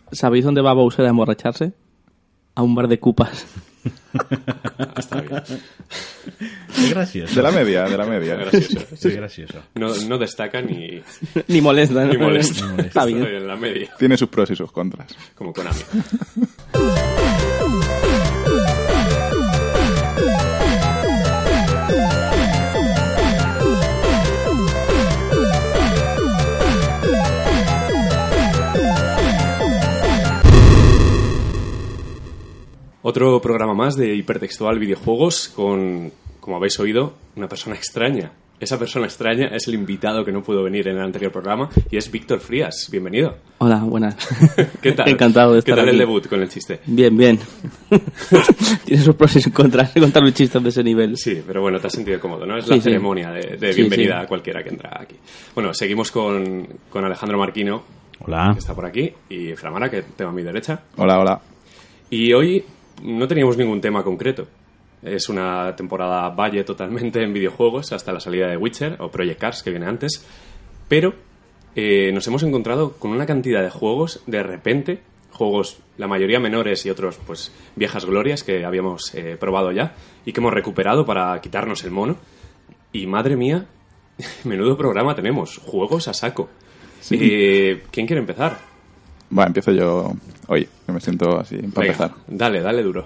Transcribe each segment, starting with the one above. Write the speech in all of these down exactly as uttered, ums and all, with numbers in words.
¿Sabéis dónde va Bowser a emborracharse? A un bar de cupas. Está bien. Es gracioso. De la media, de la media. Gracioso. Es gracioso. No, no destaca ni, Ni molesta, ¿no? ni molesta. Ni molesta. Está bien. Estoy en la media, Tiene sus pros y sus contras. como Konami. Otro programa más de Hipertextual Videojuegos con, como habéis oído, una persona extraña. Esa persona extraña es el invitado que no pudo venir en el anterior programa y es Víctor Frías. Bienvenido. Hola, buenas. ¿Qué tal? Encantado de estar ¿Qué tal aquí. el debut con el chiste? Bien, bien. Tiene sus pros y sus contras contar un chiste de ese nivel. Sí, pero bueno, te has sentido cómodo, ¿no? Es Sí, la sí. ceremonia de, de Sí, bienvenida sí. a cualquiera que entra aquí. Bueno, seguimos con, con Alejandro Marquino, Hola. que está por aquí, y Framara, que tengo a mi derecha. Hola, hola. Y hoy no teníamos ningún tema concreto. Es una temporada valle totalmente en videojuegos hasta la salida de Witcher o Project Cars, que viene antes. Pero eh, nos hemos encontrado con una cantidad de juegos de repente, juegos la mayoría menores y otros pues viejas glorias que habíamos eh, probado ya y que hemos recuperado para quitarnos el mono. Y madre mía, menudo programa tenemos, juegos a saco. Sí. Eh, ¿Quién quiere empezar? Bueno, empiezo yo hoy, que me siento así para Venga, empezar. dale, dale duro.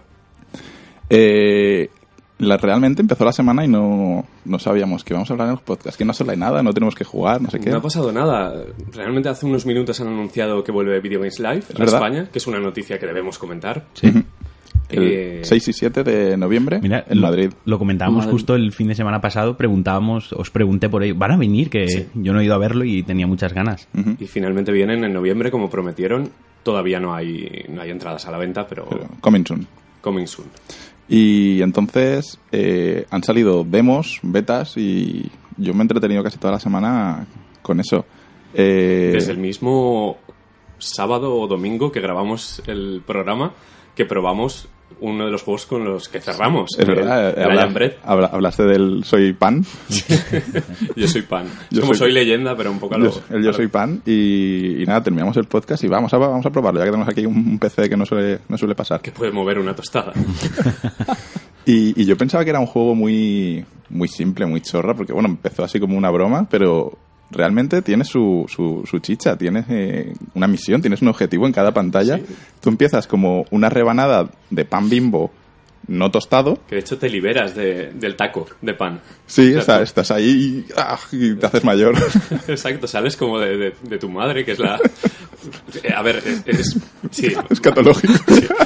Eh, la, realmente empezó la semana y no, no sabíamos que íbamos a hablar en los podcasts, que no solo hay nada, no tenemos que jugar, no sé qué. No ha pasado nada. Realmente hace unos minutos han anunciado que vuelve Video Games Live a ¿Verdad? España, que es una noticia que debemos comentar. Sí. El Eh, seis y siete de noviembre Mira, en lo, Madrid. lo comentábamos Madrid. justo el fin de semana pasado, preguntábamos, os pregunté por ahí, ¿van a venir? Que Sí. yo no he ido a verlo y tenía muchas ganas. Ujú. Y finalmente vienen en noviembre, como prometieron. Todavía no hay, no hay entradas a la venta, pero, Pero coming soon. coming soon. Y entonces eh, han salido demos, betas y yo me he entretenido casi toda la semana con eso. Eh, Desde el mismo sábado o domingo que grabamos el programa, que probamos uno de los juegos con los que cerramos. es verdad, el, eh, el habla- I Am Bread. habla- hablaste del Soy Pan. Yo soy pan. Yo es como soy- soy, leyenda, pero un poco a lo- Yo, el a Yo lo- Soy Pan. Y, y nada, terminamos el podcast y vamos a, vamos a probarlo, ya que tenemos aquí un P C que no suele, no suele pasar. que puede mover una tostada. Y, y yo pensaba que era un juego muy, muy simple, muy chorra, porque bueno, empezó así como una broma, pero realmente tiene su, su, su chicha, tienes eh, una misión, tienes un objetivo en cada pantalla. Sí. Tú empiezas como una rebanada de pan Bimbo no tostado. Que de hecho te liberas de- del taco de pan. Sí, O sea, está- tú- estás ahí y, ah, y te haces mayor. Exacto, sales como de, de- de tu madre, que es la... Eh, A ver, es... es- sí, Escatológico.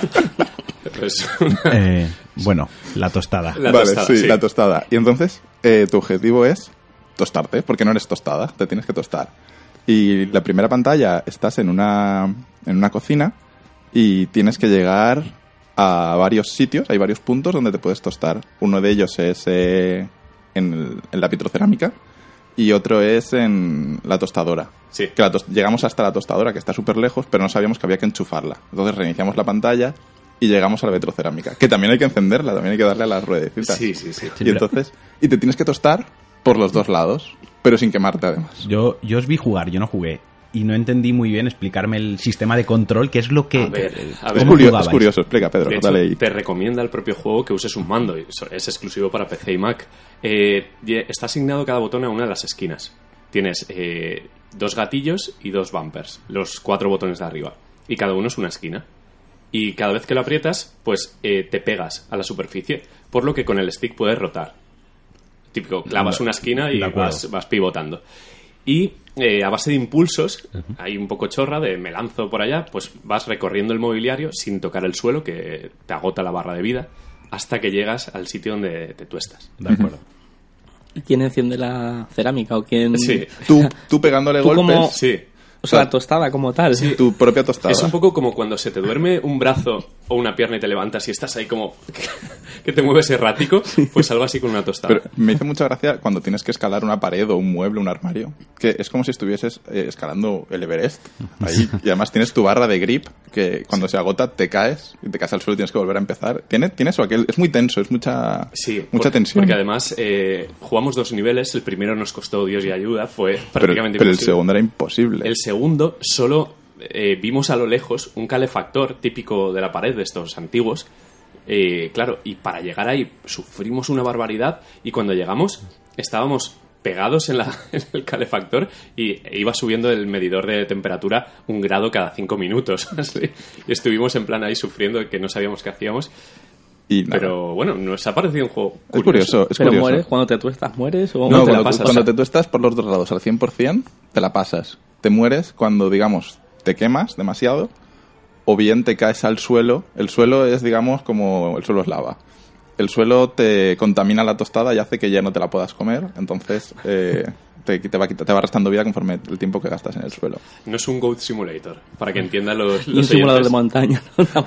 pues, Eh, bueno, la tostada. La vale, tostada, sí, sí. la tostada. Y entonces eh, tu objetivo es tostarte, porque no eres tostada, te tienes que tostar. Y la primera pantalla estás en una, en una cocina y tienes que llegar a varios sitios, hay varios puntos donde te puedes tostar. Uno de ellos es eh, en, el- en la vitrocerámica y otro es en la tostadora. Sí. Que la tos- llegamos hasta la tostadora, que está súper lejos, pero no sabíamos que había que enchufarla. Entonces reiniciamos la pantalla y llegamos a la vitrocerámica, que también hay que encenderla, también hay que darle a las ruedecitas. sí, sí, sí. Sí, Y pero- entonces, y te tienes que tostar por los dos lados, pero sin quemarte además. Yo, yo os vi jugar, yo no jugué. Y no entendí muy bien explicarme el sistema de control, que es lo que... A ver, a eh, ver. Es, ¿cómo curio- es jugabais? curioso, explica Pedro, De hecho, dale ahí. te recomienda el propio juego que uses un mando. y eso es exclusivo para P C y Mac. Eh, y está asignado cada botón a una de las esquinas. Tienes eh, dos gatillos y dos bumpers, los cuatro botones de arriba. Y cada uno es una esquina. Y cada vez que lo aprietas, pues eh, te pegas a la superficie, por lo que con el stick puedes rotar. Típico, clavas De- una esquina y de acuerdo. vas, vas pivotando. Y eh, a base de impulsos, hay un poco chorra de me lanzo por allá, pues vas recorriendo el mobiliario sin tocar el suelo, que te agota la barra de vida, hasta que llegas al sitio donde te tuestas. De acuerdo. ¿Quién enciende la cerámica o quién...? Sí, Tú, tú pegándole Tú como- golpes, sí. O sea, la tostada como tal. tu propia tostada. Es un poco como cuando se te duerme un brazo o una pierna y te levantas y estás ahí como que te mueves errático, pues algo así con una tostada. Pero me hizo mucha gracia cuando tienes que escalar una pared o un mueble, un armario, que es como si estuvieses eh, escalando el Everest. Ahí. Y además tienes tu barra de grip, que cuando se agota te caes y te caes al suelo y tienes que volver a empezar. Tiene, tiene eso, aquel, es muy tenso, es mucha, Sí, mucha por- tensión. Porque además eh, jugamos dos niveles. El primero nos costó Dios y ayuda, fue pero, prácticamente pero el imposible. segundo era imposible. El segundo solo eh, vimos a lo lejos un calefactor típico de la pared de estos antiguos. Eh, claro, y para llegar ahí sufrimos una barbaridad y cuando llegamos estábamos pegados en, la, en el calefactor y iba subiendo el medidor de temperatura un grado cada cinco minutos. Así. Y estuvimos en plan ahí sufriendo que no sabíamos qué hacíamos. Y nada. Pero bueno, nos ha parecido un juego curioso. Es curioso, es Pero curioso. mueres, cuando te tuestas, mueres o No, te la cuando, pasas. cuando te tuestas por los dos lados al cien por ciento, te la pasas. Te mueres cuando, digamos, te quemas demasiado o bien te caes al suelo. El suelo es, digamos, como el suelo es lava. El suelo te contamina la tostada y hace que ya no te la puedas comer. Entonces, eh, te, te, va, te va restando vida conforme el tiempo que gastas en el suelo. No es un Goat Simulator, para que entiendan los, Y los un simulador de oyentes. montaña. ¿no?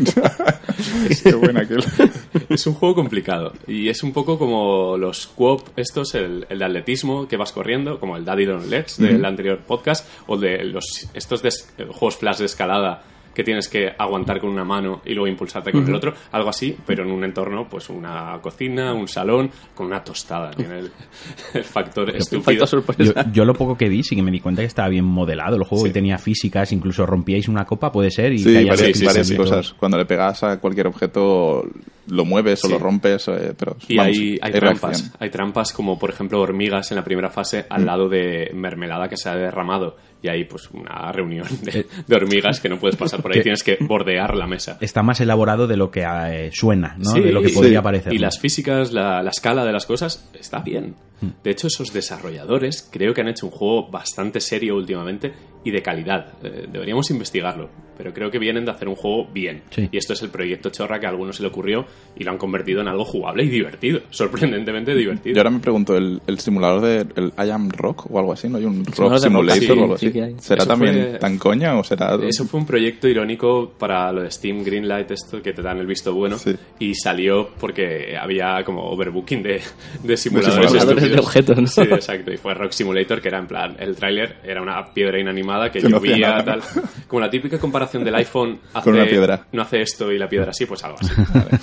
No. Qué buena aquel. Es un juego complicado y es un poco como los Coop estos, el, el de atletismo que vas corriendo, como el Daddy Long Legs del Ujú. anterior podcast, o de los estos de, es- juegos flash de escalada que tienes que aguantar con una mano y luego impulsarte con el otro, algo así, pero en un entorno, pues una cocina, un salón, con una tostada. Tiene el, el factor estúpido. Factor sorpresa. Yo, yo lo poco que vi sí que me di cuenta que estaba bien modelado el juego Sí. y tenía físicas, incluso rompíais una copa, puede ser, y Sí, caía varias, sí, sí, varias sí, sí. cosas. Cuando le pegas a cualquier objeto, lo mueves o Sí. lo rompes, eh, pero Y vamos, hay, hay trampas. reacción. Hay trampas como, por ejemplo, hormigas en la primera fase al lado de mermelada que se ha derramado. Y hay, pues, una reunión de, de hormigas que no puedes pasar por ahí. Que- Tienes que bordear la mesa. Está más elaborado de lo que eh, suena, ¿no? Sí, de lo que sí. podría parecer. Y ¿no? las físicas, la, la escala de las cosas, está bien. De hecho, esos desarrolladores creo que han hecho un juego bastante serio últimamente y de calidad. Eh, deberíamos investigarlo, pero creo que vienen de hacer un juego bien. Sí. Y esto es el proyecto Chorra que a algunos se le ocurrió y lo han convertido en algo jugable y divertido. Sorprendentemente divertido. Yo ahora me pregunto, ¿el, el simulador de el I Am Rock o algo así? ¿No hay un Rock simulador de rock, Simulator sí, o algo sí así? que hay. ¿Será Eso también fue- tan coña o será...? Eso fue un proyecto irónico para lo de Steam Greenlight, esto que te dan el visto bueno, Sí. y salió porque había como overbooking de, de simuladores, simuladores de estúpidos. objetos, ¿no? Sí, exacto, y fue Rock Simulator, que era en plan, el tráiler era una piedra inanimada que Que no hacía llovía, nada, tal. ¿no? Como la típica comparación del iPhone hace, Con una piedra. no hace esto y la piedra sí, pues algo así.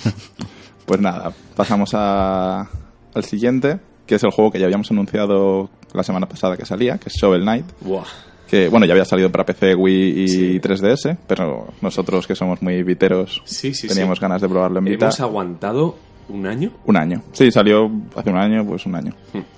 Pues nada, pasamos a, al siguiente, que es el juego que ya habíamos anunciado la semana pasada que salía, que es Shovel Knight. Buah. Que, bueno, ya había salido para P C, Wii y Sí. tres D S, pero nosotros que somos muy viteros Sí, sí, teníamos sí. ganas de probarlo en Vita. Hemos aguantado un año Un año. Sí, salió hace un año, pues un año.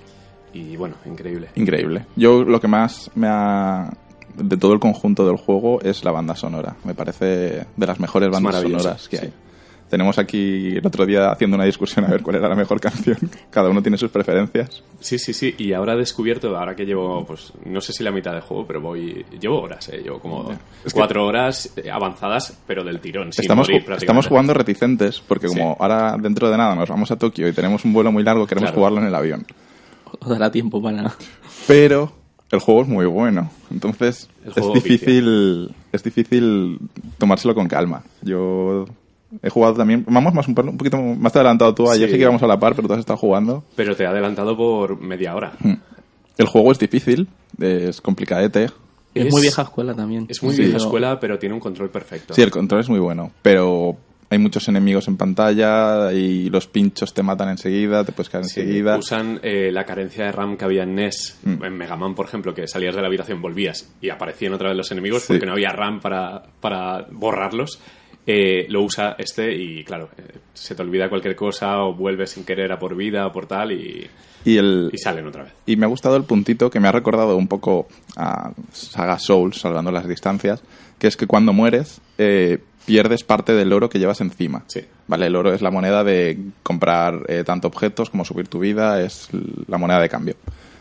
y bueno, increíble. Increíble. Yo lo que más me ha... de todo el conjunto del juego es la banda sonora. Me parece de las mejores Es bandas maravilloso, sonoras que sí. hay. Tenemos aquí el otro día haciendo una discusión a ver cuál era la mejor canción. Cada uno tiene sus preferencias. Sí, sí, sí. Y ahora he descubierto, ahora que llevo, pues, no sé si la mitad del juego, pero voy. Llevo horas, ¿eh? Llevo como Es que- cuatro horas eh, avanzadas, pero del tirón. Sin Estamos, morir, ju- prácticamente. estamos jugando reticentes porque como Sí. ahora dentro de nada nos vamos a Tokio y tenemos un vuelo muy largo, queremos Claro. jugarlo en el avión. Os dará tiempo para... Pero el juego es muy bueno. Entonces El es juego difícil, es difícil tomárselo con calma. Yo he jugado también... Vamos más un, par- un poquito más adelantado tú. Ayer Sí. sí que íbamos a la par, pero tú has estado jugando. Pero te he adelantado por media hora. El juego es difícil, es complicadete. Es, Es- muy vieja escuela también. Es muy Sí. vieja Pero- escuela, pero tiene un control perfecto. Sí, el control es muy bueno, pero hay muchos enemigos en pantalla y los pinchos te matan enseguida, te puedes caer Sí, enseguida. usan eh, la carencia de RAM que había en N E S, Mm. en Mega Man, por ejemplo, que salías de la habitación, volvías y aparecían otra vez los enemigos Sí. porque no había RAM para, para borrarlos. Eh, lo usa este y, claro, eh, se te olvida cualquier cosa o vuelves sin querer a por vida o por tal y, Y, el, y salen otra vez. y me ha gustado el puntito que me ha recordado un poco a Saga Souls, salvando las distancias, que es que cuando mueres eh, pierdes parte del oro que llevas encima. Sí. Vale, el oro es la moneda de comprar eh, tanto objetos como subir tu vida, es la moneda de cambio.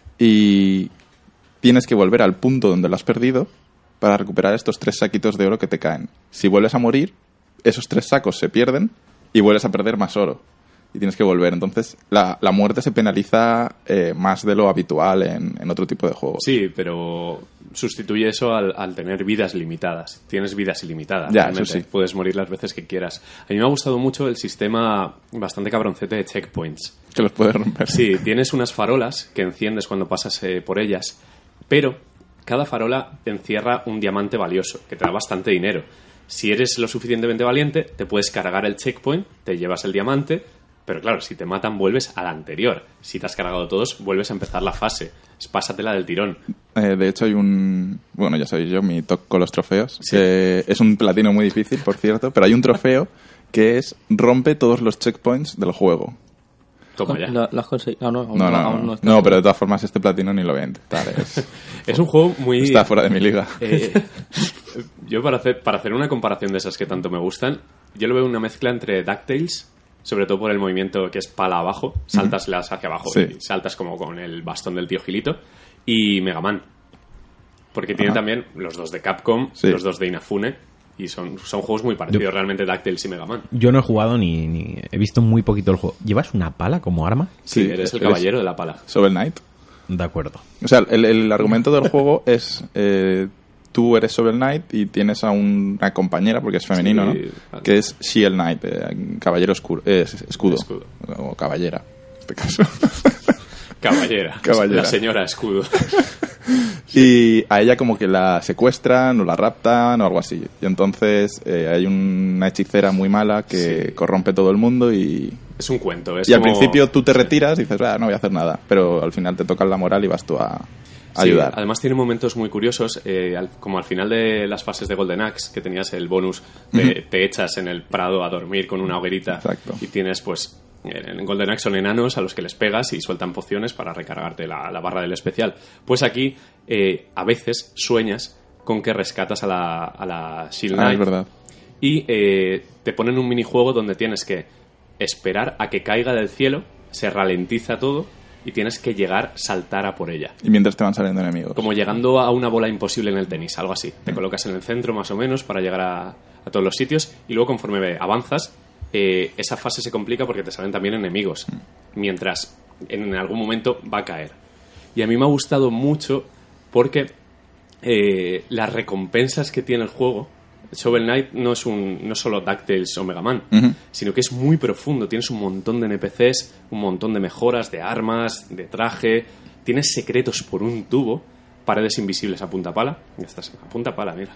Y tienes que volver al punto donde lo has perdido para recuperar estos tres saquitos de oro que te caen. Si vuelves a morir, esos tres sacos se pierden y vuelves a perder más oro. Y tienes que volver. Entonces, la, la muerte se penaliza eh, más de lo habitual en, en otro tipo de juegos. Sí, pero sustituye eso al, al tener vidas limitadas. Tienes vidas ilimitadas. Ya, realmente. eso sí. Puedes morir las veces que quieras. A mí me ha gustado mucho el sistema bastante cabroncete de checkpoints. Que los puedes romper. Sí, tienes unas farolas que enciendes cuando pasas eh, por ellas, pero cada farola encierra un diamante valioso, que te da bastante dinero. Si eres lo suficientemente valiente, te puedes cargar el checkpoint, te llevas el diamante, Pero claro, si te matan, vuelves a la anterior. Si te has cargado todos, vuelves a empezar la fase. Es pásatela del tirón. Eh, de hecho, hay un... Bueno, ya sabéis yo, mi toque con los trofeos. Sí. Eh, es un platino muy difícil, por cierto, pero hay un trofeo que es rompe todos los checkpoints del juego. Toma ya. ¿Lo, lo has conseguido? No, no, No, no, aún no, está. no, pero de todas formas este platino ni lo voy a intentar. Es, Es un juego muy... está fuera de mi liga. Eh, yo para hacer, para hacer una comparación de esas que tanto me gustan, yo lo veo una mezcla entre DuckTales, sobre todo por el movimiento que es pala abajo, saltas las hacia abajo Sí. y saltas como con el bastón del tío Gilito, y Mega Man. Porque tiene Ajá. también los dos de Capcom, Sí. los dos de Inafune, y son, son juegos muy parecidos Yo- realmente DuckTales y Mega Man. Yo no he jugado ni, ni... He visto muy poquito el juego. ¿Llevas una pala como arma? Sí, Sí, eres el eres- caballero de la pala. Shovel Knight. De acuerdo. O sea, el, el argumento del juego es... Eh, tú eres Shovel Knight y tienes a un- una compañera, porque es femenino, Sí, ¿no? vale. Que es Shield Knight, eh, caballero oscuro, eh, es- escudo, Escudo. o caballera, en este caso. Caballera. Caballera. La señora escudo. Y a ella como que la secuestran o la raptan o algo así. Y entonces eh, hay una hechicera muy mala que Sí. corrompe todo el mundo y... Es un cuento. Es y al como- principio tú te Sí. retiras y dices, ah, no voy a hacer nada. Pero al final te tocan la moral y vas tú a, a Sí, ayudar. además tiene momentos muy curiosos, eh, al- como al final de las fases de Golden Axe, que tenías el bonus de te echas en el prado a dormir con una hoguerita. Exacto. Y tienes, pues, en Golden Axe son enanos a los que les pegas y sueltan pociones para recargarte la, la barra del especial. Pues aquí, eh, a veces, sueñas con que rescatas a la, a la Shield Ah, Knight. es verdad. Y eh, te ponen un minijuego donde tienes que esperar a que caiga del cielo, se ralentiza todo y tienes que llegar, saltar a por ella. Y mientras te van saliendo enemigos. Como llegando a una bola imposible en el tenis, algo así. Te colocas en el centro más o menos para llegar a, a todos los sitios y luego conforme avanzas, eh, esa fase se complica porque te salen también enemigos, mientras en algún momento va a caer. Y a mí me ha gustado mucho porque eh, las recompensas que tiene el juego... Shovel Knight no es un no solo DuckTales o Mega Man, Ujú. sino que es muy profundo. Tienes un montón de N P Cs, un montón de mejoras, de armas, de traje. Tienes secretos por un tubo, paredes invisibles a punta pala. Ya estás, a punta pala, mira.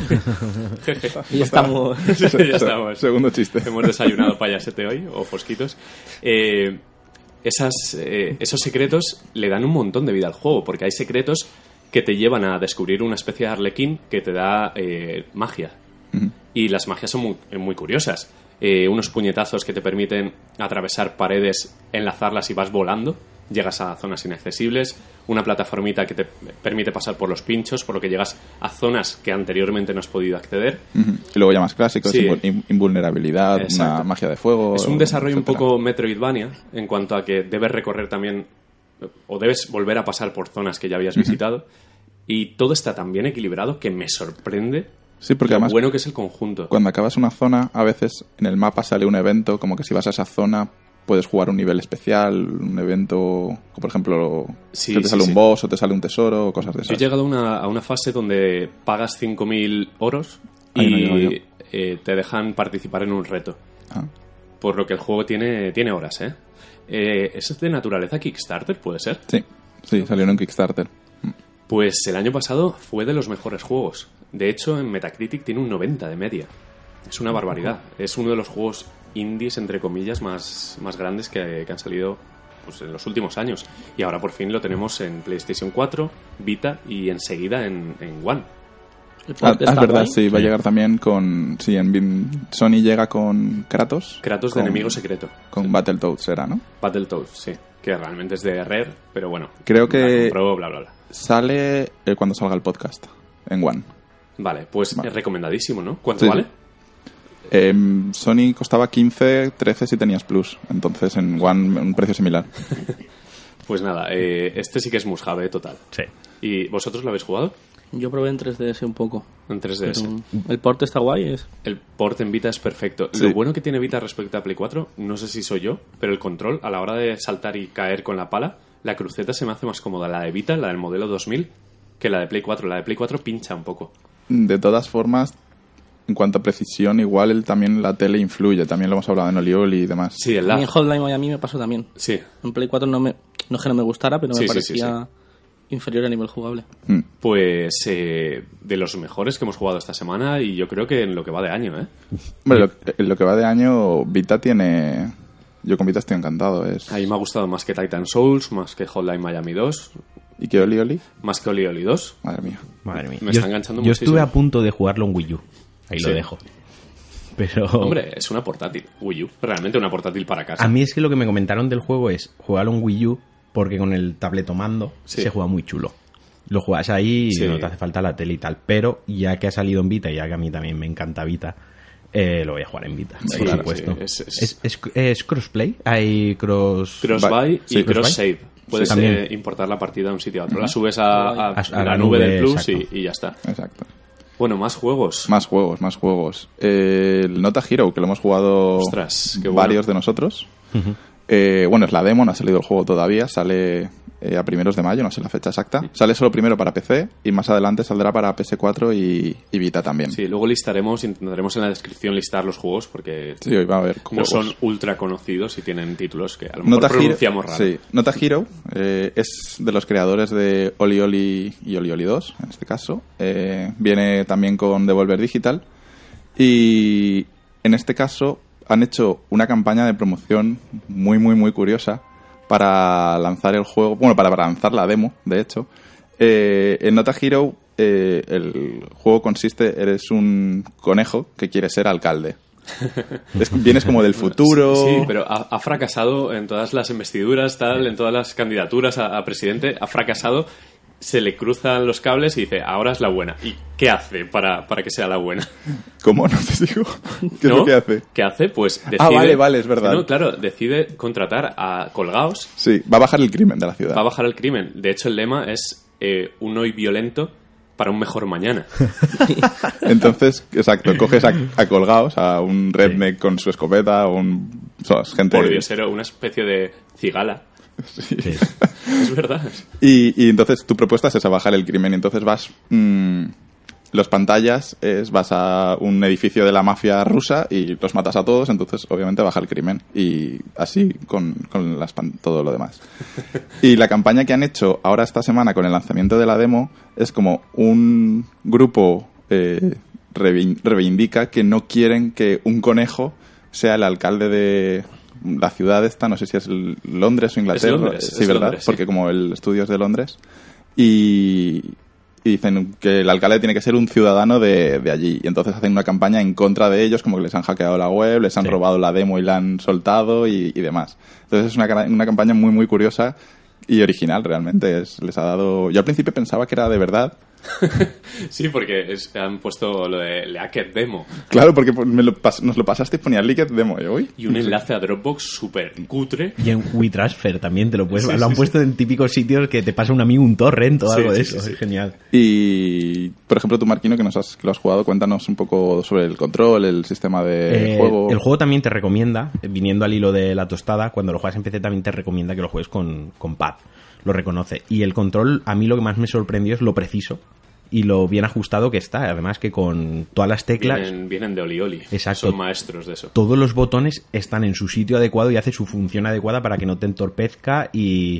Jeje. Y estamos... ya estamos. Segundo chiste. Hemos desayunado payasete hoy, o fosquitos. Eh, esas, eh, esos secretos le dan un montón de vida al juego, porque hay secretos que te llevan a descubrir una especie de arlequín que te da eh, magia. Y las magias son muy, muy curiosas. Eh, unos puñetazos que te permiten atravesar paredes, enlazarlas y vas volando. Llegas a zonas inaccesibles. Una plataformita que te permite pasar por los pinchos, por lo que llegas a zonas que anteriormente no has podido acceder. Ujú. Y luego ya más clásicos, Sí. invu- in- invulnerabilidad, Exacto. una magia de fuego. Es un desarrollo etcétera. un poco Metroidvania en cuanto a que debes recorrer también o debes volver a pasar por zonas que ya habías visitado y todo está tan bien equilibrado que me sorprende Sí, porque lo además bueno que es el conjunto. cuando acabas una zona, a veces en el mapa sale un evento, como que si vas a esa zona puedes jugar un nivel especial, un evento, como por ejemplo, Sí, que te sí, sale sí. un boss o te sale un tesoro o cosas de Yo he esas. llegado a una, a una fase donde pagas cinco mil oros Ahí no he llegado y yo. eh, te dejan participar en un reto. Ah. Por lo que el juego tiene, tiene horas, ¿eh? Eh, ¿Eso es de naturaleza Kickstarter? ¿Puede ser? Sí, sí, salió en un Kickstarter. Pues el año pasado fue de los mejores juegos. De hecho, en Metacritic tiene un noventa de media. Es una barbaridad. Es uno de los juegos indies, entre comillas, más, más grandes que, que han salido pues, en los últimos años. Y ahora por fin lo tenemos en PlayStation cuatro, Vita y enseguida en, en One. El Ah, port es está verdad, guay. sí, va a llegar también con... Sí, en Vin- Sony llega con Kratos. Kratos con, de enemigo secreto. Con Battletoads era, ¿no? Battletoads, sí. Que realmente es de Rare, pero bueno. Creo que- la compró, bla, bla, bla. Sale eh, cuando salga el podcast, en One. Vale, pues Vale. es recomendadísimo, ¿no? ¿Cuánto Sí, vale? sí. Eh, Sony costaba quince, trece si tenías Plus. Entonces en One un precio similar. Pues nada, eh, este sí que es Mushabe total. Sí. ¿Y vosotros lo habéis jugado? Yo probé en tres D S un poco. En tres D S. Pero el port está guay. Es... El port en Vita es perfecto. Sí. Lo bueno que tiene Vita respecto a Play cuatro, no sé si soy yo, pero el control, a la hora de saltar y caer con la pala, la cruceta se me hace más cómoda, la de Vita, la del modelo dos mil, que la de Play cuatro. La de Play cuatro pincha un poco. De todas formas, en cuanto a precisión, igual el- también la tele influye. También lo hemos hablado en Olioli y demás. Sí, el A mí lag. en Hotline Miami me pasó también. Sí. En Play cuatro no me no es que no me gustara, pero Sí, me sí, sí, parecía inferior a nivel jugable. Mm. Pues eh, de los mejores que hemos jugado esta semana y yo creo que en lo que va de año, ¿eh? Hombre, lo, en lo que va de año, Vita tiene Yo con Vita estoy encantado. Es... A mí me ha gustado más que Titan Souls, más que Hotline Miami dos. ¿Y que Oli Oli? Más que Oli Oli dos. Madre mía. Madre mía. Me yo, está enganchando yo muchísimo. estuve a punto de jugarlo en Wii U. Ahí Sí. lo dejo. Pero... Hombre, es una portátil. Wii U. Realmente una portátil para casa. A mí es que lo que me comentaron del juego es jugarlo en Wii U porque con el tabletomando Sí. se juega muy chulo. Lo juegas ahí y Sí. no te hace falta la tele y tal. Pero ya que ha salido en Vita y ya que a mí también me encanta Vita, eh, lo voy a jugar en Vita, Sí, por claro, supuesto. sí. Es- es- ¿Es, es, es crossplay? ¿Hay cross...? Cross-buy y Sí, cross-save. Puedes Sí, también. eh, importar la partida de un sitio a otro. La subes a, a- A- a a la, la nube nube, del Plus y, exacto. y ya está. Exacto. Bueno, más juegos. Más juegos, más juegos. Eh, el Nota Hero, que lo hemos jugado Ostras, qué bueno. varios de nosotros. Eh, bueno, es la demo, no ha salido el juego todavía. Sale eh, a primeros de mayo, no sé la fecha exacta. Sale solo primero para P C y más adelante saldrá para P S cuatro y, y Vita también. Sí, luego listaremos, intentaremos en la descripción listar los juegos porque Sí, hoy va a haber no juegos. son ultra conocidos y tienen títulos que a lo mejor Nota Hero, pronunciamos raro. sí. Nota Hero eh, es de los creadores de Oli Oli y Oli Oli dos, en este caso. Eh, viene también con Devolver Digital. Y en este caso han hecho una campaña de promoción muy, muy, muy curiosa para lanzar el juego, bueno, para lanzar la demo, de hecho. Eh, en Nota Hero eh, el juego consiste, eres un conejo que quiere ser alcalde. Es- vienes como del futuro. Sí, pero ha, ha fracasado en todas las investiduras, tal, en todas las candidaturas a, a presidente, ha fracasado, se le cruzan los cables y dice, ahora es la buena. ¿Y qué hace para, para que sea la buena? ¿Cómo? No te digo. ¿Qué es ¿No? lo que hace? ¿Qué hace? Pues decide... Ah, vale, vale, es verdad. No, claro, decide contratar a colgados, Sí, va a bajar el crimen de la ciudad. va a bajar el crimen. De hecho, el lema es eh, un hoy violento para un mejor mañana. Entonces, exacto, coges a, a colgados, a un redneck con su escopeta, o un... ¿sabes? Gente... Por Dios, era una especie de cigala. Sí. Es verdad. Y, y entonces tu propuesta es esa, bajar el crimen. Y entonces vas... mm, los pantallas es vas a un edificio de la mafia rusa y los matas a todos, entonces obviamente baja el crimen. Y así con, con las pan- todo lo demás. Y la campaña que han hecho ahora esta semana con el lanzamiento de la demo es como un grupo eh, reivin- reivindica que no quieren que un conejo sea el alcalde de la ciudad esta, no sé si es el- Londres o Inglaterra. Es Londres, sí, es ¿verdad? Londres, sí. Porque como el estudio es de Londres. Y, y dicen que el alcalde tiene que ser un ciudadano de, de allí. Y entonces hacen una campaña en contra de ellos, como que les han hackeado la web, les han Sí. robado la demo y la han soltado y, y demás. Entonces es una, cara- una campaña muy, muy curiosa y original, realmente. Es, les ha dado... Yo al principio pensaba que era de verdad. Sí, porque es- han puesto lo de Leaked Demo Claro, porque me lo pas- nos lo pasaste y ponía Liquid Demo. Y, uy, y un enlace a Dropbox súper cutre. Y en WeTransfer también te lo puedes... Sí, lo sí, han sí. puesto en típicos sitios que te pasa un amigo un torrent o Sí, algo de sí, eso. sí, sí. Es genial. Y, por ejemplo, tú, Marquino, que, nos has, que lo has jugado, cuéntanos un poco sobre el control, el sistema de Eh, juego. El juego también te recomienda, eh, viniendo al hilo de la tostada, cuando lo juegas en P C también te recomienda que lo juegues con, con pad. Lo reconoce. Y el control, a mí lo que más me sorprendió es lo preciso y lo bien ajustado que está. Además que con todas las teclas, Vienen, vienen de Oli Oli. Exacto. Son maestros de eso. todos los botones están en su sitio adecuado y hace su función adecuada para que no te entorpezca y,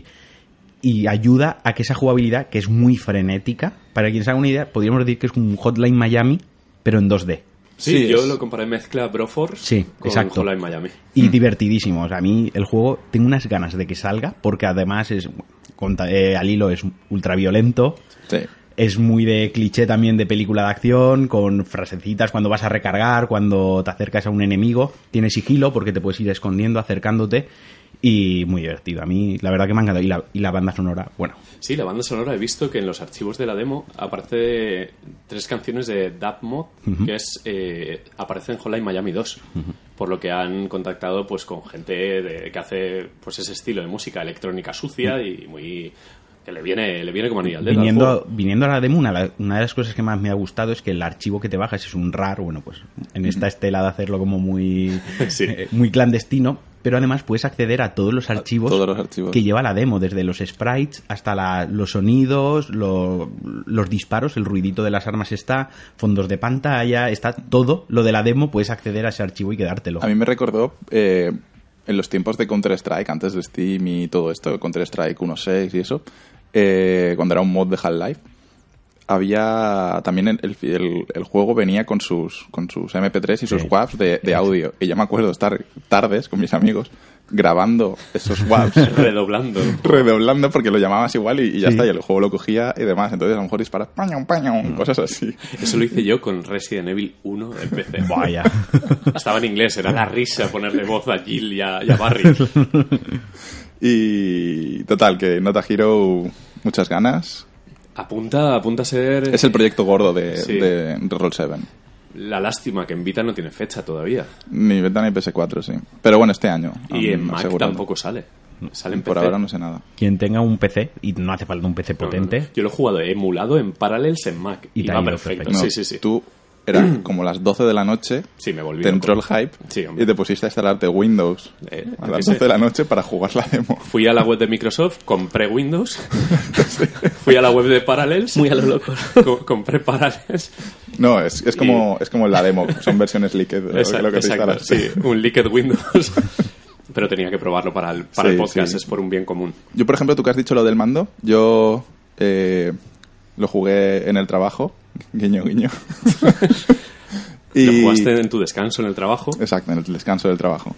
y ayuda a que esa jugabilidad, que es muy frenética, para quien se haga una idea, podríamos decir que es un Hotline Miami, pero en dos D. Sí, Sí, yo es- lo comparé mezcla Broforce Sí, con exacto. Hotline Miami. Y divertidísimo. O sea, a mí el juego tengo unas ganas de que salga, porque además es conta- eh, al hilo es ultra violento. Sí. Es muy de cliché también de película de acción, con frasecitas cuando vas a recargar, cuando te acercas a un enemigo. Tiene sigilo porque te puedes ir escondiendo, acercándote. Y muy divertido. A mí, la verdad que me ha encantado. Y la, y la banda sonora, bueno. Sí, la banda sonora he visto que en los archivos de la demo aparece tres canciones de Dubmod que es eh, aparece en Hotline Miami dos, por lo que han contactado pues con gente de- que hace pues ese estilo de música electrónica sucia y muy que le viene le viene como anillo al dedo al Viniendo, juego. viniendo a la demo, una, una de las cosas que más me ha gustado es que el archivo que te bajas es un RAR, bueno, pues en esta estela de hacerlo como muy, Sí. eh, muy clandestino, pero además puedes acceder a todos los archivos, todos los archivos. que lleva la demo, desde los sprites hasta la- los sonidos, lo- los disparos, el ruidito de las armas está, fondos de pantalla, está todo lo de la demo, puedes acceder a ese archivo y quedártelo. A mí me recordó eh, en los tiempos de Counter-Strike, antes de Steam y todo esto, Counter-Strike uno punto seis y eso, eh, cuando era un mod de Half-Life, había también el, el, el- el juego venía con sus con sus eme pe tres y sus Sí. WAVs de, de audio. Y yo me acuerdo estar tardes con mis amigos grabando esos W A Ps, Redoblando. redoblando porque lo llamabas igual y, y ya Sí. está, y el juego lo cogía y demás. Entonces a lo mejor disparas pañón, pañón, cosas así. Eso lo hice yo con Resident Evil uno en P C. Vaya. Estaba en inglés, era la risa ponerle voz a Jill y a, y a Barry. Y total, que Nota Hero, muchas ganas. Apunta, apunta a ser... Es el proyecto gordo de, Sí. de Roll siete. La lástima que en Vita no tiene fecha todavía. Ni Beta ni P S cuatro, sí. Pero bueno, este año. Y en aún Mac asegurado. tampoco sale. Sale en Por P C. ahora no sé nada. Quien tenga un P C, y no hace falta un P C No, no, no. potente, Yo lo he jugado emulado en Parallels en Mac. Y Y, te ha va ido perfecto. perfecto. No, Sí, sí, sí. Tú, era como las doce de la noche, Sí, me volví te loco. entró el hype Sí, hombre. y te pusiste a instalarte Windows Eh, a ¿a las que doce sí? de la noche para jugar la demo. Fui a la web de Microsoft, compré Windows. Fui a la web de Parallels. Muy a lo locos. co- compré Parallels. No, es, es como es como la demo, son versiones leaked de lo- Exacto, lo que te exacto, instalas. sí, un Liquid Windows. Pero tenía que probarlo para el, para Sí, el podcast, sí. es por un bien común. Yo, por ejemplo, tú que has dicho lo del mando, yo eh, lo jugué en el trabajo, guiño, guiño. Lo jugaste en tu descanso en el trabajo. Exacto, en el descanso del trabajo.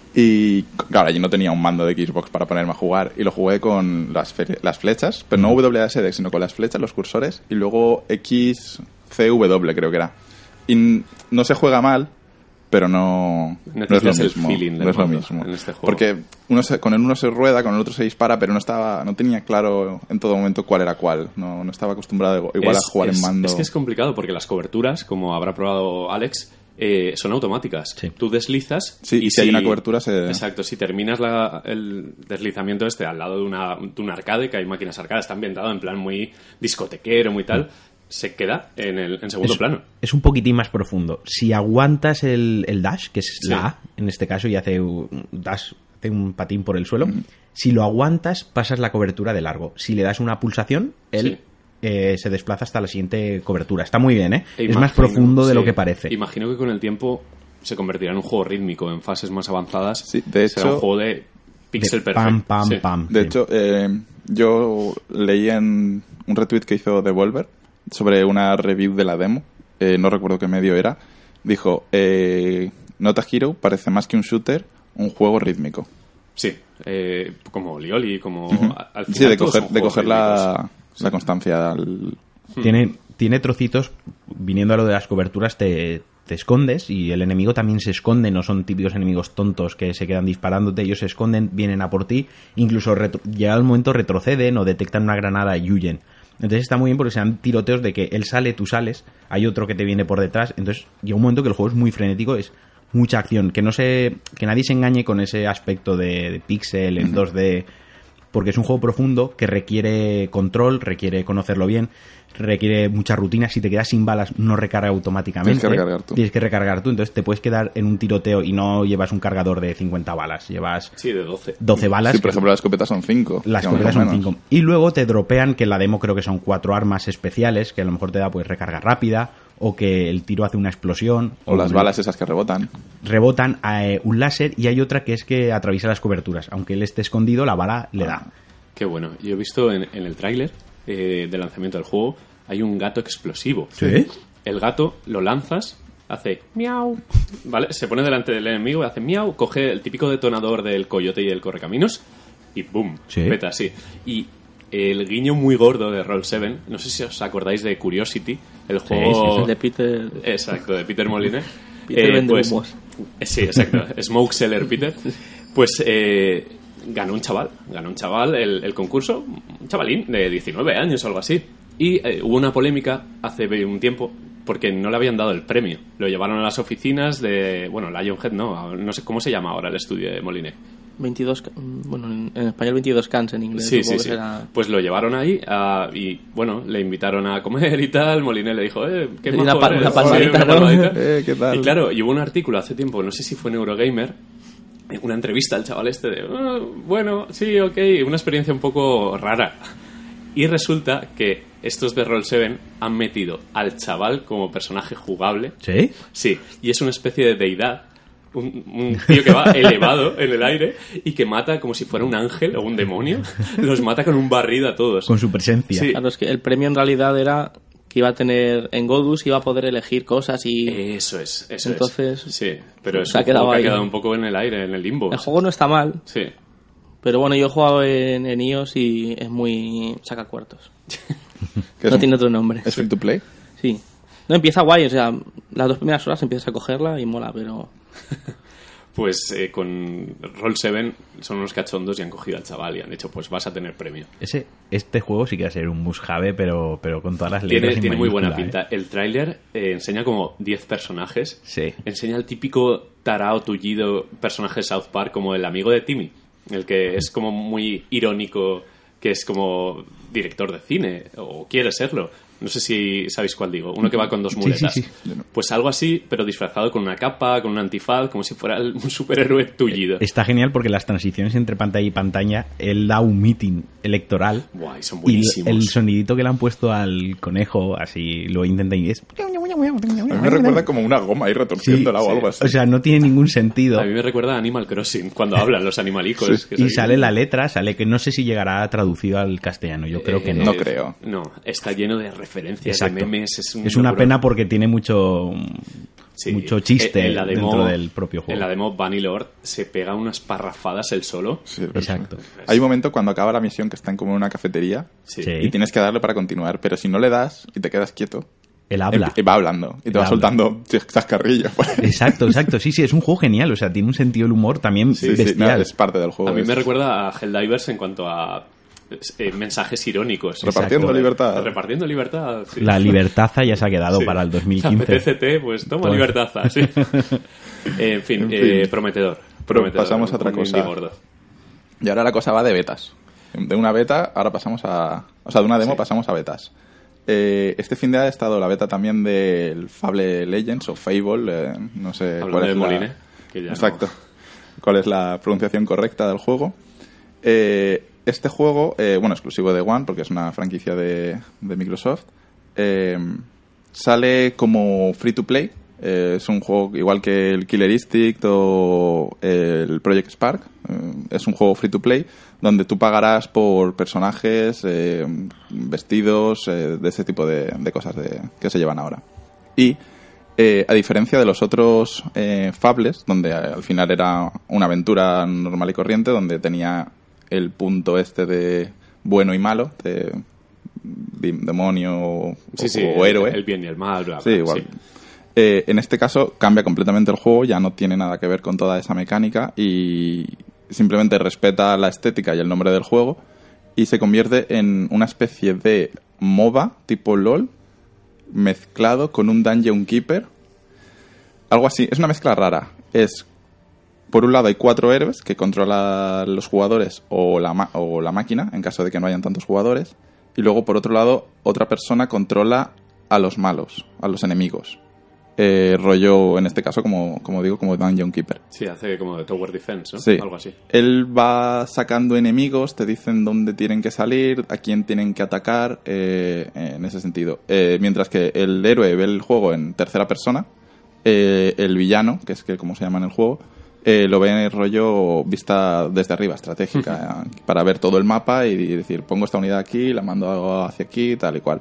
Y claro, allí no tenía un mando de Xbox para ponerme a jugar y lo jugué con las, fe- las flechas, pero no W A S D, sino con las flechas, los cursores, y luego X C W creo que era. Y n- no se juega mal, pero no, no es lo Necesitas el mismo. feeling del No es lo mando mismo. en este juego. Porque uno se- con el uno se rueda, con el otro se dispara, pero no estaba no tenía claro en todo momento cuál era cuál. No, no estaba acostumbrado igual Es- a jugar es- en mando. Es que es complicado porque las coberturas, como habrá probado Alex, eh, son automáticas. Sí. Tú deslizas Sí, y si hay una cobertura se- Exacto, si terminas la- el deslizamiento este al lado de, una, de un arcade, que hay máquinas arcade, está ambientado en plan muy discotequero, muy tal, se queda en, el, en segundo es, plano. es un poquitín más profundo. Si aguantas el, el dash, que es Sí. la A, en este caso, y hace un dash, hace un patín por el suelo, si lo aguantas, pasas la cobertura de largo. Si le das una pulsación, él Sí. eh, se desplaza hasta la siguiente cobertura. Está muy bien, ¿eh? E es más imagino- profundo de sí, lo que parece. Imagino que con el tiempo se convertirá en un juego rítmico, en fases más avanzadas. Sí, de será hecho- un juego de pixel De perfecto. pam, pam, Sí. pam. De sí. hecho, eh, yo leí en un retweet que hizo Devolver sobre una review de la demo, eh, no recuerdo qué medio era, dijo, eh, Nota Hero parece más que un shooter, un juego rítmico. Sí, eh, como Lioli, como a- al Sí, final de todos coger, son de juegos coger rítmicos. la, la constancia al... Tiene, tiene trocitos, viniendo a lo de las coberturas, te, te escondes y el enemigo también se esconde, no son típicos enemigos tontos que se quedan disparándote, ellos se esconden, vienen a por ti, incluso retro- llega el momento retroceden o detectan una granada y huyen. Entonces está muy bien porque se dan tiroteos de que él sale, tú sales, hay otro que te viene por detrás, entonces llega un momento que el juego es muy frenético, es mucha acción, que no se, que nadie se engañe con ese aspecto de, de pixel en dos D, porque es un juego profundo que requiere control, requiere conocerlo bien, requiere mucha rutina. Si te quedas sin balas, no recarga automáticamente. Tienes que recargar tú. Tienes que recargar tú. Entonces te puedes quedar en un tiroteo y no llevas un cargador de cincuenta balas. Llevas Sí, de doce. doce balas. Sí, por ejemplo, las escopetas son cinco. Las que más escopetas o son menos. cinco. Y luego te dropean, que en la demo creo que son cuatro armas especiales, que a lo mejor te da pues recarga rápida, o que el tiro hace una explosión. O las un- balas esas que rebotan. Rebotan a eh, un láser, y hay otra que es que atraviesa las coberturas. Aunque él esté escondido, la bala le da. Qué bueno. Yo he visto en, en el tráiler eh, de lanzamiento del juego, hay un gato explosivo. ¿Sí? El gato lo lanzas, hace miau, ¿vale? Se pone delante del enemigo, hace miau, coge el típico detonador del coyote y el correcaminos y ¡boom! Sí. Peta así. Y el guiño muy gordo de Roll siete, no sé si os acordáis de Curiosity, el juego... El de Peter. Exacto, de Peter Molyneux. Peter vende pues, humos. eh, Sí, exacto. Smoke Seller Peter. Pues eh, ganó un chaval. Ganó un chaval el, el concurso. Un chavalín de diecinueve años o algo así. Y eh, hubo una polémica hace un tiempo porque no le habían dado el premio. Lo llevaron a las oficinas de... Bueno, Lionhead no. No sé cómo se llama ahora el estudio de Molyneux. veintidós. ca- Bueno, en, en español veintidós cans, en inglés. Sí, sí, supongo sí. que será- Pues lo llevaron ahí ah, y, bueno, le invitaron a comer y tal. Molyneux le dijo, eh, qué Una majo pa- eres". una palmadita, Sí, una ¿no? palmadita. Eh, ¿qué tal? Y claro, y hubo un artículo hace tiempo, no sé si fue en Eurogamer, una entrevista al chaval este de, "Ah, bueno, sí, ok", una experiencia un poco rara. Y resulta que estos de Roll siete han metido al chaval como personaje jugable. ¿Sí? Sí, y es una especie de deidad. Un, un tío que va elevado en el aire y que mata como si fuera un ángel o un demonio. Los mata con un barrido a todos. Con su presencia. Sí. Claro, es que el premio en realidad era que iba a tener en Godus, iba a poder elegir cosas y Eso es, eso entonces es. Sí, pero es se ha un quedado juego que ha ahí. quedado un poco en el aire, en el limbo. el juego no está mal, Sí. pero bueno, yo he jugado en, en iOS y es muy saca cuartos. Que es No un- tiene otro nombre. ¿Es free to play? Sí. No, empieza guay, o sea, las dos primeras horas empiezas a cogerla y mola, pero Pues eh, con Roll siete son unos cachondos y han cogido al chaval y han dicho, pues vas a tener premio. Ese, este juego sí que va a ser un must-have, pero, pero con todas las Tiene, letras en tiene muy buena mayúscula, pinta. ¿eh? El tráiler eh, enseña como diez personajes. Sí. Enseña el típico tarao tullido personaje de South Park, como el amigo de Timmy, el que es como muy irónico, que es como director de cine, o quiere serlo. No sé si sabéis cuál digo. Uno que va con dos Sí, muletas. sí, sí. Pues algo así, pero disfrazado con una capa, con un antifaz, como si fuera el- un superhéroe tullido. Está genial porque las transiciones entre pantalla y pantalla, él da un meeting electoral Guay, son y buenísimos. el sonidito que le han puesto al conejo, así lo intenta y es... A mí me recuerda como una goma ahí retorciéndola Sí, o sí. algo así. O sea, no tiene ningún sentido. A mí me recuerda a Animal Crossing, cuando hablan los animalicos. Sí. que es Y ahí- sale la letra, sale que no sé si llegará traducido al castellano, yo creo que Eh, no. No creo. No, está lleno de referencias, Exacto. de memes. Es, un Es una locura. pena porque tiene mucho Sí. mucho chiste En la demo- dentro del propio juego. En la demo, Bunny Lord se pega unas parrafadas él solo. Sí, Exacto. Hay un momento cuando acaba la misión que están como en una cafetería Sí. Sí. y tienes que darle para continuar, pero si no le das y te quedas quieto, Él habla. em- va hablando y Él te va habla. soltando chascarrillos. Exacto, exacto. Sí, sí, es un juego genial. O sea, tiene un sentido del humor también Sí, sí, bestial. no, es parte del juego. A mí es me recuerda a Helldivers en cuanto a eh, mensajes irónicos. Repartiendo Exacto. libertad. Repartiendo libertad. Sí. La libertaza ya se ha quedado Sí. para el dos mil La quince. P C C, pues toma Pues- libertaza, sí. en fin, En fin. eh, prometedor. Pero prometedor, pasamos a otra un cosa. indie gordo. Y ahora la cosa va de betas. De una beta, ahora pasamos a... O sea, de una demo Sí. pasamos a betas. Eh, este fin de ha estado la beta también del Fable Legends o Fable, eh, no sé Hablando cuál es de la... Moline, que ya no- Exacto. ¿Cuál es la pronunciación correcta del juego? Eh, este juego, eh, bueno, exclusivo de One, porque es una franquicia de, de Microsoft, eh, sale como free to play. Eh, es un juego igual que el Killer Instinct o el Project Spark. Eh, es un juego free to play donde tú pagarás por personajes, eh, vestidos, eh, de ese tipo de, de cosas de- que se llevan ahora. Y eh, a diferencia de los otros eh, Fables, donde eh, al final era una aventura normal y corriente, donde tenía el punto este de bueno y malo, de, de demonio o, Sí, sí, o el- héroe. El bien y el mal, bla, bla, Sí, igual. Eh, en este caso cambia completamente el juego, ya no tiene nada que ver con toda esa mecánica y simplemente respeta la estética y el nombre del juego y se convierte en una especie de MOBA tipo LOL mezclado con un Dungeon Keeper. Algo así, es una mezcla rara. Es, por un lado hay cuatro héroes que controlan los jugadores o la, ma- o la máquina en caso de que no hayan tantos jugadores y luego por otro lado otra persona controla a los malos, a los enemigos. Eh, rollo, en este caso, como, como digo, como Dungeon Keeper. Sí, hace como de Tower Defense, ¿no? Sí. Algo así. Él va sacando enemigos, te dicen dónde tienen que salir, a quién tienen que atacar, eh, en ese sentido. Eh, mientras que el héroe ve el juego en tercera persona, eh, el villano, que es que como se llama en el juego, eh, lo ve en el rollo vista desde arriba, estratégica, eh, para ver todo el mapa y decir, pongo esta unidad aquí, la mando hacia aquí, tal y cual.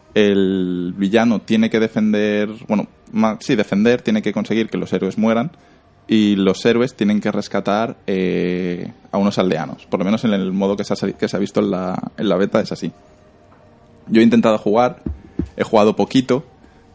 El villano tiene que defender, bueno, ma- sí, defender, tiene que conseguir que los héroes mueran y los héroes tienen que rescatar eh, a unos aldeanos. Por lo menos en el modo que se ha, sali- que se ha visto en la, en la beta es así. Yo he intentado jugar, he jugado poquito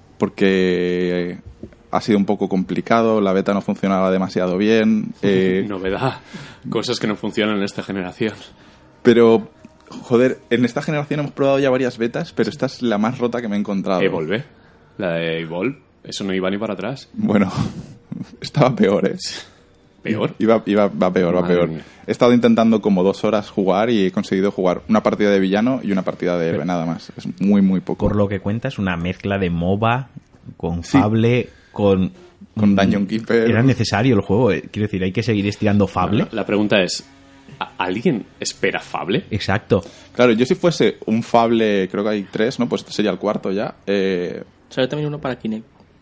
porque ha sido un poco complicado, la beta no funcionaba demasiado bien. eh, Novedad. Cosas que no funcionan en esta generación. Pero, joder, en esta generación hemos probado ya varias betas, pero esta es la más rota que me he encontrado. Evolve. La de Evolve. Eso no iba ni para atrás. Bueno, estaba peor, ¿eh? Peor. Iba, iba, va peor, va Madre peor. mía. He estado intentando como dos horas jugar y he conseguido jugar una partida de villano y una partida de héroe, nada más. Es muy, muy poco. Por lo que cuenta, es una mezcla de MOBA con Sí. Fable, con... Con mm, Dungeon Keeper. Era necesario el juego. eh. Quiero decir, hay que seguir estirando Fable. La pregunta es, ¿a- ¿alguien espera Fable? Exacto. Claro, yo si fuese un Fable, creo que hay tres, ¿no? Pues este sería el cuarto ya. Eh, sale también uno para Kinect.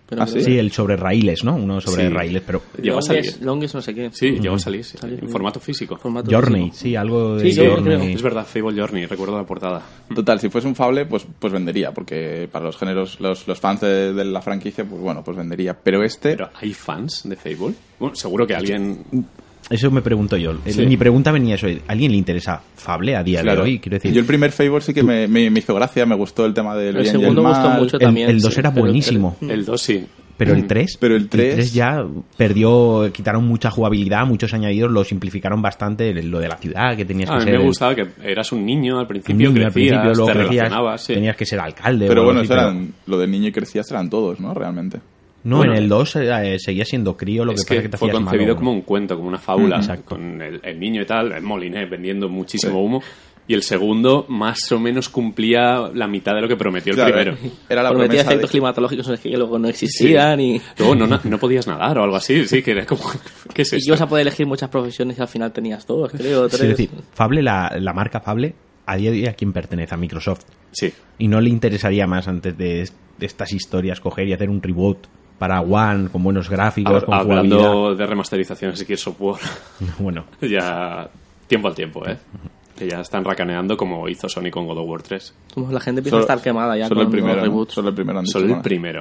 Pero ¿Ah, creo sí? que- Sí, el sobre raíles, ¿no? Uno sobre Sí. raíles, pero... Llegó a salir. Longest, Longest no sé qué. Sí, llegó a salir, sí, Salir en en- formato físico. Formato Journey, físico. sí, algo de Sí, yo Journey. creo. Es verdad, Fable Journey, recuerdo la portada. Total, si fuese un Fable, pues, pues vendería, porque para los géneros, los, los fans de, de la franquicia, pues bueno, pues vendería. Pero este... Pero ¿hay fans de Fable? Bueno, seguro que alguien... Eso me pregunto yo. Eh, Sí. Mi pregunta venía eso. ¿A alguien le interesa Fable a día Claro. de hoy? Quiero decir, Yo el primer Fable sí que me, me, me hizo gracia, me gustó el tema del El bien y el segundo mal. gustó mucho el, también. el dos sí, era pero el buenísimo. tres- El dos sí. Pero el tres, Pero el tres- ya perdió, quitaron mucha jugabilidad, muchos añadidos, lo simplificaron bastante, lo de la ciudad, que tenías Ah, que a mí ser me gustaba que eras un niño al un principio, niño al crecías, principio, luego te crecías, relacionabas, sí. tenías que ser alcalde. Pero o bueno, algo eso así, eran, lo de niño y crecías eran todos, ¿no? Realmente. No, Bueno, en el dos eh, seguía siendo crío, lo que es pasa que, es que te fue hacías concebido malo. como un cuento, como una fábula, Mm, exacto. con el, el niño y tal, el Moliné vendiendo muchísimo Sí. humo, y el segundo más o menos cumplía la mitad de lo que prometió el Claro, primero. Era la Prometía promesa efectos de... climatológicos que luego no existían y, Luego no, na- no podías nadar o algo así, sí, que era como... ¿Qué es y esto? ibas a poder elegir muchas profesiones y al final tenías dos, creo, tres. Es decir, Fable, la, la marca Fable, a día de hoy a quién pertenece, a Microsoft. Sí, Y no le interesaría más antes de, de estas historias coger y hacer un reboot para One con buenos gráficos, Hab- con jugabilidad. hablando de remasterizaciones y Gears Software, Bueno, ya tiempo al tiempo, ¿eh? Que ya están racaneando como hizo Sony con God of War tres. Como la gente empieza Solo- a estar quemada ya solo con el primero, los ¿no? reboots. Solo el primero han dicho, Solo el ¿no? primero.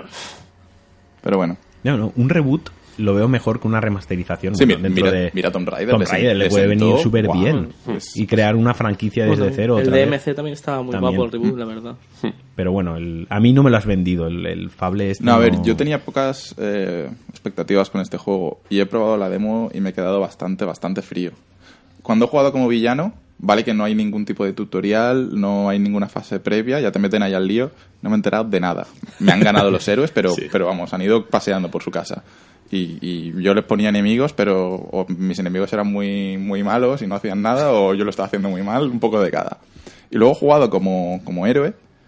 Pero bueno. no, no, un reboot lo veo mejor que una remasterización. Sí, bueno, mi- dentro mira, de mira Tomb Raider. Tomb le sen- Raider le le puede sentó, venir súper guau, bien pues- y crear una franquicia desde Bueno, cero el otra D vez. M C también estaba muy También. guapo el reboot, la verdad. Pero bueno, el- a mí no me lo has vendido el, el Fable este No, a ver, yo tenía pocas eh, expectativas con este juego y he probado la demo y me he quedado bastante, bastante frío. Cuando he jugado como villano, vale que no hay ningún tipo de tutorial, no hay ninguna fase previa, ya te meten ahí al lío, no me he enterado de nada. Me han ganado los héroes, pero, Sí. pero vamos, han ido paseando por su casa. Y, y yo les ponía enemigos, pero o mis enemigos eran muy, muy malos y no hacían nada, o yo lo estaba haciendo muy mal, un poco de cada. Y luego he jugado como, como héroe,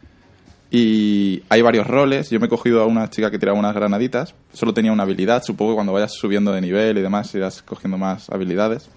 y hay varios roles. Yo me he cogido a una chica que tiraba unas granaditas. Solo tenía una habilidad. Supongo que cuando vayas subiendo de nivel y demás irás cogiendo más habilidades.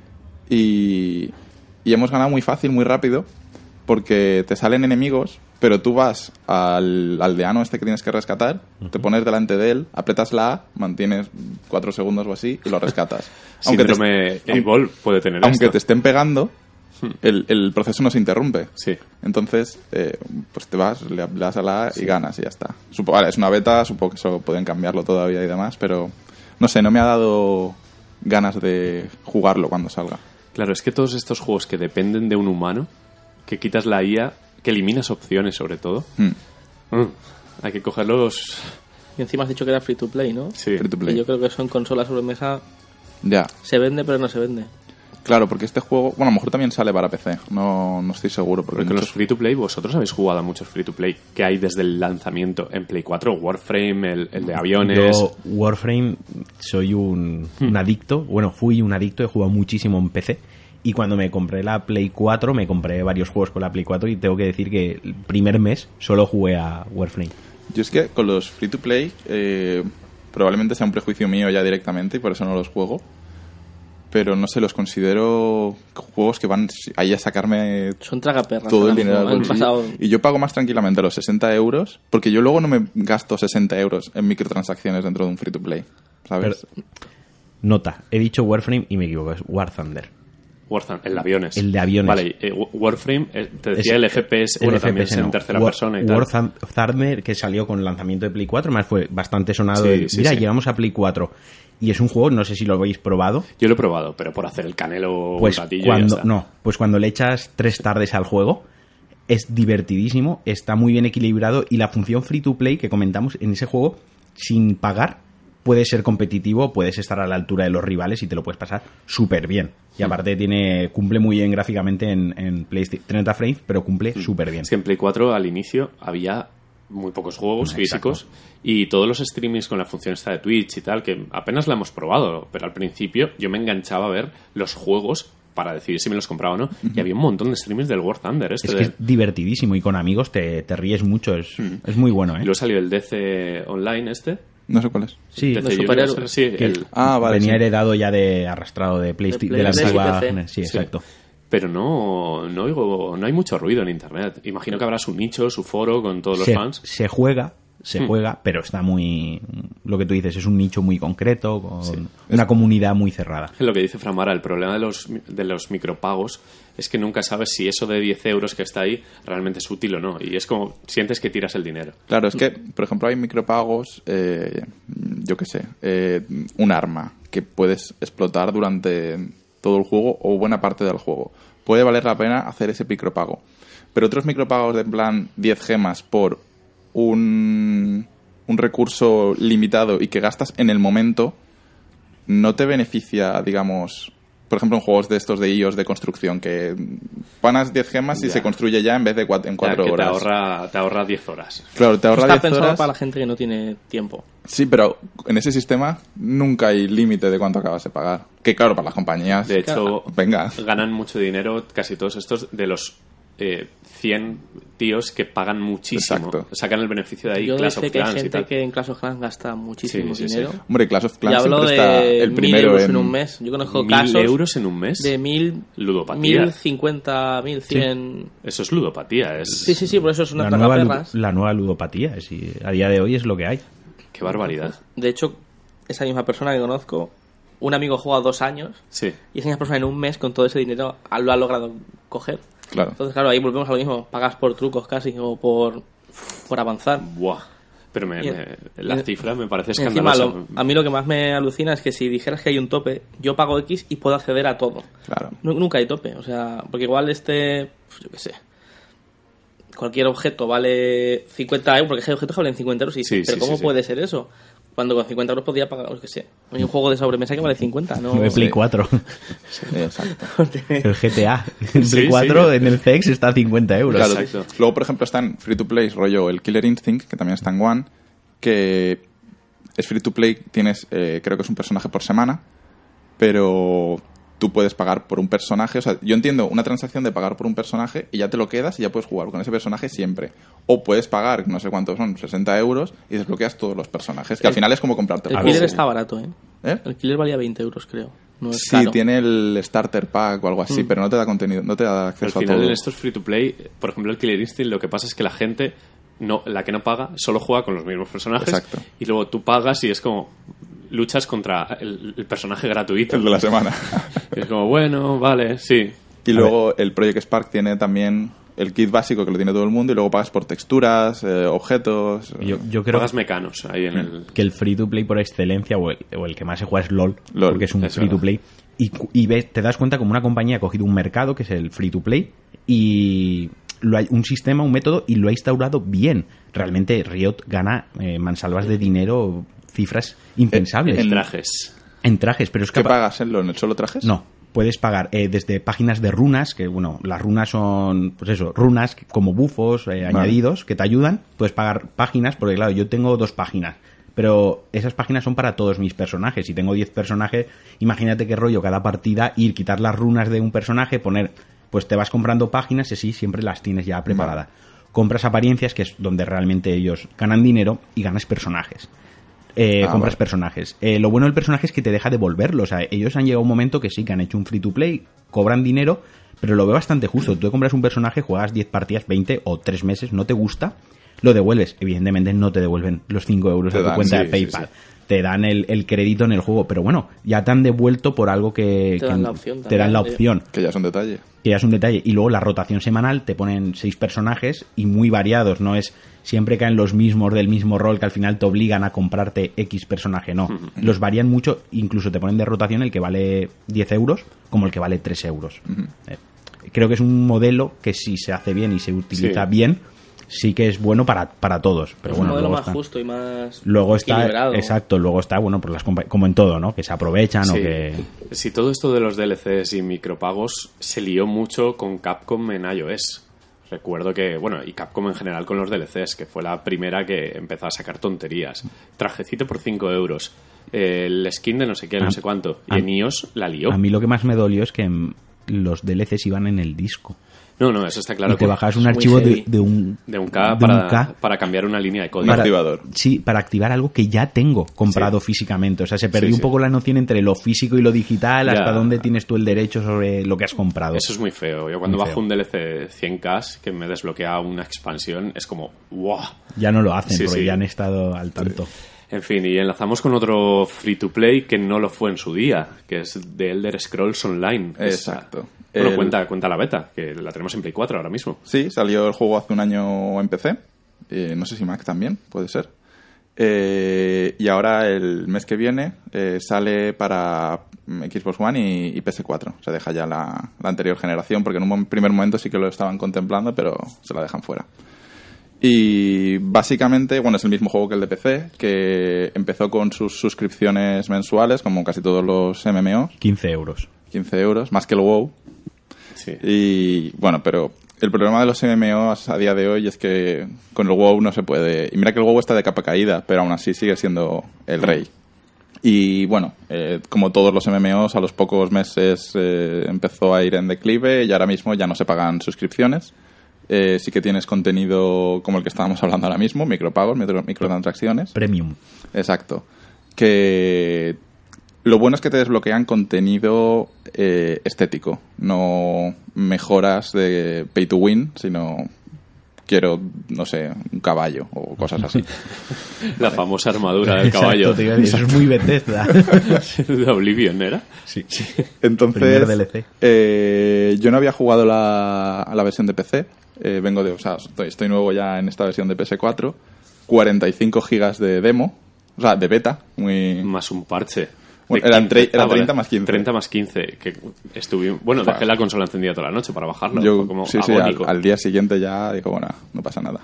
Y, y hemos ganado muy fácil, muy rápido. Porque te salen enemigos, pero tú vas al aldeano este que tienes que rescatar, te pones delante de él, apretas la A, mantienes cuatro segundos o así y lo rescatas. Aunque te, Síndrome Eivol puede tener aunque esto. te estén pegando, el, el proceso no se interrumpe. Sí. Entonces, eh, pues te vas, le le das a la A y ganas y ya está. Supo- vale, es una beta, supongo que eso pueden cambiarlo todavía y demás, pero no sé, no me ha dado ganas de jugarlo cuando salga. Claro, es que todos estos juegos que dependen de un humano, que quitas la I A, que eliminas opciones sobre todo, Hmm. mm, hay que cogerlos... Y encima has dicho que era free to play, ¿no? Sí. Free to Que play. yo creo que eso en consola sobre mesa Ya, se vende, pero no se vende. claro, porque este juego, bueno, a lo mejor también sale para P C, no, no estoy seguro. Porque Porque los muchos- free to play, vosotros habéis jugado a muchos free to play que hay desde el lanzamiento en Play cuatro, Warframe, el, el de aviones. Yo, Warframe, soy un, un adicto. Bueno, fui un adicto, he jugado muchísimo en P C. Y cuando me compré la Play cuatro, me compré varios juegos con la Play cuatro y tengo que decir que el primer mes solo jugué a Warframe. Yo es que con los free to play, eh, probablemente sea un prejuicio mío ya directamente y por eso no los juego. Pero no sé, los considero juegos que van ahí a sacarme Son tragaperras. todo el ahora dinero mismo. del Han bolsillo. pasado- Y yo pago más tranquilamente los sesenta euros, porque yo luego no me gasto sesenta euros en microtransacciones dentro de un free to play, ¿sabes? Nota, he dicho Warframe y me equivoco, es War Thunder. Warzone, el de aviones. El de aviones. Vale, eh, Warframe, eh, te decía Es- el F P S, el bueno, F P S también es en no. tercera War- persona y tal. War Thun- Thunder, que salió con el lanzamiento de Play cuatro, más fue bastante sonado. Sí, el, sí, Mira, sí. llegamos a Play cuatro. Y es un juego, no sé si lo habéis probado. Yo lo he probado, pero por hacer el canelo Pues un ratillo y cuando, ya está. no, pues cuando le echas tres tardes al juego, es divertidísimo, está muy bien equilibrado y la función free to play que comentamos en ese juego, sin pagar, puedes ser competitivo, puedes estar a la altura de los rivales y te lo puedes pasar súper bien. Y aparte tiene cumple muy bien gráficamente en, en PlayStation treinta frames, pero cumple súper bien. Es que en Play cuatro al inicio había muy pocos juegos físicos y todos los streamings con la función esta de Twitch y tal, que apenas la hemos probado, pero al principio yo me enganchaba a ver los juegos para decidir si me los compraba o no, y había un montón de streamings del War Thunder este Es que de- es divertidísimo y con amigos te, te ríes mucho, es, es muy bueno, y ¿eh? luego salió el D C Online este. No sé cuál es. Sí, D C los superhéroes. Universe, sí, que el- Ah, vale. venía sí. heredado ya de arrastrado de PlayStation, De de, la Play- antigua... de P C. Sí, Sí. exacto. pero no, no oigo, no hay mucho ruido en internet. Imagino que habrá su nicho, su foro con todos los se, fans. se juega, se Hmm. juega, pero está muy... Lo que tú dices, es un nicho muy concreto, con Sí. una comunidad muy cerrada. Es lo que dice Framara, el problema de los, de los micropagos es que nunca sabes si eso de diez euros que está ahí realmente es útil o no. Y es como, sientes que tiras el dinero. Claro, es que, por ejemplo, hay micropagos, eh, yo qué sé, eh, un arma que puedes explotar durante todo el juego o buena parte del juego. Puede valer la pena hacer ese micropago. Pero otros micropagos de en plan diez gemas por un, un recurso limitado y que gastas en el momento, no te beneficia, digamos... Por ejemplo, en juegos de estos de I O S de construcción, que panas diez gemas y Ya. se construye ya en vez de cuatro, en cuatro Ya, que horas. Te ahorra, te ahorra diez horas. Claro, te ahorra Está diez pensado horas. para la gente que no tiene tiempo. Sí, pero en ese sistema nunca hay límite de cuánto acabas de pagar. Que claro, para las compañías... De hecho, venga. ganan mucho dinero casi todos estos de los eh, cien tíos que pagan muchísimo. Exacto. Sacan el beneficio de ahí, Yo Clash sé of que hay Clans y gente tal. que en Clash of Clans gasta muchísimo Sí, sí, sí. dinero. Hombre, Clash of Y Clans hablo siempre está de el mil primero euros en... en un mes. Yo conozco ¿Mil casos euros en un mes? de mil, Ludopatía. mil cincuenta, mil cien. Eso es ludopatía. Es... Sí, sí, sí, por eso es una La nueva, lu- tragaperras. la nueva ludopatía, es, y a día de hoy es lo que hay. Qué barbaridad. De hecho, esa misma persona que conozco, un amigo juega dos años Sí. y esa misma persona en un mes con todo ese dinero lo ha logrado coger. Claro. Entonces, claro, ahí volvemos a lo mismo. Pagas por trucos casi o por, por avanzar. Buah. Pero me, Y- me- la y- cifra me parece Y encima, escandalosa. lo- a mí lo que más me alucina es que si dijeras que hay un tope, yo pago X y puedo acceder a todo. Claro. Nu- Nunca hay tope, o sea, porque igual este, pues, yo qué sé, cualquier objeto vale cincuenta euros, porque hay objetos que valen cincuenta euros y Sí, dices, pero sí, ¿cómo sí, sí. puede ser eso? Cuando con cincuenta euros podía pagar, yo qué sé, hay un juego de sobremesa que vale cincuenta, ¿no? Lo de Play cuatro. Exacto. El G T A. En Sí, Play sí. cuatro en el C E X está a cincuenta euros. Claro. Exacto. Luego, por ejemplo, están free to play, rollo el Killer Instinct, que también está en One, que es free to play, tienes, eh, creo que es un personaje por semana, pero tú puedes pagar por un personaje. O sea, yo entiendo una transacción de pagar por un personaje y ya te lo quedas y ya puedes jugar con ese personaje siempre. O puedes pagar, no sé cuántos son, sesenta euros y desbloqueas todos los personajes, que al final es como comprarte El el Killer juego. está barato, ¿eh? ¿Eh? El Killer valía veinte euros, creo. No es Sí, caro. tiene el starter pack o algo así, pero no te da contenido, no te da Al acceso a final, todo. en estos free to play, por ejemplo, el Killer Instinct, lo que pasa es que la gente, no la que no paga, solo juega con los mismos personajes. Exacto. Y luego tú pagas y es como luchas contra el, el personaje gratuito. El de la semana. Y es como, bueno, vale, sí. Y luego el Project Spark tiene también el kit básico que lo tiene todo el mundo y luego pagas por texturas, eh, objetos. Yo, yo creo Pagas mecanos ahí en el... que el free to play por excelencia o el, o el que más se juega es LOL, LOL, porque es un es free to verdad. play y, cu- y ves, te das cuenta como una compañía ha cogido un mercado que es el free to play y lo hay, un sistema, un método y lo ha instaurado bien. Realmente Riot gana eh, mansalvas de dinero, cifras impensables En en, trajes. trajes, pero es ¿Qué que pagas en lo en el solo trajes? no, puedes pagar eh, desde páginas de runas, que bueno, las runas son, pues eso, runas como bufos eh, añadidos que te ayudan. Puedes pagar páginas, porque claro, yo tengo dos páginas, pero esas páginas son para todos mis personajes. Si tengo diez personajes, imagínate qué rollo cada partida, ir, quitar las runas de un personaje, poner, pues te vas comprando páginas y así siempre las tienes ya preparadas. Compras apariencias, que es donde realmente ellos ganan dinero, y ganas personajes. Eh, Ah, compras vale. personajes. Eh, lo bueno del personaje es que te deja devolverlo. O sea, ellos han llegado a un momento que sí, que han hecho un free to play, cobran dinero, pero lo veo bastante justo. Tú compras un personaje, juegas diez partidas, veinte o tres meses, no te gusta, lo devuelves. Evidentemente no te devuelven los cinco euros Te de tu dan, cuenta sí, de sí, PayPal. sí. Te dan el, el crédito en el juego, pero bueno, ya te han devuelto por algo que, Te dan que la opción te dan la también, opción, Que ya es un detalle. que ya es un detalle. Y luego la rotación semanal, te ponen seis personajes y muy variados, no es siempre caen los mismos del mismo rol que al final te obligan a comprarte X personaje, no. Los varían mucho, incluso te ponen de rotación el que vale diez euros como el que vale tres euros. Eh, Creo que es un modelo que si se hace bien y se utiliza Sí. bien, sí que es bueno para, para todos. Pero es bueno, un modelo luego más está- justo y más Luego está, equilibrado. exacto, luego está, bueno, por las compa- como en todo, ¿no? Que se aprovechan o Sí. que... Sí, todo esto de los D L Cs y micropagos se lió mucho con Capcom en iOS. Recuerdo que, bueno, y Capcom en general con los D L Cs, que fue la primera que empezó a sacar tonterías. Trajecito por cinco euros. El skin de no sé qué, no A- sé cuánto. Y a- en iOS la lió. A mí lo que más me dolió es que en los D L Cs iban en el disco. No, no, eso está claro. Y te bajabas un muy archivo de, heavy. de un... De un K, de para, un K para cambiar una línea de Un código. activador. Sí, para activar algo que ya tengo comprado Sí. físicamente. O sea, se perdió Sí, un sí. poco la noción entre lo físico y lo digital, Ya. hasta dónde tienes tú el derecho sobre lo que has comprado. Eso es muy feo. Yo cuando Muy bajo feo. un D L C cien K que me desbloquea una expansión, es como ¡wow! Ya no lo hacen, Sí, porque sí. ya han estado al tanto. En fin, y enlazamos con otro free to play que no lo fue en su día, que es The Elder Scrolls Online. Exacto. Bueno, El- cuenta, cuenta la beta, que la tenemos en Play cuatro ahora mismo. Sí, salió el juego hace un año en P C. Eh, no sé si Mac también, puede ser. Eh, y ahora el mes que viene eh, sale para mm, Xbox One y, y P S cuatro. Se deja ya la, la anterior generación, porque en un mom- primer momento sí que lo estaban contemplando, pero se la dejan fuera. Y básicamente, bueno, es el mismo juego que el de P C, que empezó con sus suscripciones mensuales, como casi todos los M M Os, quince euros. quince euros, más que el WoW. Sí. Y bueno, pero el problema de los M M Os a día de hoy es que con el WoW no se puede. Y mira que el WoW está de capa caída, pero aún así sigue siendo el rey. Y bueno, eh, como todos los M M Os, a los pocos meses eh, empezó a ir en declive y ahora mismo ya no se pagan suscripciones. Eh, sí que tienes contenido como el que estábamos hablando ahora mismo, micropagos, micro, microtransacciones. Premium. Exacto. Que lo bueno es que te desbloquean contenido eh, estético, no mejoras de pay to win, sino quiero, no sé, un caballo o cosas así. La famosa armadura del caballo. Exacto, te iba a decir, eso es muy Bethesda. ¿De Oblivion era? Sí. Entonces, Primer D L C. eh, yo no había jugado la, a la versión de P C. Eh, vengo de, o sea, estoy, estoy nuevo ya en esta versión de P S cuatro. cuarenta y cinco gigas de demo, o sea, de beta. Muy... Más un parche. Bueno, De eran tre- quince. eran Ah, vale. treinta más quince. treinta más quince. Que estuve... Bueno, dejé la consola encendida toda la noche para bajarlo. Yo, Fue como sí, sí, al, agónico. al día siguiente ya digo, bueno, no pasa nada.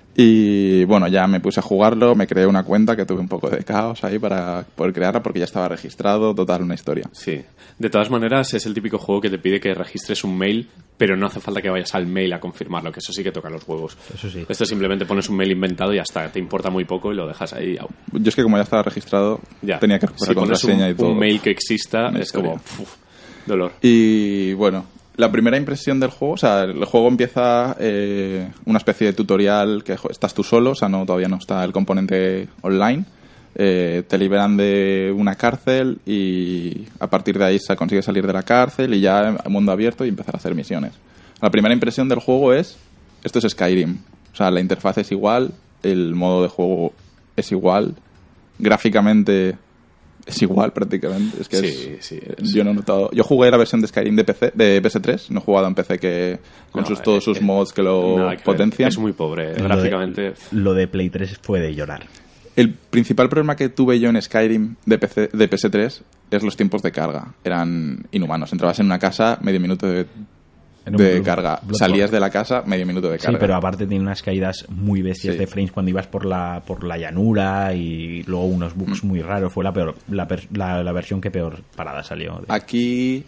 Y bueno, ya me puse a jugarlo, me creé una cuenta que tuve un poco de caos ahí para poder crearla porque ya estaba registrado, total, una historia. Sí. De todas maneras, es el típico juego que te pide que registres un mail, pero no hace falta que vayas al mail a confirmarlo, que eso sí que toca los huevos. Eso sí. Esto simplemente pones un mail inventado y ya está. Te importa muy poco y lo dejas ahí. Au. Yo es que como ya estaba registrado, Ya. tenía que recuperar Si pones contraseña un, y todo. un mail que exista, Una es como... historia. uf, dolor. Y bueno, la primera impresión del juego, o sea, el juego empieza eh, una especie de tutorial que jo- estás tú solo, o sea, no todavía no está el componente online. Eh, te liberan de una cárcel y a partir de ahí se consigue salir de la cárcel y ya mundo abierto y empezar a hacer misiones. La primera impresión del juego es, esto es Skyrim, o sea, la interfaz es igual, el modo de juego es igual, gráficamente es igual prácticamente. Es que Sí, es- sí, yo no he notado. Yo jugué la versión de Skyrim de P C, de P S tres, no he jugado en P C que con No, sus todos eh, sus eh, mods que lo nada que ver. potencian. Es muy pobre. Lo de- Gráficamente... Lo de Play tres fue de llorar. El principal problema que tuve yo en Skyrim de P C, de P S tres es los tiempos de carga. Eran inhumanos. Entrabas en una casa, medio minuto de, Era un de Blood- carga. Bloodborne. Salías de la casa, medio minuto de Sí, carga. pero aparte tiene unas caídas muy bestias Sí. de frames cuando ibas por la por la llanura y luego unos bugs muy raros. Fue la peor la, per- la, la versión que peor parada salió. Aquí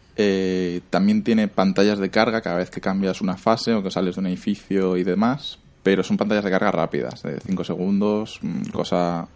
eh, también tiene pantallas de carga cada vez que cambias una fase o que sales de un edificio y demás, pero son pantallas de carga rápidas, de cinco segundos, mm, cosa...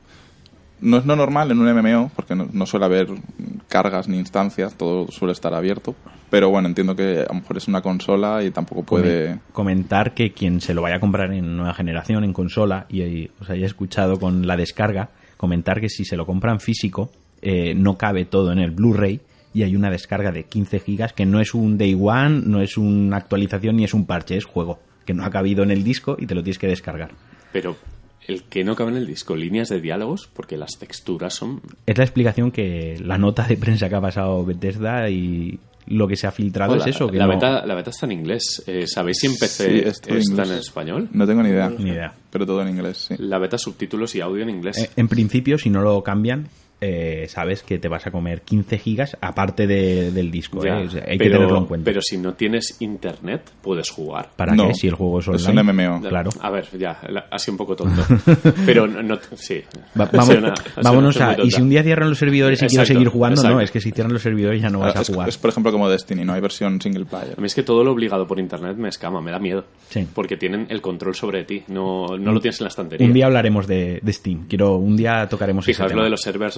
No es no normal en un M M O, porque no, no suele haber cargas ni instancias, todo suele estar abierto, pero bueno, entiendo que a lo mejor es una consola y tampoco puede... Comen- Comentar que quien se lo vaya a comprar en nueva generación, en consola, y, y os haya escuchado con la descarga, comentar que si se lo compran físico, eh, no cabe todo en el Blu-ray y hay una descarga de quince gigas que no es un Day One, no es una actualización ni es un parche, es juego, que no ha cabido en el disco y te lo tienes que descargar. Pero el que no cabe en el disco, líneas de diálogos, porque las texturas son... Es la explicación que la nota de prensa que ha pasado Bethesda y lo que se ha filtrado Hola, es eso. Que la, no- beta, la beta está en inglés. Eh, ¿Sabéis si en P C Sí, esto en está inglés. en español? No tengo ni idea. Ni idea. Pero todo en inglés, sí. La beta, subtítulos y audio en inglés. Eh, en principio, si no lo cambian, eh, sabes que te vas a comer quince gigas aparte de- del disco. Ya, eh. O sea, hay pero, que tenerlo en cuenta. Pero si no tienes internet, puedes jugar. ¿Para No, qué? Si el juego es es online. un M M O. Claro. A ver, ya, la- así un poco tonto. Pero no, no- sí. Va- vamos, Suena- suena vámonos muy a... Y tonta. si un día cierran los servidores y quiero Exacto, seguir jugando, exacto. no, es que si cierran los servidores ya no vas a es, jugar. es, por ejemplo, como Destiny, no hay versión single player. A mí es que todo lo obligado por internet me escama, me da miedo. Sí. Porque tienen el control sobre ti, no, no lo tienes en la estantería. Un día hablaremos de, de Steam. Quiero, un día tocaremos ese Fijaos tema. lo de los servers de,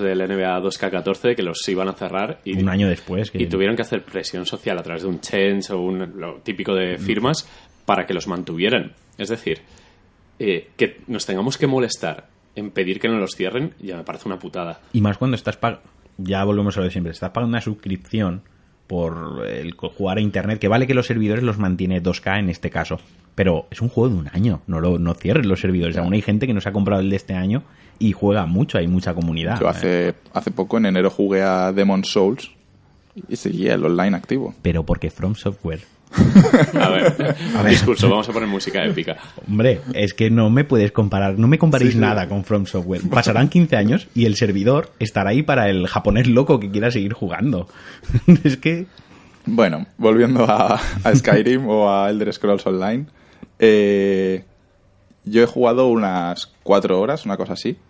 del N B A dos K catorce que los iban a cerrar y, un año después. Que... y tuvieron que hacer presión social a través de un change o un, lo típico de firmas para que los mantuvieran. Es decir, eh, que nos tengamos que molestar en pedir que no los cierren ya me parece una putada. Y más cuando estás pagando, ya volvemos a lo de siempre, estás pagando una suscripción por el jugar a internet, que vale que los servidores los mantiene dos K en este caso, pero es un juego de un año, no lo no cierres los servidores. Aún hay gente que no se ha comprado el de este año y juega mucho, hay mucha comunidad. Yo hace, hace poco, en enero, jugué a Demon's Souls y seguía el online activo. Pero porque From Software... A ver, a ver, discurso, vamos a poner música épica. Hombre, es que no me puedes comparar, no me comparéis sí, sí. nada con From Software. Pasarán quince años y el servidor estará ahí para el japonés loco que quiera seguir jugando. Es que... Bueno, volviendo a, a Skyrim o a Elder Scrolls Online, eh, yo he jugado unas cuatro horas, una cosa así.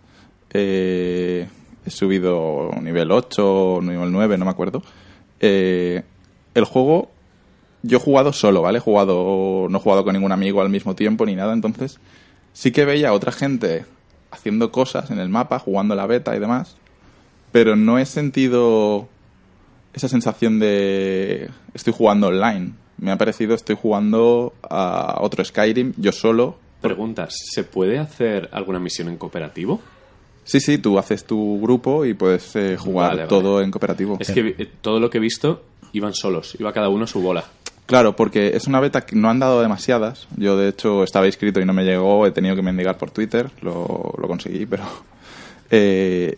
Eh, he subido nivel ocho, nivel nueve, no me acuerdo. Eh, el juego... Yo he jugado solo, ¿vale? He jugado, no he jugado con ningún amigo al mismo tiempo ni nada, entonces sí que veía a otra gente haciendo cosas en el mapa, jugando la beta y demás, pero no he sentido esa sensación de estoy jugando online. Me ha parecido estoy jugando a otro Skyrim, yo solo. Preguntas, ¿se puede hacer alguna misión en cooperativo? Sí, sí, tú haces tu grupo y puedes eh, jugar vale, todo vale. en cooperativo. Es que eh, todo lo que he visto iban solos, iba cada uno a su bola. Claro, porque es una beta que no han dado demasiadas. Yo, de hecho, estaba inscrito y no me llegó. He tenido que mendigar por Twitter. Lo, lo conseguí, pero... Eh,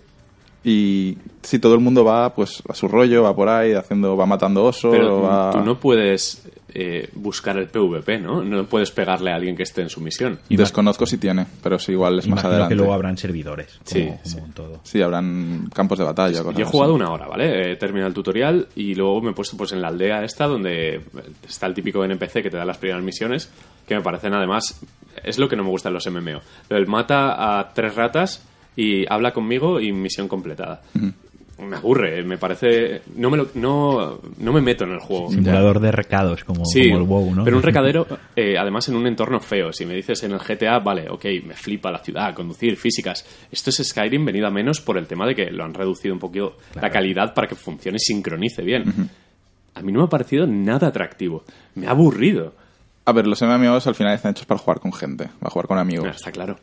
y si todo el mundo va pues a su rollo, va por ahí, haciendo va matando osos... Pero va... tú no puedes eh, buscar el PvP, ¿no? No puedes pegarle a alguien que esté en su misión. Desconozco si tiene, pero sí, igual es más Imagino adelante. que luego habrán servidores, como, Sí, como sí. en todo. Sí, habrán campos de batalla. Cosas Yo he jugado así. una hora, ¿vale? He terminado el tutorial y luego me he puesto pues en la aldea esta donde está el típico N P C que te da las primeras misiones, que me parecen además... Es lo que no me gusta en los M M O. Pero él mata a tres ratas y habla conmigo y misión completada. Uh-huh. Me aburre, me parece... No me, lo, no, no me meto en el juego. Simulador de recados, como, sí, como el WoW, ¿no? Pero un recadero, eh, además en un entorno feo. Si me dices en el G T A, vale, ok, me flipa la ciudad, conducir, físicas. Esto es Skyrim venido a menos por el tema de que lo han reducido un poquito claro. la calidad para que funcione y sincronice bien. Uh-huh. A mí no me ha parecido nada atractivo. Me ha aburrido. A ver, los M M Os al final están hechos para jugar con gente, para jugar con amigos. No, está claro.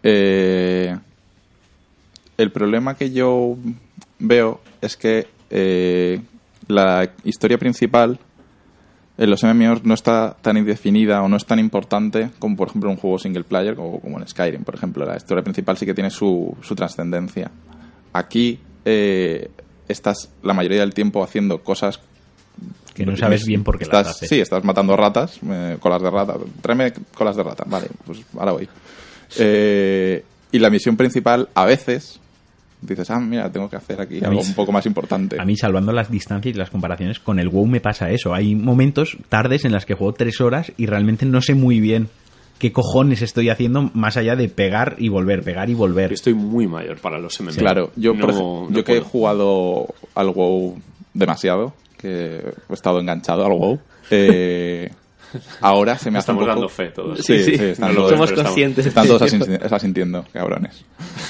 Eh, el problema que yo veo es que eh, la historia principal en los M M Os no está tan indefinida o no es tan importante como, por ejemplo, un juego single player o como en Skyrim, por ejemplo. La historia principal sí que tiene su, su trascendencia. Aquí eh, estás la mayoría del tiempo haciendo cosas que no sabes bien por qué estás, las haces. Sí, estás matando ratas, eh, colas de rata. Tráeme colas de rata. Vale, pues ahora voy. Eh, y la misión principal, a veces, dices, ah, mira, tengo que hacer aquí a algo mí, un poco más importante. A mí, salvando las distancias y las comparaciones, con el WoW me pasa eso. Hay momentos, tardes, en las que juego tres horas y realmente no sé muy bien qué cojones estoy haciendo más allá de pegar y volver, pegar y volver. Yo estoy muy mayor para los M M O. Claro, yo, no, por ejemplo, no yo que puedo. he jugado al WoW demasiado, que he estado enganchado al WoW, eh, ahora se me hace un Estamos poco... dando fe todos. Sí, sí, están no todos, somos estamos- conscientes. están todos asin- asintiendo, cabrones.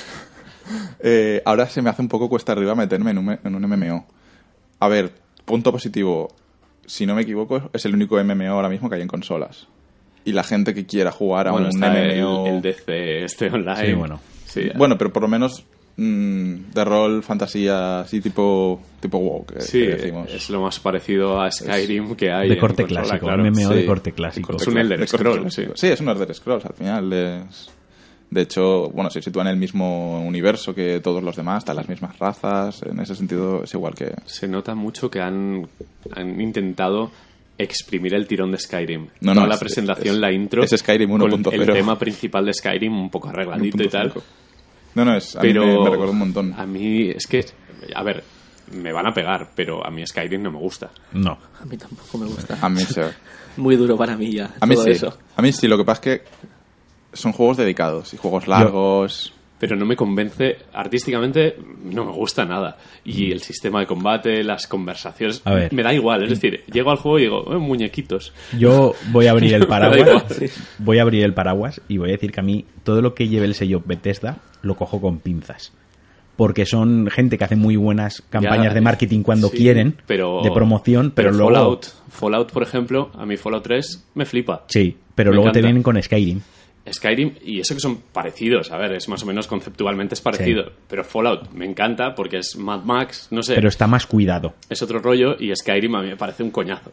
Eh, ahora se me hace un poco cuesta arriba meterme en un, en un M M O. A ver, punto positivo. Si no me equivoco, es el único M M O ahora mismo que hay en consolas. Y la gente que quiera jugar a Bueno, un está M M O... el, el D C este online. Sí, bueno. Sí, Bueno, pero por lo menos mmm, de rol, fantasía, así tipo, tipo WoW, que, sí, que decimos. es lo más parecido a Skyrim que hay. De en corte consola, clásico, claro. M M O de Sí. corte clásico. Es un Elder De corte Scrolls, clásico. sí. Sí, es un Elder Scrolls al final. Es... De hecho, bueno, se sitúa en el mismo universo que todos los demás, están las mismas razas, en ese sentido es igual que... Se nota mucho que han, han intentado exprimir el tirón de Skyrim. No, Toda no, la es- presentación, es- la intro, es Skyrim uno punto con cero. el tema principal de Skyrim un poco arregladito y tal. No, no, es, a Pero mí me, me recuerda un montón. A mí es que, a ver, me van a pegar, pero a mí Skyrim no me gusta. No. A mí tampoco me gusta. A mí sí. Muy duro para mí ya. A mí todo sí. eso. A mí sí, lo que pasa es que son juegos dedicados y juegos largos... Pero no me convence, artísticamente no me gusta nada. Y el sistema de combate, las conversaciones, A ver. me da igual. Es decir, llego al juego y digo, eh, muñequitos. Yo voy a abrir el Me da paraguas. igual. Voy a abrir el paraguas y voy a decir que a mí todo lo que lleve el sello Bethesda lo cojo con pinzas. porque son gente que hace muy buenas campañas Ya, de marketing cuando sí, quieren, pero- de promoción, pero, Pero luego... Fallout, Fallout, por ejemplo, a mí Fallout tres me flipa. Sí, pero Me luego te encanta. vienen con Skyrim. Skyrim, y eso que son parecidos, a ver, es más o menos conceptualmente es parecido, Sí. pero Fallout me encanta porque es Mad Max, no sé, Pero está más cuidado. es otro rollo, y Skyrim a mí me parece un coñazo.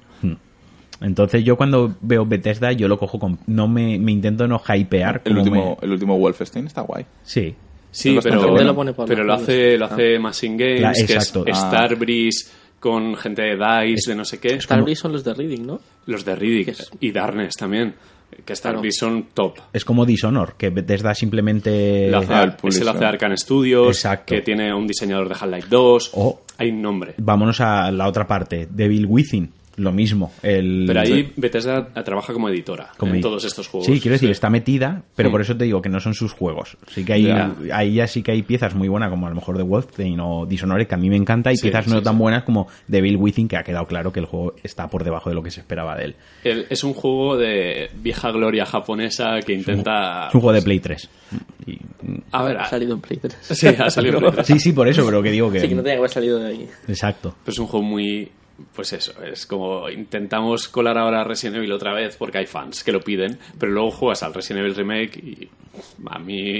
Entonces yo cuando veo Bethesda yo lo cojo con... No me, me intento no hypear. El como último, me- el último Wolfenstein está guay. Sí. Sí, Es bastante pero, bueno. Lo pone por pero los lo juegos. hace, lo hace Machine Games, Claro, que exacto. es Ah. Starbreeze con gente de DICE, de no sé qué. Starbreeze son los de Reading, ¿no? Los de Riddick Que es- y Darkness también, que Starbreeze son top. Es como Dishonor, que Bethesda simplemente... Lo hace, Ah, el ese publisher. lo hace Arkane Studios, Exacto. que tiene un diseñador de Half-Life dos. O- Hay un nombre. Vámonos a la otra parte. Devil Within, lo mismo. El... Pero ahí Bethesda trabaja como editora Como en di- todos estos juegos. Sí, quiero decir, Sí. está metida, pero Mm. por eso te digo que no son sus juegos. Sí que hay, Ya. ahí ya sí que hay piezas muy buenas, como a lo mejor de Wolfenstein o Dishonored, que a mí me encanta, y Sí, piezas sí, no sí. tan buenas como Devil Within, que ha quedado claro que el juego está por debajo de lo que se esperaba de él. El- es un juego de vieja gloria japonesa que intenta... Es un juego de Play tres. Y- A ver, Ha salido en Play tres. Sí, ha salido en Play tres. sí, sí, por eso, pero que digo que... Sí, que no tenía que haber salido de ahí. Exacto. Pero es un juego muy... Pues eso, es como intentamos colar ahora Resident Evil otra vez porque hay fans que lo piden, pero luego juegas al Resident Evil Remake y a mí...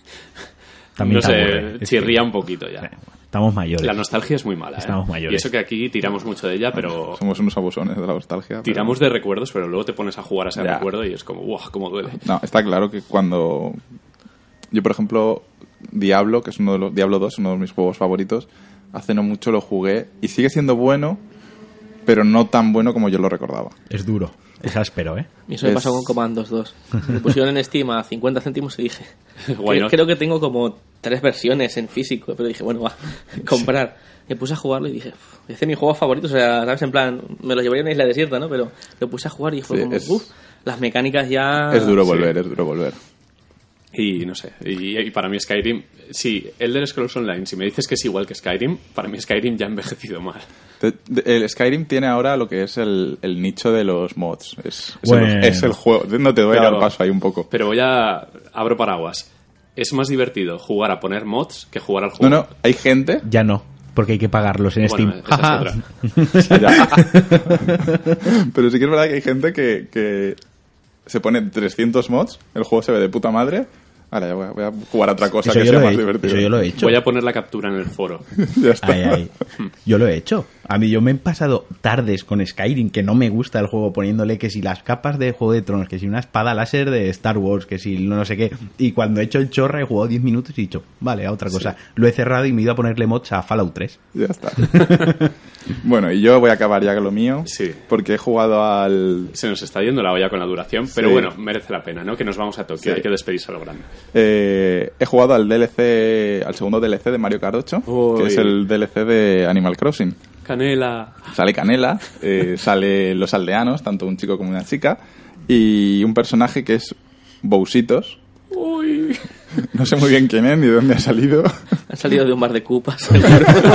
También no te sé, aburre. Es chirría que- un poquito ya. Estamos mayores. La nostalgia es muy mala, ¿eh? Estamos mayores. Y eso que aquí tiramos mucho de ella, pero... Somos unos abusones de la nostalgia. pero- Tiramos de recuerdos, pero luego te pones a jugar a ese Ya. recuerdo y es como, ¡guau! ¡Cómo duele! No, está claro que cuando... Yo, por ejemplo, Diablo, que es uno de los... Diablo dos, uno de mis juegos favoritos, hace no mucho lo jugué y sigue siendo bueno, pero no tan bueno como yo lo recordaba. Es duro. Es áspero, ¿eh? Y eso me Es- pasó con Commandos dos. Me pusieron en Steam a cincuenta céntimos y dije... Why creo, not? creo que tengo como tres versiones en físico, pero dije, bueno, va, comprar. Me puse a jugarlo y dije, "Uf, este es mi juego favorito", o sea, ¿sabes? En plan, me lo llevaría a una isla desierta, ¿no? Pero lo puse a jugar y fue Sí, como, es- uff, las mecánicas ya... es duro sí. volver, es duro volver. Y no sé, y, y para mí Skyrim, sí, Elder Scrolls Online, si me dices que es igual que Skyrim, para mí Skyrim ya ha envejecido mal. Te- de- El Skyrim tiene ahora lo que es el, el nicho de los mods. Es, es, Bueno. el, es el juego. No te doy Pero- al paso ahí un poco. Pero voy a... abro paraguas. Es más divertido jugar a poner mods que jugar al No, juego. no, hay gente... Ya no, porque hay que pagarlos en Bueno, Steam. esa es otra. Ya. Pero sí que es verdad que hay gente que, que se pone trescientos mods, el juego se ve de puta madre. Ahora ya voy a, voy a jugar a otra cosa Eso que yo, sea lo más he, divertido. eso yo lo he hecho. Voy a poner la captura en el foro. Ya está. Ay, ay. Yo lo he hecho. A mí yo me he pasado tardes con Skyrim, que no me gusta el juego, poniéndole que si las capas de Juego de Tronos, que si una espada láser de Star Wars, que si no sé qué. Y cuando he hecho el chorra he jugado diez minutos y he dicho, vale, a otra cosa. Lo he cerrado y me he ido a ponerle mods a Fallout tres. Ya está. Bueno, y yo voy a acabar ya con lo mío. Sí. Porque he jugado al... Se nos está yendo la olla con la duración, pero Sí. bueno, merece la pena, ¿no? Que nos vamos a Tokio, Sí. hay que despedirse a lo grande. Eh, he jugado al D L C, al segundo D L C de Mario Kart ocho, Uy. que es el D L C de Animal Crossing. Canela. Sale Canela, eh, sale los aldeanos, tanto un chico como una chica, y un personaje que es Bousitos. Uy. No sé muy bien quién es ni de dónde ha salido. Han salido de un bar de cupas, seguro.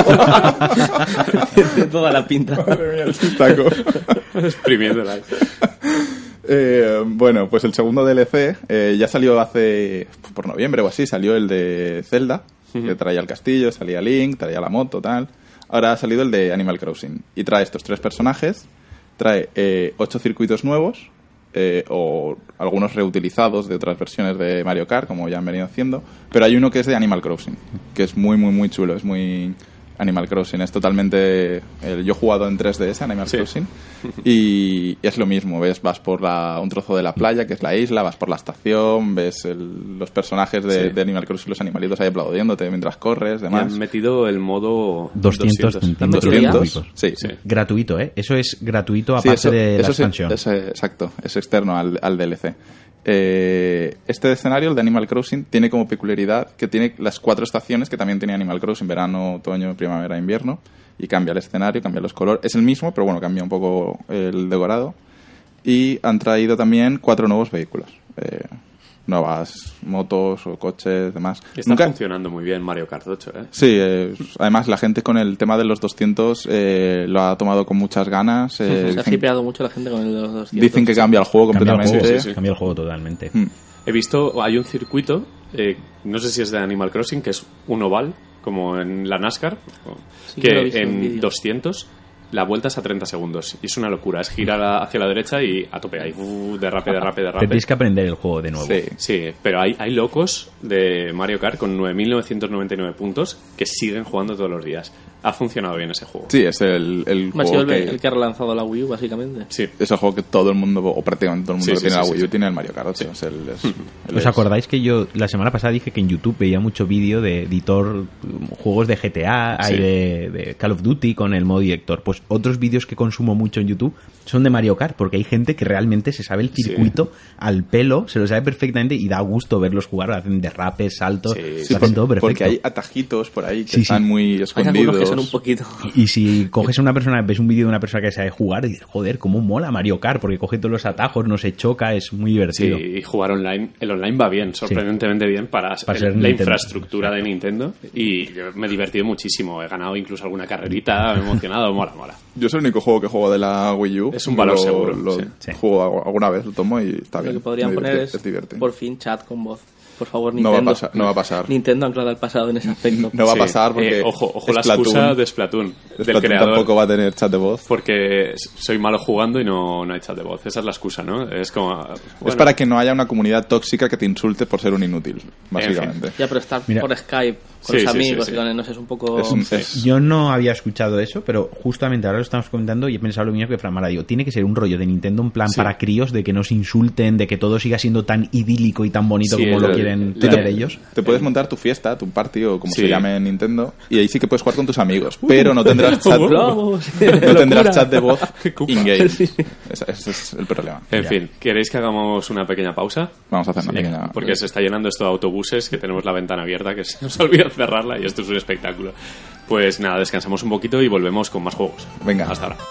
De toda la pinta. Madre mía, el chistaco. Exprimiéndola. Eh, bueno, pues el segundo D L C eh, ya salió hace, por noviembre o así, salió el de Zelda, que traía el castillo, salía Link, traía la moto, tal. Ahora ha salido el de Animal Crossing y trae estos tres personajes, trae eh, ocho circuitos nuevos, eh, o algunos reutilizados de otras versiones de Mario Kart, como ya han venido haciendo, pero hay uno que es de Animal Crossing, que es muy, muy, muy chulo, es muy... Animal Crossing, es totalmente... el- yo he jugado en tres D S Animal Sí. Crossing y es lo mismo, ves, vas por la, un trozo de la playa, que es la isla, vas por la estación, ves el- los personajes de, Sí. de Animal Crossing, los animalitos ahí aplaudiéndote mientras corres, Y demás. han metido el modo doscientos centímetros ¿doscientos? cúbicos. Sí, Sí. Gratuito, ¿eh? Eso es gratuito Sí, aparte eso, de la eso sí, expansión. es, eh, exacto, es externo al, al D L C. Eh, este escenario, el de Animal Crossing, tiene como peculiaridad que tiene las cuatro estaciones que también tiene Animal Crossing, verano, otoño, primavera, invierno, y cambia el escenario, cambia los colores. Es el mismo, pero bueno, cambia un poco el decorado. Y han traído también cuatro nuevos vehículos. Eh, nuevas motos o coches, demás. Está Nunca, funcionando muy bien Mario Kart ocho, ¿eh? Sí, eh, además la gente con el tema de los doscientos eh, lo ha tomado con muchas ganas. eh, Se ha dicen, hipeado mucho la gente con el de los doscientos. dicen que cambia el juego Cambia el completamente. juego, Sí, sí. cambia el juego totalmente. Mm. He visto, hay un circuito, eh, no sé si es de Animal Crossing, que es un oval, como en la NASCAR, Sí, que lo he que visto en en vídeo. doscientos la vuelta es a treinta segundos. Y es una locura. Es girar a- hacia la derecha y a tope ahí. Uh, derrape, derrape, Te derrape. tienes que aprender el juego de nuevo. Sí. Sí, pero hay, hay locos de Mario Kart con nueve mil novecientos noventa y nueve puntos que siguen jugando todos los días. Ha funcionado bien ese juego. Sí, es el, el Ha sido juego el, que... el que ha relanzado la Wii U, básicamente. Sí. Es el juego que todo el mundo, o prácticamente todo el mundo Sí, que sí, tiene sí, la Wii sí, U sí. tiene el Mario Kart ocho. Es el, es- él ¿Os es- acordáis que yo la semana pasada dije que en YouTube veía mucho vídeo de editor um, juegos de G T A Sí. y de, de Call of Duty con el modo director? Pues otros vídeos que consumo mucho en YouTube son de Mario Kart, porque hay gente que realmente se sabe el circuito al pelo, se lo sabe perfectamente y da gusto verlos jugar, hacen derrapes, saltos, Sí, lo sí, hacen todo perfecto. Porque hay atajitos por ahí que Sí, sí. están muy Hay escondidos. algunos que son un poquito... Y si coges a una persona, ves un vídeo de una persona que sabe jugar y dices, joder, cómo mola Mario Kart, porque coge todos los atajos, no se choca, es muy Sí, divertido. y jugar online, el online va bien, sorprendentemente bien para, Para el- ser la Nintendo. infraestructura de Nintendo. Y yo me he divertido muchísimo. He ganado incluso alguna carrerita, me he emocionado, mola, mola. Yo es el único juego que juego de la Wii U. Es un valor Lo- seguro, Lo sí. Sí. juego alguna vez, lo tomo y está Lo bien. que podrían Me poner divierte- es, divertido. por fin, chat con voz. Por favor, No Nintendo. va a pasar, no va a pasar. Nintendo anclada al pasado en ese aspecto. No va a Sí. pasar porque Eh, ojo, ojo la Splatoon- excusa de Splatoon, del Splatoon creador. tampoco va a tener chat de voz. Porque soy malo jugando y no, no hay chat de voz. Esa es la excusa, ¿no? Es como... Es bueno, para que no haya una comunidad tóxica que te insulte por ser un inútil, básicamente. Ya, pero estar Mira. por Skype Sí, con los sí, amigos sí, y sí. con no sé, es un poco... Es un- es- Yo no había escuchado eso, pero justamente ahora lo estamos comentando y he pensado lo mismo que Fran Mara. Digo, tiene que ser un rollo de Nintendo en plan Sí. para críos, de que no se insulten, de que todo siga siendo tan idílico y tan bonito Sí, como el- lo el- quieren el- tener el- ellos. Te puedes montar tu fiesta, tu party o como Sí. se llame en Nintendo y ahí sí que puedes jugar con tus amigos, pero no tendrás chat, ¡Bravo! no tendrás chat de voz Qué cuca. in-game. Sí. Ese, ese es el problema. En Ya. fin, ¿queréis que hagamos una pequeña pausa? Vamos a hacer una Sí, pequeña... porque se está llenando esto de autobuses, que tenemos la ventana abierta, que se nos olvida cerrarla y esto es un espectáculo. Pues nada, descansamos un poquito y volvemos con más juegos. Venga. Hasta ahora.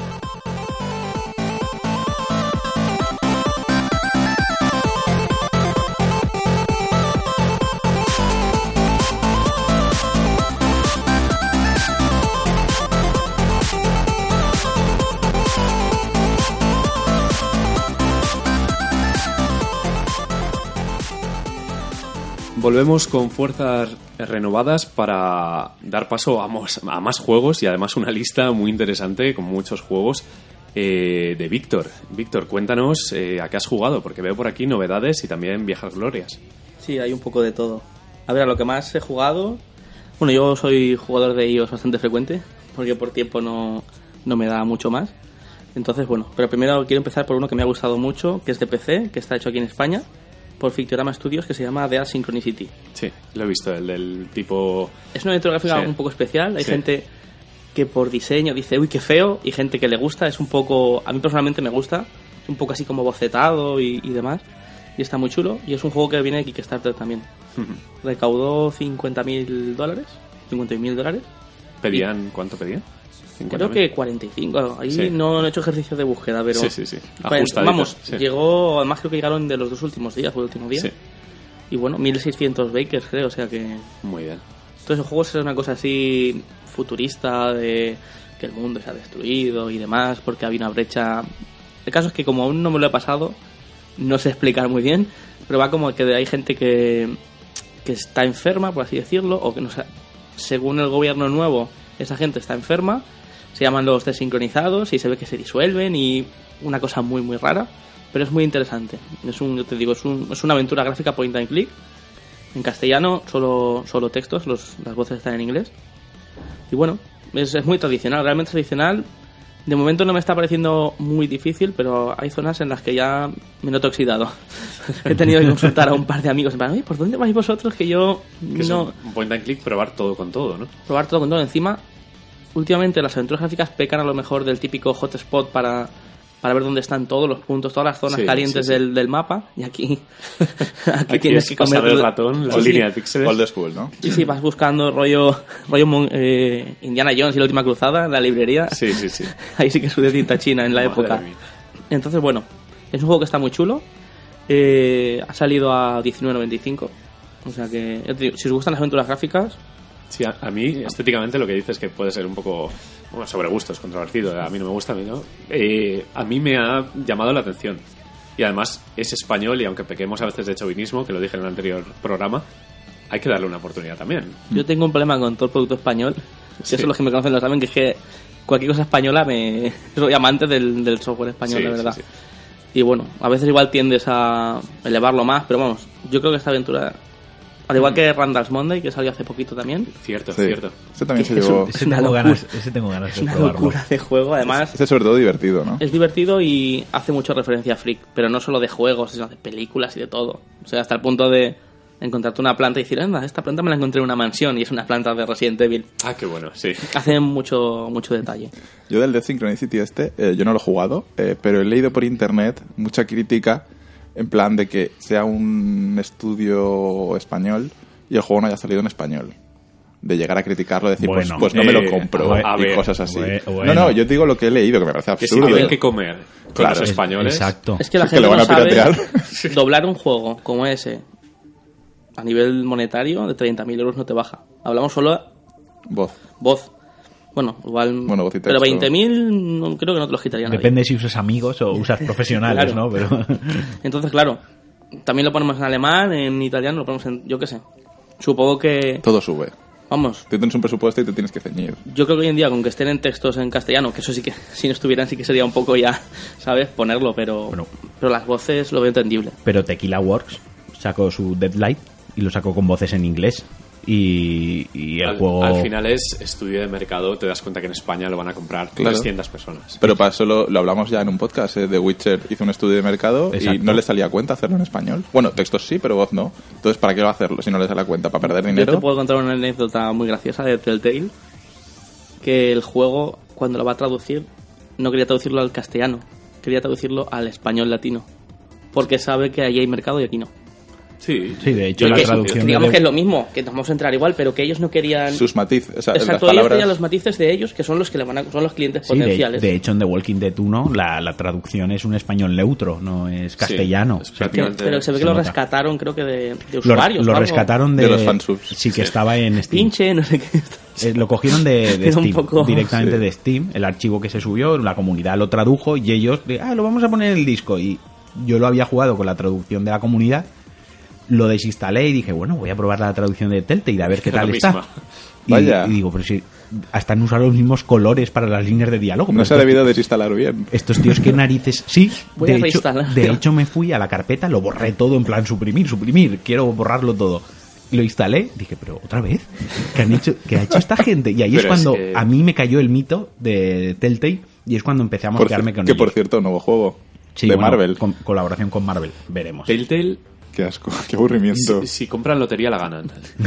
Volvemos con fuerzas renovadas para dar paso a más, a más juegos y además una lista muy interesante con muchos juegos eh, de Víctor. Víctor, cuéntanos eh, a qué has jugado, porque veo por aquí novedades y también viejas glorias. Sí, hay un poco de todo. A ver, a lo que más he jugado... Bueno, yo soy jugador de iOS bastante frecuente, porque por tiempo no, no me da mucho más. Entonces, bueno, pero primero quiero empezar por uno que me ha gustado mucho, que es de P C, que está hecho aquí en España, por Fictorama Studios, que se llama The Asynchronicity. Sí, lo he visto, el del tipo... Es una aventura gráfica Sí. un poco especial. Hay Sí. gente que por diseño dice, uy, qué feo, y gente que le gusta. Es un poco... A mí personalmente me gusta. Es un poco así como bocetado y, y demás. Y está muy chulo. Y es un juego que viene de Kickstarter también. Recaudó cincuenta mil dólares. cincuenta mil dólares. ¿Pedían? ¿Cuánto pedían? Creo que cuarenta y cinco. Ahí Sí. no, no he hecho ejercicio de búsqueda, pero... Sí, sí, sí. Bueno, Ajustadito, vamos, sí. llegó... Además creo que llegaron de los dos últimos días, fue el último día. Sí, Y bueno, mil seiscientos bakers, creo, o sea que... muy bien. Entonces el juego es una cosa así futurista de que el mundo se ha destruido y demás porque había una brecha. El caso es que como aún no me lo he pasado, no sé explicar muy bien, pero va como que hay gente que, que está enferma, por así decirlo, o que no sé, según el gobierno nuevo, esa gente está enferma, se llaman los desincronizados y se ve que se disuelven y una cosa muy muy rara, pero es muy interesante. Es un, yo te digo, es, un, es una aventura gráfica point and click. En castellano, solo, solo textos, los, las voces están en inglés. Y bueno, es, es muy tradicional, realmente tradicional. De momento no me está pareciendo muy difícil, pero hay zonas en las que ya me noto oxidado. He tenido que consultar a un par de amigos en plan, oye, ¿por dónde vais vosotros? Que yo Que es no... un point and click, probar todo con todo, ¿no? Probar todo con todo. Encima, últimamente las aventuras gráficas pecan a lo mejor del típico hotspot para... para ver dónde están todos los puntos, todas las zonas Sí, calientes sí, sí. Del, del mapa. Y aquí, aquí, Aquí tienes es que pasar comer el ratón, la Sí, sí. línea de píxeles. Old school, ¿no? Y sí, vas buscando rollo, rollo mon- eh, Indiana Jones y la última cruzada en la librería. Sí, sí, sí. Ahí sí que es de tinta china en la Madre época. mía. Entonces, bueno, es un juego que está muy chulo. Eh, ha salido a diecinueve noventa y cinco. O sea que, ya te digo, si os gustan las aventuras gráficas, Sí, a, a mí estéticamente lo que dices que puede ser un poco bueno, sobre gustos, controvertido. A mí no me gusta, a mí no. Eh, a mí me ha llamado la atención. Y además es español y aunque pequemos a veces de chauvinismo, que lo dije en el anterior programa, hay que darle una oportunidad también. Yo tengo un problema con todo el producto español. Sí. Eso los que me conocen lo saben, que es que cualquier cosa española me... Soy amante del, del software español, Sí, de verdad. sí, Y bueno, a veces igual tiendes a elevarlo más, pero vamos, yo creo que esta aventura... Al igual que Randall's Monday, que salió hace poquito también. Cierto, Sí. cierto. Ese también se Es llevó... un- Ese una tengo, locura. ganas, ese tengo ganas Es de una probarlo. locura de juego, además... Ese es sobre todo divertido, ¿no? Es divertido y hace mucho referencia a Freak, pero no solo de juegos, sino de películas y de todo. O sea, hasta el punto de encontrarte una planta y decir, anda, esta planta me la encontré en una mansión y es una planta de Resident Evil. Ah, qué bueno, sí. Hace mucho mucho detalle. Yo del Death Synchronicity este, eh, yo no lo he jugado, eh, pero he leído por internet mucha crítica en plan de que sea un estudio español y el juego no haya salido en español. De llegar a criticarlo, decir, Bueno, pues, pues no me lo eh, compro a y ver, cosas así. bue- No, bueno. no, yo digo lo que he leído, que me parece Que si absurdo. tienen que comer con Claro, los es- españoles. Exacto. Es que la Sí, que gente lo van no a sabe piratear. doblar un juego como ese a nivel monetario de treinta mil euros no te baja. Hablamos solo Voz. voz. Bueno, igual... Bueno, voz y pero texto. veinte mil no, creo que no te los quitaría nadie. Depende si usas amigos o usas profesionales, Claro. ¿no? Pero Entonces, claro, también lo ponemos en alemán, en italiano, lo ponemos en... yo qué sé. Supongo que... Todo sube. Vamos, Tú tienes un presupuesto y te tienes que ceñir. yo creo que hoy en día, con que estén en textos en castellano, que eso sí que, si no estuvieran, sí que sería un poco ya, ¿sabes? Ponerlo, pero, Bueno. pero las voces lo veo entendible. Pero Tequila Works sacó su Deadlight y lo sacó con voces en inglés. Y, y el Al, juego... al final es estudio de mercado, te das cuenta que en España lo van a comprar Claro. trescientas personas. Pero para eso lo, lo hablamos ya en un podcast. eh, The Witcher hizo un estudio de mercado y Exacto. no le salía a cuenta hacerlo en español. Bueno, textos sí, pero voz no. Entonces, ¿para qué va a hacerlo si no le sale a cuenta? ¿Para perder Yo dinero? te puedo contar una anécdota muy graciosa de Telltale, que el juego, cuando lo va a traducir, no quería traducirlo al castellano, quería traducirlo al español latino, porque sabe que allí hay mercado y aquí no. Sí, Sí, de hecho, Yo la Que- que- traducción digamos de- que es lo mismo, que nos vamos a entrar igual, pero que ellos no querían... Sus matices, o sea, las Exacto, ellos palabras... querían los matices de ellos, que son los que le van a, son los clientes Sí, de, potenciales. de hecho en The Walking Dead uno la, la traducción es un español neutro, no es castellano. es O sea, que prácticamente- Pero se ve que se lo nota. rescataron, creo que de, de lo, usuarios. lo o algo. rescataron de, De los fansubs. Sí, que estaba en Steam. Pinche, no sé qué. Eh, lo cogieron de, de Era un Steam, poco- directamente sí. de Steam, el archivo que se subió, la comunidad lo tradujo y ellos, de, ah, lo vamos a poner en el disco. Y yo lo había jugado con la traducción de la comunidad, lo desinstalé y dije, bueno, voy a probar la traducción de Telltale a ver qué Era tal la está. misma. Y, Vaya. y digo, pero si hasta han usado los mismos colores para las líneas de diálogo. No pero se ha estos- debido desinstalar bien. Estos tíos, qué narices. Sí, Voy de a hecho, reinstalar. de hecho me fui a la carpeta, lo borré todo en plan suprimir, suprimir, quiero borrarlo todo. Lo instalé, dije, pero otra vez, ¿qué han hecho, qué ha hecho esta gente? Y ahí es Pero es cuando que- a mí me cayó el mito de Telltale y es cuando empecé a Por mosquearme cier- con que ellos. por cierto, nuevo juego Sí, de bueno, Marvel. con- colaboración con Marvel, veremos. Telltale, Qué asco, qué aburrimiento. si, si compran lotería la ganan.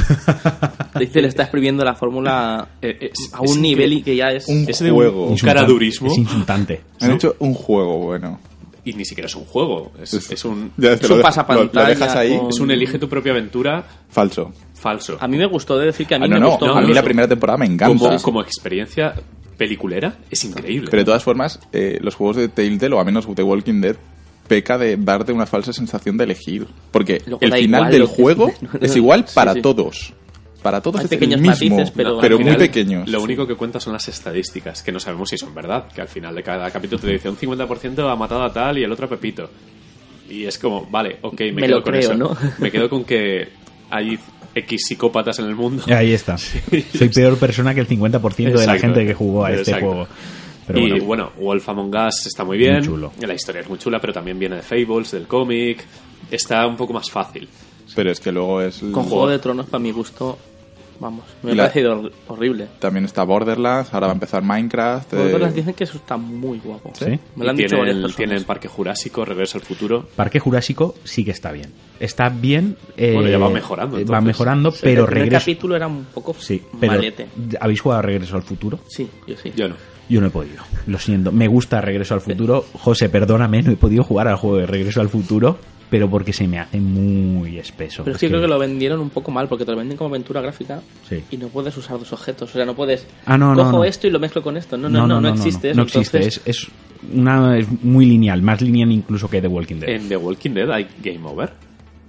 Dice, le está exprimiendo la fórmula Eh, es- a es un incre- nivel y que ya es... Un Es de juego. un, un Insultante, caradurismo Es insultante. Han ¿no? hecho un juego bueno. y ni siquiera es un juego. Es, es un, Ya te Es lo, un deja- pasapantalla lo- lo dejas ahí. con- es un elige tu propia aventura Falso. falso. A mí me gustó de decir que a mí Ah, no, me no, gustó a mí mucho. la primera temporada me encanta. como, como experiencia peliculera es increíble. Pero de todas formas, eh, los juegos de Telltale, o al menos The Walking Dead, peca de darte una falsa sensación de elegir. Porque Luego el da final igual del lo que- juego es igual Sí, para sí. todos. Para todos Hay es el pequeños mismo, matices, pero- pero al muy final, pequeños. Lo único que cuenta son las estadísticas, que no sabemos si son verdad. Que al final de cada capítulo te dice un cincuenta por ciento ha matado a tal y el otro a Pepito. Y es como, vale, ok, me, Me quedo lo con creo, eso. ¿no? Me quedo con que hay X psicópatas en el mundo. Ahí está. Soy peor persona que el cincuenta por ciento de la Exacto. gente que jugó a este Exacto. juego. Pero y bueno, bueno, Wolf Among Us está muy bien. Muy chulo. La historia es muy chula, pero también viene de Fables, del cómic. Está un poco más fácil. Pero es que luego es... Con Juego de Tronos, para mi gusto, vamos, me Y ha la- parecido hor- horrible. También está Borderlands, ahora va a empezar Minecraft. eh, Todos dicen que eso está muy guapo. ¿Sí? Me lo han Y dicho varias tienen, personas. tienen Parque Jurásico, Regreso al Futuro. Parque Jurásico sí que está bien. Está bien. eh, Bueno, ya va mejorando, Va entonces. mejorando, Sí, pero el primer regreso. capítulo era un poco Sí, pero malete. ¿habéis jugado a Regreso al Futuro? Sí, yo sí. Yo no. Yo no he podido, lo siento. Me gusta Regreso al Futuro. José, perdóname, no he podido jugar al juego de Regreso al Futuro, pero porque se me hace muy espeso. Pero Es sí creo que lo vendieron un poco mal, porque te lo venden como aventura gráfica Sí. y no puedes usar dos objetos. O sea, no puedes... Ah, no, no, Cojo no. esto y lo mezclo con esto. No, no, no, no, existe eso. No existe, Entonces, es, es, una, es muy lineal, más lineal incluso que The Walking Dead. En The Walking Dead hay Game Over.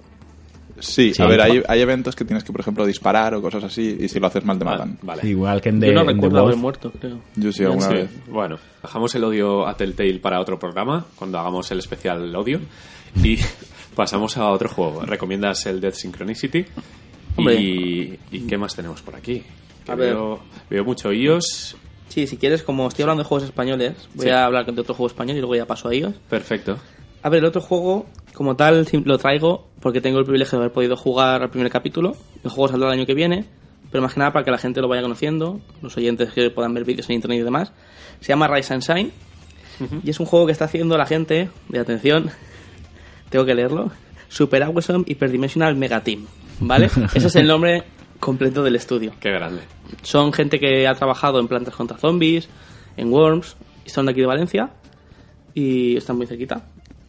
Sí, Sí. a ver, hay, hay eventos que tienes que, por ejemplo, disparar o cosas así, y si lo haces mal te Ah, matan. vale. Igual que en The, Yo no en The recuerdo Wolf. haber muerto, creo. Yo sí, alguna Sí. vez. Bueno, dejamos el odio a Telltale para otro programa, cuando hagamos el especial odio, y pasamos a otro juego. ¿Recomiendas el Death Synchronicity? Hombre. Y, ¿Y qué más tenemos por aquí? Que A ver. veo, veo mucho iOS. Sí, si quieres, como estoy hablando de juegos españoles, voy Sí. a hablar de otro juego español y luego ya paso a ellos. Perfecto. A ver, el otro juego, como tal, sim- lo traigo porque tengo el privilegio de haber podido jugar al primer capítulo. El juego saldrá el año que viene, pero más que nada para que la gente lo vaya conociendo, los oyentes que puedan ver vídeos en internet y demás. Se llama Rise and Shine, y es un juego que está haciendo la gente, de atención, tengo que leerlo, Super Awesome Hyperdimensional Mega Team, ¿vale? Ese es el nombre completo del estudio. Qué grande. Son gente que ha trabajado en Plantas contra Zombies, en Worms, y son de aquí de Valencia, y están muy cerquita.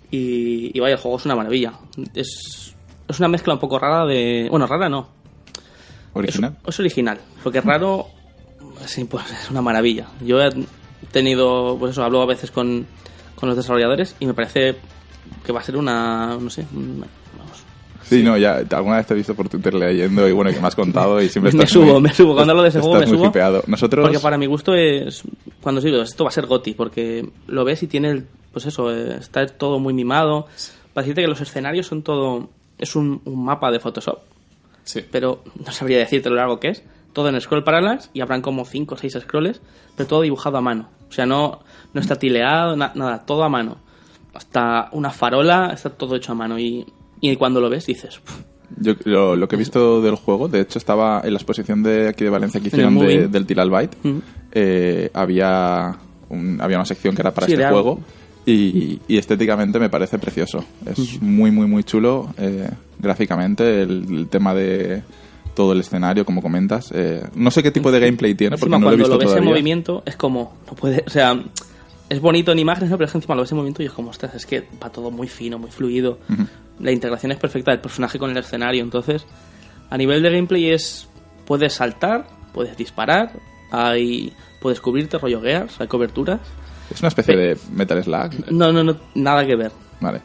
Y, y vaya, el juego es una maravilla. Es, es una mezcla un poco rara de... Bueno, rara no. ¿Original? Es, es original, porque raro, sí, pues es una maravilla. Yo he tenido, pues eso, hablo a veces con, con los desarrolladores y me parece que va a ser una, no sé, un- vamos. Sí, no, ya alguna vez te he visto por Twitter leyendo y bueno, que me has contado y siempre Me estás subo, muy- me subo. Cuando hablo de ese juego estás me muy subo. hipeado. Nosotros... Porque para mi gusto es, cuando digo, esto va a ser GOTY, porque lo ves y tiene, el, pues eso, eh, está todo muy mimado. Para decirte que los escenarios son todo, es un, un mapa de Photoshop, Sí. pero no sabría decirte lo largo que es. Todo en scroll parallax y habrán como cinco o seis scrolls, pero todo dibujado a mano. O sea, no, no está tileado, na- nada, todo a mano. Hasta una farola, está todo hecho a mano. Y, y cuando lo ves dices, "Puf". Yo, lo, lo que he visto del juego, de hecho estaba en la exposición de aquí de Valencia que En el hicieron de- Moving. del Tilal Byte, Mm. eh, había, un- había una sección que era para Sí, este de algo. juego y, y estéticamente me parece precioso. Es muy, muy, muy chulo eh, gráficamente el, el tema de todo el escenario, como comentas. Eh, no sé qué tipo de gameplay tiene, porque Encima, no lo he cuando visto lo ves en todavía. movimiento, es como, no puede, o sea, es bonito en imágenes, ¿no? Pero es que encima lo ves en movimiento y es como, ostras, es que va todo muy fino, muy fluido. Ujú. La integración es perfecta del personaje con el escenario. Entonces, a nivel de gameplay es, puedes saltar, puedes disparar, hay, puedes cubrirte, rollo Gears, hay coberturas. Es una especie Pe- de Metal Slug. No, no, no, nada que ver. Vale.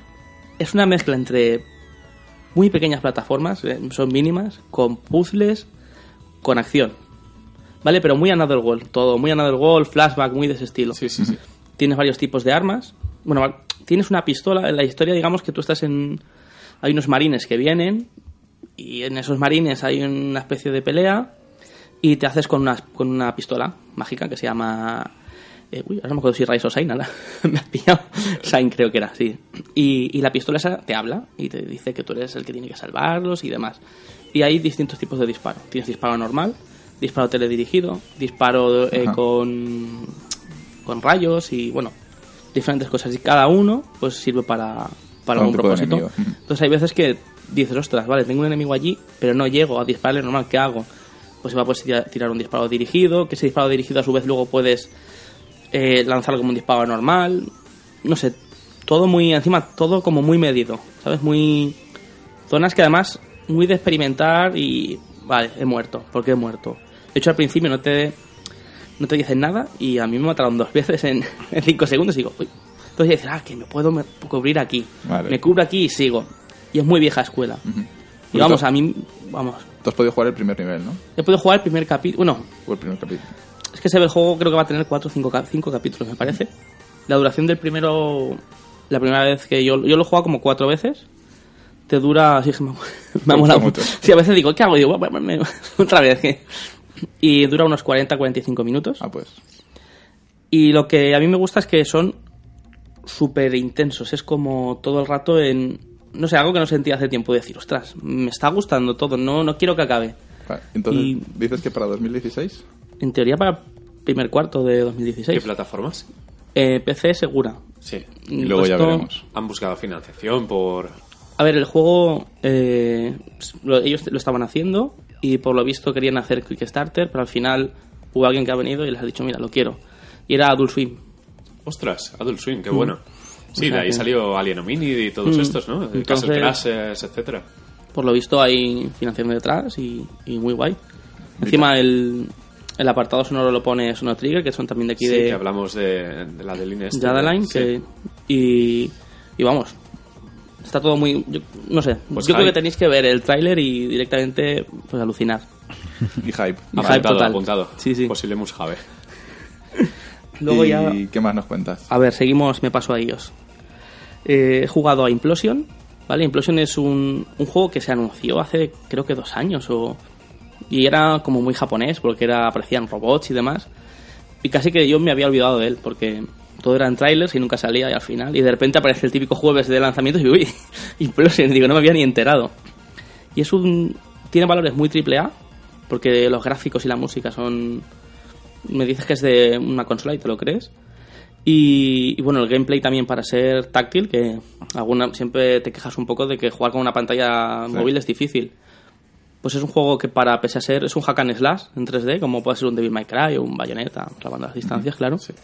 Es una mezcla entre muy pequeñas plataformas, eh, son mínimas, con puzzles, con acción. ¿Vale? Pero muy Another World, todo, muy Another World, flashback, muy de ese estilo. Sí, sí, sí. Tienes varios tipos de armas. Bueno, tienes una pistola. En la historia, digamos que tú estás en... Hay unos marines que vienen y en esos marines hay una especie de pelea y te haces con una, con una pistola mágica que se llama... Eh, uy, ahora no me acuerdo si Rise o Shine, ahora me has pillado. Shine creo que era, sí. Y, y la pistola esa te habla y te dice que tú eres el que tiene que salvarlos y demás. Y hay distintos tipos de disparo. Tienes disparo normal, disparo teledirigido, disparo eh, Ajá. con, con rayos y, bueno, diferentes cosas. Y cada uno pues sirve para, para Para un algún tipo de propósito. enemigo. Ujú. Entonces hay veces que dices, ostras, vale, tengo un enemigo allí, pero no llego a dispararle normal, ¿qué hago? Pues va a poder tirar un disparo dirigido, que ese disparo dirigido a su vez luego puedes eh, lanzarlo como un disparo normal. No sé, todo muy, encima todo como muy medido, ¿sabes? Muy... Zonas que además muy de experimentar y... Vale, he muerto, ¿por qué he muerto? De hecho al principio no te no te dicen nada y a mí me mataron dos veces en, en cinco segundos y digo, uy. Entonces dices, ah, que me puedo me- cubrir aquí. Vale. Me cubro aquí y sigo. Y es muy vieja escuela. Y Pues vamos, tú- a mí, vamos, Tú has podido jugar el primer nivel, ¿no? he podido jugar el primer capítulo. Bueno, O el primer capítulo. es que se ve el juego, creo que va a tener cuatro o cinco, ca- cinco capítulos, me parece. La duración del primero, la primera vez que yo, yo lo he jugado como cuatro veces. Te dura, sí, es que me, me ha gusta molado mucho. Sí, a veces digo, ¿qué hago? Y digo, bueno, me- otra vez. que- Y dura unos cuarenta a cuarenta y cinco minutos. Ah, pues. Y lo que a mí me gusta es que son súper intensos. Es como todo el rato en... No sé, algo que no sentía hace tiempo. Decir, ostras, me está gustando todo. No, no quiero que acabe. Vale. Entonces, Y- ¿dices que para dos mil dieciséis? En teoría para primer cuarto de dos mil ¿Qué dieciséis. plataformas? Eh, P C segura. Sí. Y luego ya Esto- veremos. Han buscado financiación por... A ver, el juego... eh, lo- ellos lo estaban haciendo y por lo visto querían hacer Kickstarter, pero al final hubo alguien que ha venido y les ha dicho, mira, lo quiero. Y era Adult Swim. Ostras, Adult Swim, qué bueno. Sí, O sea de ahí que- salió Alien Hominid y todos Mm. estos, ¿no? El Entonces- Castle Crashers, etcétera. Por lo visto hay financiación detrás y, y muy guay. Encima el, el apartado sonoro lo pone Sono Trigger, que son también de aquí Sí, de, que hablamos de, de la de línea de Adaline, que, y, y vamos, está todo muy... Yo, no sé, Pues yo creo hype. que tenéis que ver el tráiler y directamente pues alucinar. Y hype. Y hype Apuntado, total. apuntado. Sí, sí. Posible Musjave. Luego ¿Y ya... qué más nos cuentas? A ver, seguimos, me paso a ellos. Eh, he jugado a Implosion, ¿Vale? Implosion es un, un juego que se anunció hace creo que dos años o y era como muy japonés porque era aparecían robots y demás. Y casi que yo me había olvidado de él porque todo eran trailers y nunca salía y al final. Y de repente aparece el típico jueves de lanzamiento y uy, Implosion, digo, no me había ni enterado. Y es un... tiene valores muy triple A porque los gráficos y la música son... Me dices que es de una consola y te lo crees. Y, y bueno, el gameplay también para ser táctil, que alguna siempre te quejas un poco de que jugar con una pantalla sí. móvil es difícil. Pues es un juego que para, pese a ser, es un hack and slash en tres D, como puede ser un Devil May Cry o un Bayonetta, clavando las distancias, claro. Sí.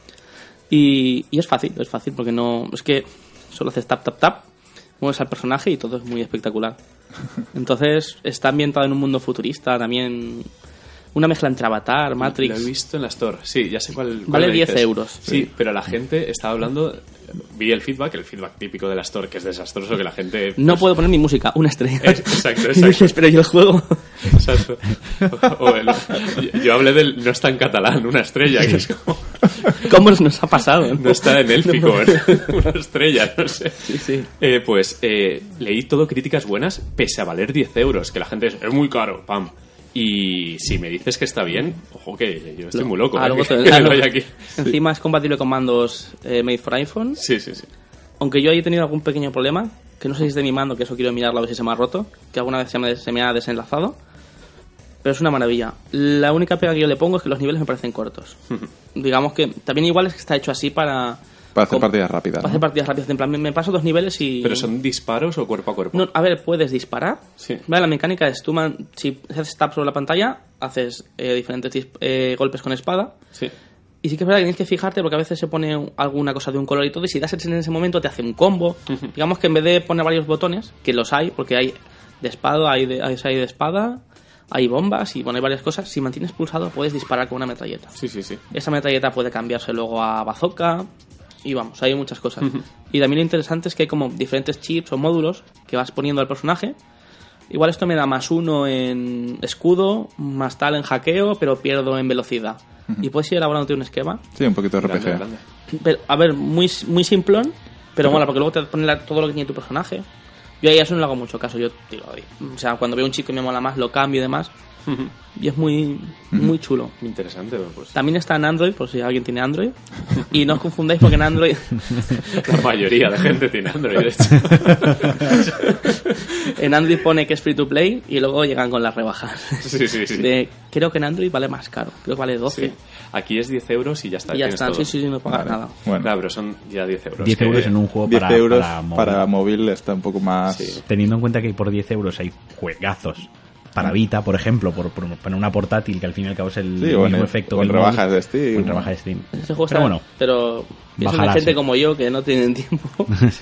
Y, y es fácil, es fácil, porque no... Es que solo haces tap, tap, tap, mueves al personaje y todo es muy espectacular. Entonces, está ambientado en un mundo futurista, también... Una mezcla entre Avatar, Matrix... Lo he visto en la Store, sí, ya sé cuál... cuál vale diez euros. Sí, sí, pero la gente estaba hablando... Vi el feedback, el feedback típico de la Store, que es desastroso, que la gente... Pues... No puedo poner ni música, una estrella. Es, exacto, exacto. Y dices, pero yo el juego... Exacto. O, o el, yo hablé del... No está en catalán, una estrella, que es como... ¿Cómo nos ha pasado? No está en élfico, no, una estrella, no sé. Sí, sí. Eh, pues eh, leí todo críticas buenas, pese a valer diez euros, que la gente es, es muy caro, pam. Y si me dices que está bien, ojo que yo estoy muy loco. Ah, ¿eh? luego te, que ah, luego, aquí. Encima es compatible con mandos eh, made for iPhone. Sí, sí, sí. Aunque yo he tenido algún pequeño problema, que no sé si es de mi mando, que eso quiero mirarlo a ver si se me ha roto, que alguna vez se me, se me ha desenlazado. Pero es una maravilla. La única pega que yo le pongo es que los niveles me parecen cortos. Digamos que también igual es que está hecho así para... Para hacer partidas rápidas. Para ¿no? hacer partidas rápidas. En plan, me paso dos niveles y... ¿Pero son disparos o cuerpo a cuerpo? No, a ver, puedes disparar. Sí. Vale, la mecánica es, tú man, si haces tap sobre la pantalla, haces eh, diferentes eh, golpes con espada. Sí. Y sí que es verdad que tienes que fijarte porque a veces se pone alguna cosa de un color y todo, y si das en ese momento te hace un combo. Uh-huh. Digamos que en vez de poner varios botones, que los hay, porque hay de espada, hay de, hay de espada, hay bombas y bueno, hay varias cosas, si mantienes pulsado puedes disparar con una metralleta. Sí, sí, sí. Esa metralleta puede cambiarse luego a bazooka y vamos, hay muchas cosas. Uh-huh. Y también lo interesante es que hay como diferentes chips o módulos que vas poniendo al personaje. Igual esto me da más uno en escudo, más tal en hackeo, pero pierdo en velocidad. Uh-huh. Y puedes ir elaborándote un esquema. Sí, un poquito de R P G. Grande, grande. Pero, a ver, muy, muy simplón, pero mola, porque luego te pone todo lo que tiene tu personaje. Yo ahí a eso no le hago mucho caso. Yo digo, o sea, cuando veo un chico que me mola más, lo cambio y demás. Uh-huh. Y es muy, muy chulo. Interesante, pues. También está en Android, por si alguien tiene Android. Y no os confundáis porque en Android... La mayoría de gente tiene Android, de hecho. En Android pone que es free to play y luego llegan con las rebajas. Sí, sí, sí. De, creo que en Android vale más caro. Creo que vale doce. Sí. Aquí es diez euros y ya está. Y ya está, todo. sí, sí, sí, no pagas vale. nada. Bueno. Claro, pero son ya diez euros. diez euros en un juego para, diez euros para móvil. Para móvil está un poco más... Sí. Teniendo en cuenta que por diez euros hay juegazos. Para Vita, por ejemplo, por, por poner una portátil que al fin y al cabo es el sí, mismo en el, efecto con que el rebajas móvil, de Steam. Con rebajas de Steam. Ese juego pero está, bueno, pero es una gente como yo que no tienen tiempo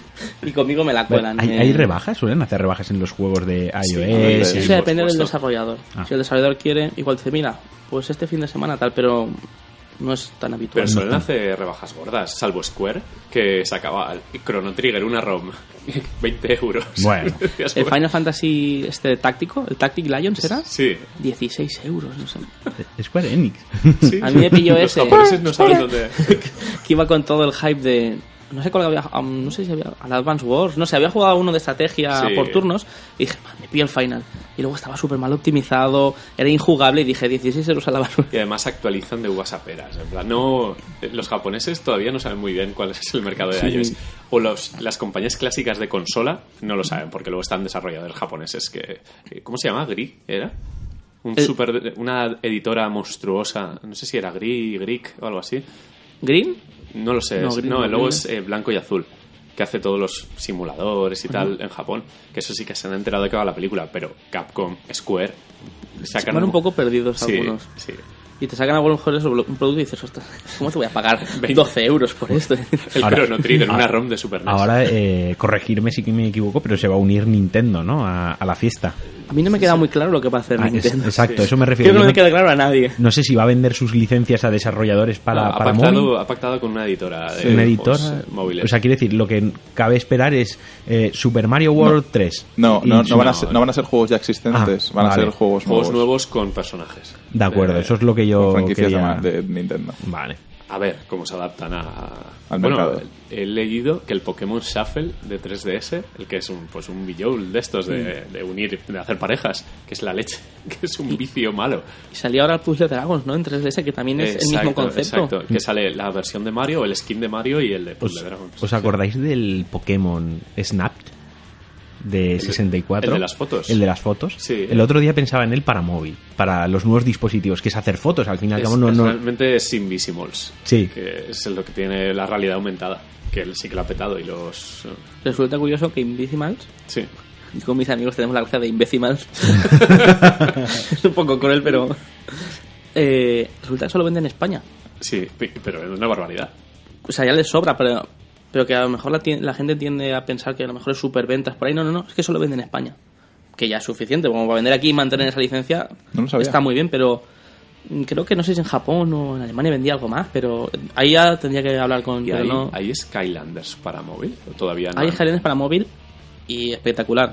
y conmigo me la cuelan. ¿Hay, eh... ¿Hay rebajas? ¿Suelen hacer rebajas en los juegos de iOS? Sí, sí, eso depende del desarrollador. Ah. Si el desarrollador quiere, igual dice, mira, pues este fin de semana tal, pero no es tan habitual. Pero suelen hacer rebajas gordas, salvo Square, que sacaba el Chrono Trigger, una ROM, veinte euros. Bueno. El Final Fantasy este táctico, el Tactic Lions era Sí. dieciséis euros, no sé. Square Enix. Sí. A mí me pilló Los ese. Los japoneses no saben dónde... Que iba con todo el hype de... No sé cuál había... Um, no sé si había... Al Advance Wars. No sé, había jugado uno de estrategia sí. por turnos. Y dije, man, me pillo el final. Y luego estaba súper mal optimizado. Era injugable. Y dije, dieciséis euros a la basura. Y además actualizan de uvas a peras. En plan, no... Los japoneses todavía no saben muy bien cuál es el mercado de Sí. iOS. O los, las compañías clásicas de consola no lo saben, porque luego están desarrolladores japoneses que... ¿Cómo se llama? ¿Grig? ¿Era? Un El... super, una editora monstruosa. No sé si era Grig, Grig o algo así. ¿Green? No lo sé, No, es, Green, no, no, el logo Green. es eh, blanco y azul, que hace todos los simuladores y tal en Japón, que eso sí que se han enterado de que va la película, pero Capcom, Square, sacan... Van un poco perdidos sí, algunos. Sí. Y te sacan a lo mejor eso, un producto y dices, ostras, ¿cómo te voy a pagar doce euros por esto? El Ahora- Chrono Trigger, una ahora- ROM de Super N E S. Ahora, eh, corregirme si que me equivoco, pero se va a unir Nintendo, ¿no? A, a la fiesta. A mí no me queda muy claro lo que va a hacer Ah, es- Nintendo. exacto, Sí. eso me refiero. Creo que no Yo me queda claro a nadie. no sé si va a vender sus licencias a desarrolladores para, No, ha, para pactado, móvil. ha pactado con una editora de Una juegos, editora. eh, móviles. O sea, quiere decir, lo que cabe esperar es eh, Super Mario World tres. No, Y no, su- no, van a no, ser, no. no van a ser juegos ya existentes, Ah, van a vale. ser juegos, Juegos nuevos. nuevos con personajes. De acuerdo, Eh, eso es lo que Con yo franquicias quería... de, de Nintendo. Vale. A ver cómo se adaptan a... Al bueno, mercado. he leído que el Pokémon Shuffle de tres D S, el que es un pues un billol de estos de, de unir, de hacer parejas, que es la leche, que es un vicio malo. Y salía ahora el Puzzle Dragons, ¿no? En tres D S, que también es el mismo concepto. Exacto, que sale la versión de Mario, el skin de Mario y el de Puzzle Dragons. ¿Os acordáis del Pokémon Snap de sesenta y cuatro? el de las fotos. El de las fotos. Sí. El otro día pensaba en él para móvil, para los nuevos dispositivos, que es hacer fotos. Al fin y al Es, cabo no... es no... realmente es Invisimals, Sí. que es lo que tiene la realidad aumentada, que él sí que lo ha petado y los... Resulta curioso que Invisimals, Sí. y con mis amigos tenemos la gracia de Imbecimals. Es un poco cruel, pero... Eh, resulta que solo venden en España. Sí, pero es una barbaridad. O sea, ya les sobra, pero, pero que a lo mejor la, ti- la gente tiende a pensar que a lo mejor es superventas por ahí. No, no, no, es que solo venden en España. Que ya es suficiente, como para vender aquí y mantener esa licencia No lo sabía. está muy bien, pero creo que no sé si en Japón o en Alemania vendía algo más, pero ahí ya tendría que hablar con... ¿Y pero hay, no, hay Skylanders para móvil? ¿O todavía no? hay jardines para móvil y espectacular.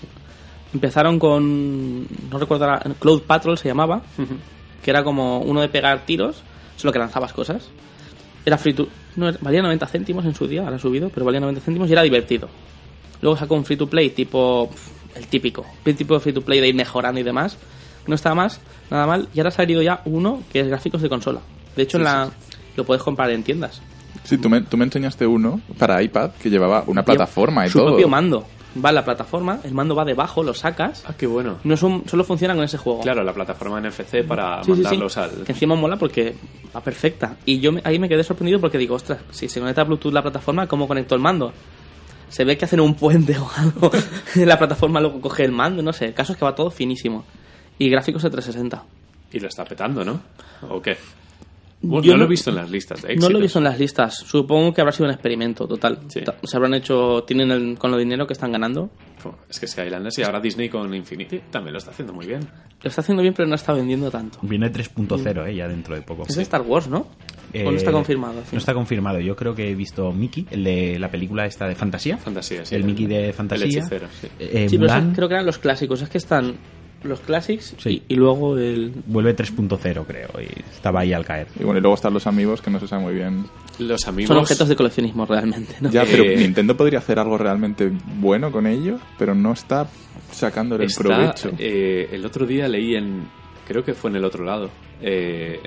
Empezaron con... no recuerdo ahora, Cloud Patrol se llamaba, que era como uno de pegar tiros, solo que lanzabas cosas. Era free to... no, valía noventa céntimos en su día, ahora ha subido, pero valía noventa céntimos y era divertido. Luego sacó un free to play tipo... el típico, el tipo de free to play de ir mejorando y demás. No estaba más, nada mal. Y ahora ha salido ya uno que es gráficos de consola. De hecho, Sí, en la sí, lo puedes comprar en tiendas. Sí, tú me, tú me enseñaste uno para iPad que llevaba una plataforma y Su todo. propio mando. Va en la plataforma, el mando va debajo, lo sacas. Ah, qué bueno. No es un, solo funciona con ese juego. Claro, la plataforma N F C para Sí, sí, sí. mandarlos al... Que encima mola porque va perfecta. Y yo me- ahí me quedé sorprendido porque digo, ostras, si se conecta a Bluetooth la plataforma, ¿cómo conecto el mando? Se ve que hacen un puente o algo. La plataforma luego coge el mando, no sé. El caso es que va todo finísimo. Y gráficos de trescientos sesenta. Y lo está petando, ¿no? ¿O qué? Bueno, Yo no lo he no- visto en las listas de No éxitos. lo he visto en las listas. Supongo que habrá sido un experimento total. Sí. Ta- Se habrán hecho, tienen el, con lo dinero que están ganando. Fu, Es que Skylanders y ahora Disney con Infinity también lo está haciendo muy bien. Lo está haciendo bien, pero no está vendiendo tanto. Viene tres punto cero, eh, ya dentro de poco. Es de Star Wars, ¿no? Eh, ¿O no está confirmado? No está confirmado. Yo creo que he visto Mickey, el de la película esta de fantasía. Fantasía, sí. El Mickey de El fantasía. hechicero, sí. Eh, Sí, pero Mulan eso creo que eran los clásicos. Es que están los clásicos Sí. y, y luego el... vuelve tres punto cero, creo. Y estaba ahí al caer. Y bueno, y luego están los amigos que no se sabe muy bien. Los amigos... Son objetos de coleccionismo realmente, ¿no? Ya, Eh, pero Nintendo podría hacer algo realmente bueno con ello, pero no está sacándole el Está, provecho. eh, el otro día leí en... Creo que fue en el otro lado. Eh,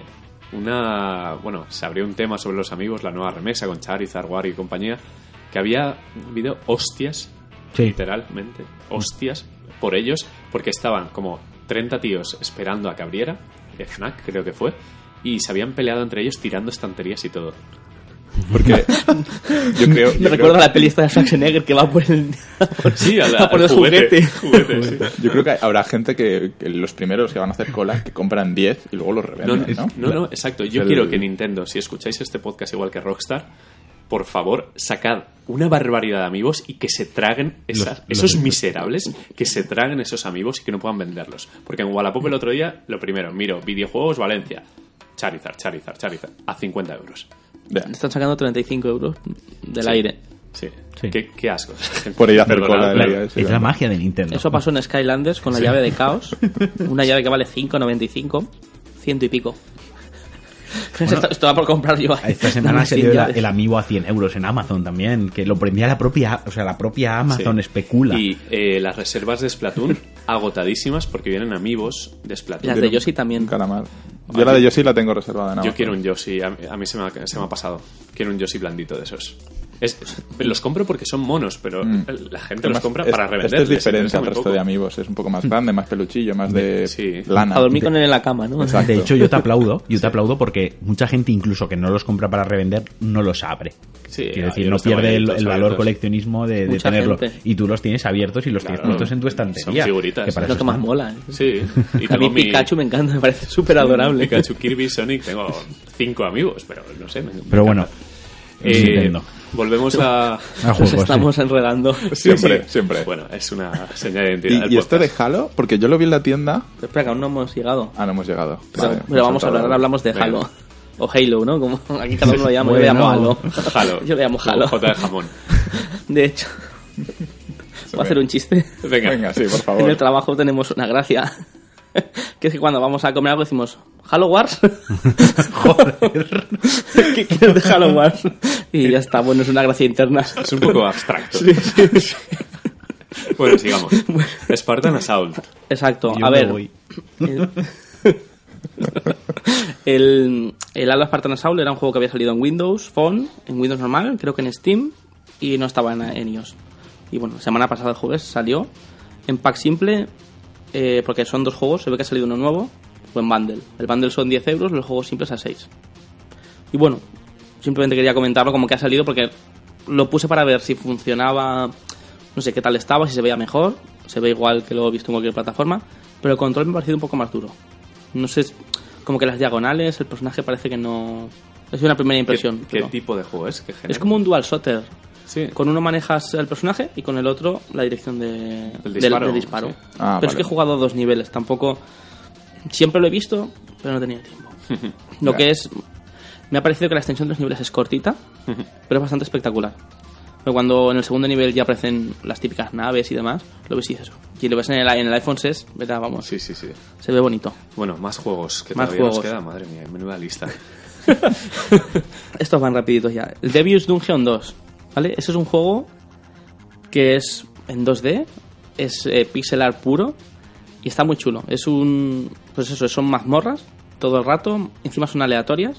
una... Bueno, se abrió un tema sobre los amigos, la nueva remesa con Charizard, Wario y compañía, que había habido hostias, Sí. literalmente, hostias, por ellos, porque estaban como treinta tíos esperando a que abriera, de Fnac creo que fue, y se habían peleado entre ellos tirando estanterías y todo. Porque yo creo... Me yo recuerdo creo- a la peli esta de Schwarzenegger que va por el... Sí, a la- va por al el juguete. juguete, sí. Yo creo que habrá gente que, que los primeros que van a hacer cola que compran diez y luego los No, revenden, ¿no? no, no, exacto. Yo El- quiero que Nintendo, si escucháis este podcast igual que Rockstar, por favor, sacad una barbaridad de amigos y que se traguen esas- Los- esos los- miserables, que se traguen esos amigos y que no puedan venderlos. Porque en Wallapop el otro día, lo primero, miro, videojuegos Valencia, Charizard, Charizard, Charizard, a cincuenta euros. Ya. Están sacando treinta y cinco euros del Sí. aire. Sí. Sí. Qué, qué asco. Por ir a hacer Perdonad, cola. pero- en el- Es la magia de Nintendo. Eso pasó en Skylanders con la llave de Caos. Una llave que vale cinco noventa y cinco. Ciento y pico. esto, esto va por comprar yo. ahí. Esta semana Dame se cien dio la- llaves. el amiibo a cien euros en Amazon también, que lo prendía la propia, o sea, la propia Amazon Sí. especula. Y eh, las reservas de Splatoon agotadísimas porque vienen amigos de Splatoon. Las de Yoshi también. Un calamar. Yo la de Yoshi la tengo reservada en Yo Amazon. quiero un Yoshi, a, a mí se me, ha, se me ha pasado. Quiero un Yoshi blandito de esos. Es, los compro porque son monos, pero Mm. la gente Además, los compra es- para Este revenderles. es diferente entonces al muy resto poco. de amigos. Es un poco más grande, más peluchillo, más de Sí. lana. A dormir con él en la cama, ¿no? Exacto. De hecho, yo te aplaudo, yo te aplaudo porque mucha gente, incluso que no los compra para revender, no los abre. Sí, Quiero decir, yo no los tengo pierde ahí el, todos el valor abiertos. coleccionismo de, de Mucha tenerlo. gente. Y tú los tienes abiertos y los Claro. tienes puestos en tu estantería. Son figuritas. que para Es lo eso que más están. mola. ¿eh? Sí, y A tengo mí mi Pikachu me encanta, me parece súper adorable. Pikachu, Kirby, Sonic, tengo cinco amigos, pero no sé. me- me Pero bueno, encanta. Eh, Nintendo. volvemos a... A Nos juegos, estamos enredando. Siempre, Sí. siempre. Bueno, es una señal de identidad. del Y, y esto de podcast. Halo, porque yo lo vi en la tienda... Pero espera, que aún no hemos llegado. Ah, no hemos llegado. Pero, Vale, pero vamos a hablar, saltado. ahora hablamos de Venga. Halo. O Halo, ¿no? Como aquí cada uno lo llama. Bueno. Yo le llamo Halo. Halo. Yo le llamo Halo. J de jamón. De hecho, ¿puedo hacer un chiste? Venga. Venga, sí, por En el favor. trabajo tenemos una gracia. Que es que cuando vamos a comer algo decimos Halo Wars. Joder. ¿Qué quieres de Halo Wars? Y ya está, bueno, es una gracia interna. Es un poco abstracto. Sí, sí, sí. Bueno, sigamos. Spartan Assault. Exacto, Yo a me ver. voy. El, el, el Halo Spartan Assault era un juego que había salido en Windows Phone, en Windows normal, creo que en Steam, y no estaba en, en iOS. Y bueno, semana pasada el jueves salió en pack simple, eh, porque son dos juegos, se ve que ha salido uno nuevo, o en bundle. El bundle son diez euros, los juegos simples a seis. Y bueno, simplemente quería comentarlo como que ha salido porque lo puse para ver si funcionaba, no sé qué tal estaba, si se veía mejor, se ve igual que lo he visto en cualquier plataforma, pero el control me ha parecido un poco más duro. No sé, como que las diagonales, el personaje parece que no... Es una primera impresión. ¿Qué, pero... qué tipo de juego es? ¿Qué género? Es como un dual shooter. Sí. Con uno manejas el personaje y con el otro la dirección de, El disparo, del, del disparo. sí. Ah, pero es vale. que he jugado a dos niveles, tampoco... Siempre lo he visto, pero no tenía tiempo. Lo Ya. que es... Me ha parecido que la extensión de los niveles es cortita, pero es bastante espectacular. Pero cuando en el segundo nivel ya aparecen las típicas naves y demás, lo ves y dices eso. Y lo ves en el, en el iPhone seis, ¿verdad? Vamos, Sí, sí, sí. se ve bonito. Bueno, más juegos que Más todavía nos juegos. queda. Madre mía, menuda lista. Estos van rapiditos ya. El Devious Dungeon dos, ¿vale? Ese es un juego que es en dos D, es eh, pixel art puro y está muy chulo. Es un... Pues eso, son mazmorras todo el rato, encima son aleatorias.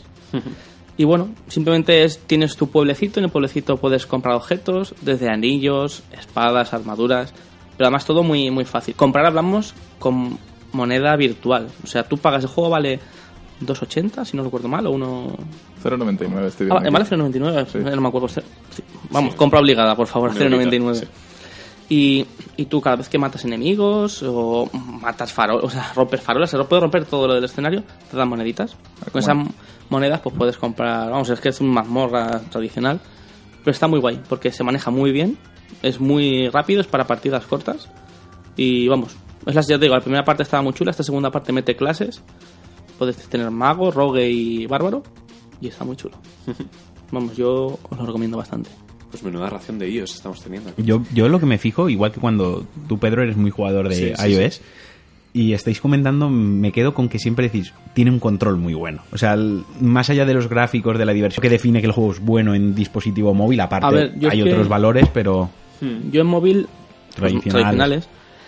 Y bueno, simplemente es, tienes tu pueblecito, en el pueblecito puedes comprar objetos, desde anillos, espadas, armaduras, pero además todo muy, muy fácil. Comprar hablamos con moneda virtual, o sea, tú pagas el juego, vale dos ochenta, si no recuerdo mal, o uno... cero noventa y nueve estoy Ah, viendo. vale aquí. cero noventa y nueve, Sí. no me acuerdo. Sí. Vamos, Sí. compra obligada, por favor, Un cero noventa y nueve. eurito, Y, y tú cada vez que matas enemigos o matas farolas, o sea, rompes farolas, se puede romper todo lo del escenario, te dan moneditas. Con esas bueno. monedas pues puedes comprar, vamos, es que es un mazmorra tradicional, pero está muy guay porque se maneja muy bien, es muy rápido, es para partidas cortas y vamos, es las, ya te digo, la primera parte estaba muy chula, esta segunda parte mete clases, puedes tener mago, rogue y bárbaro y está muy chulo. Vamos, yo os lo recomiendo bastante. Pues menuda ración de iOS estamos teniendo. Yo, yo lo que me fijo, igual que cuando tú, Pedro, eres muy jugador de Sí, sí, iOS, sí. y estáis comentando, me quedo con que siempre decís, tiene un control muy bueno. O sea, el- más allá de los gráficos, de la diversión que define que el juego es bueno en dispositivo móvil, aparte A ver, yo hay es que- otros valores, pero Yo en móvil, pues, Tradicionales. tradicionales,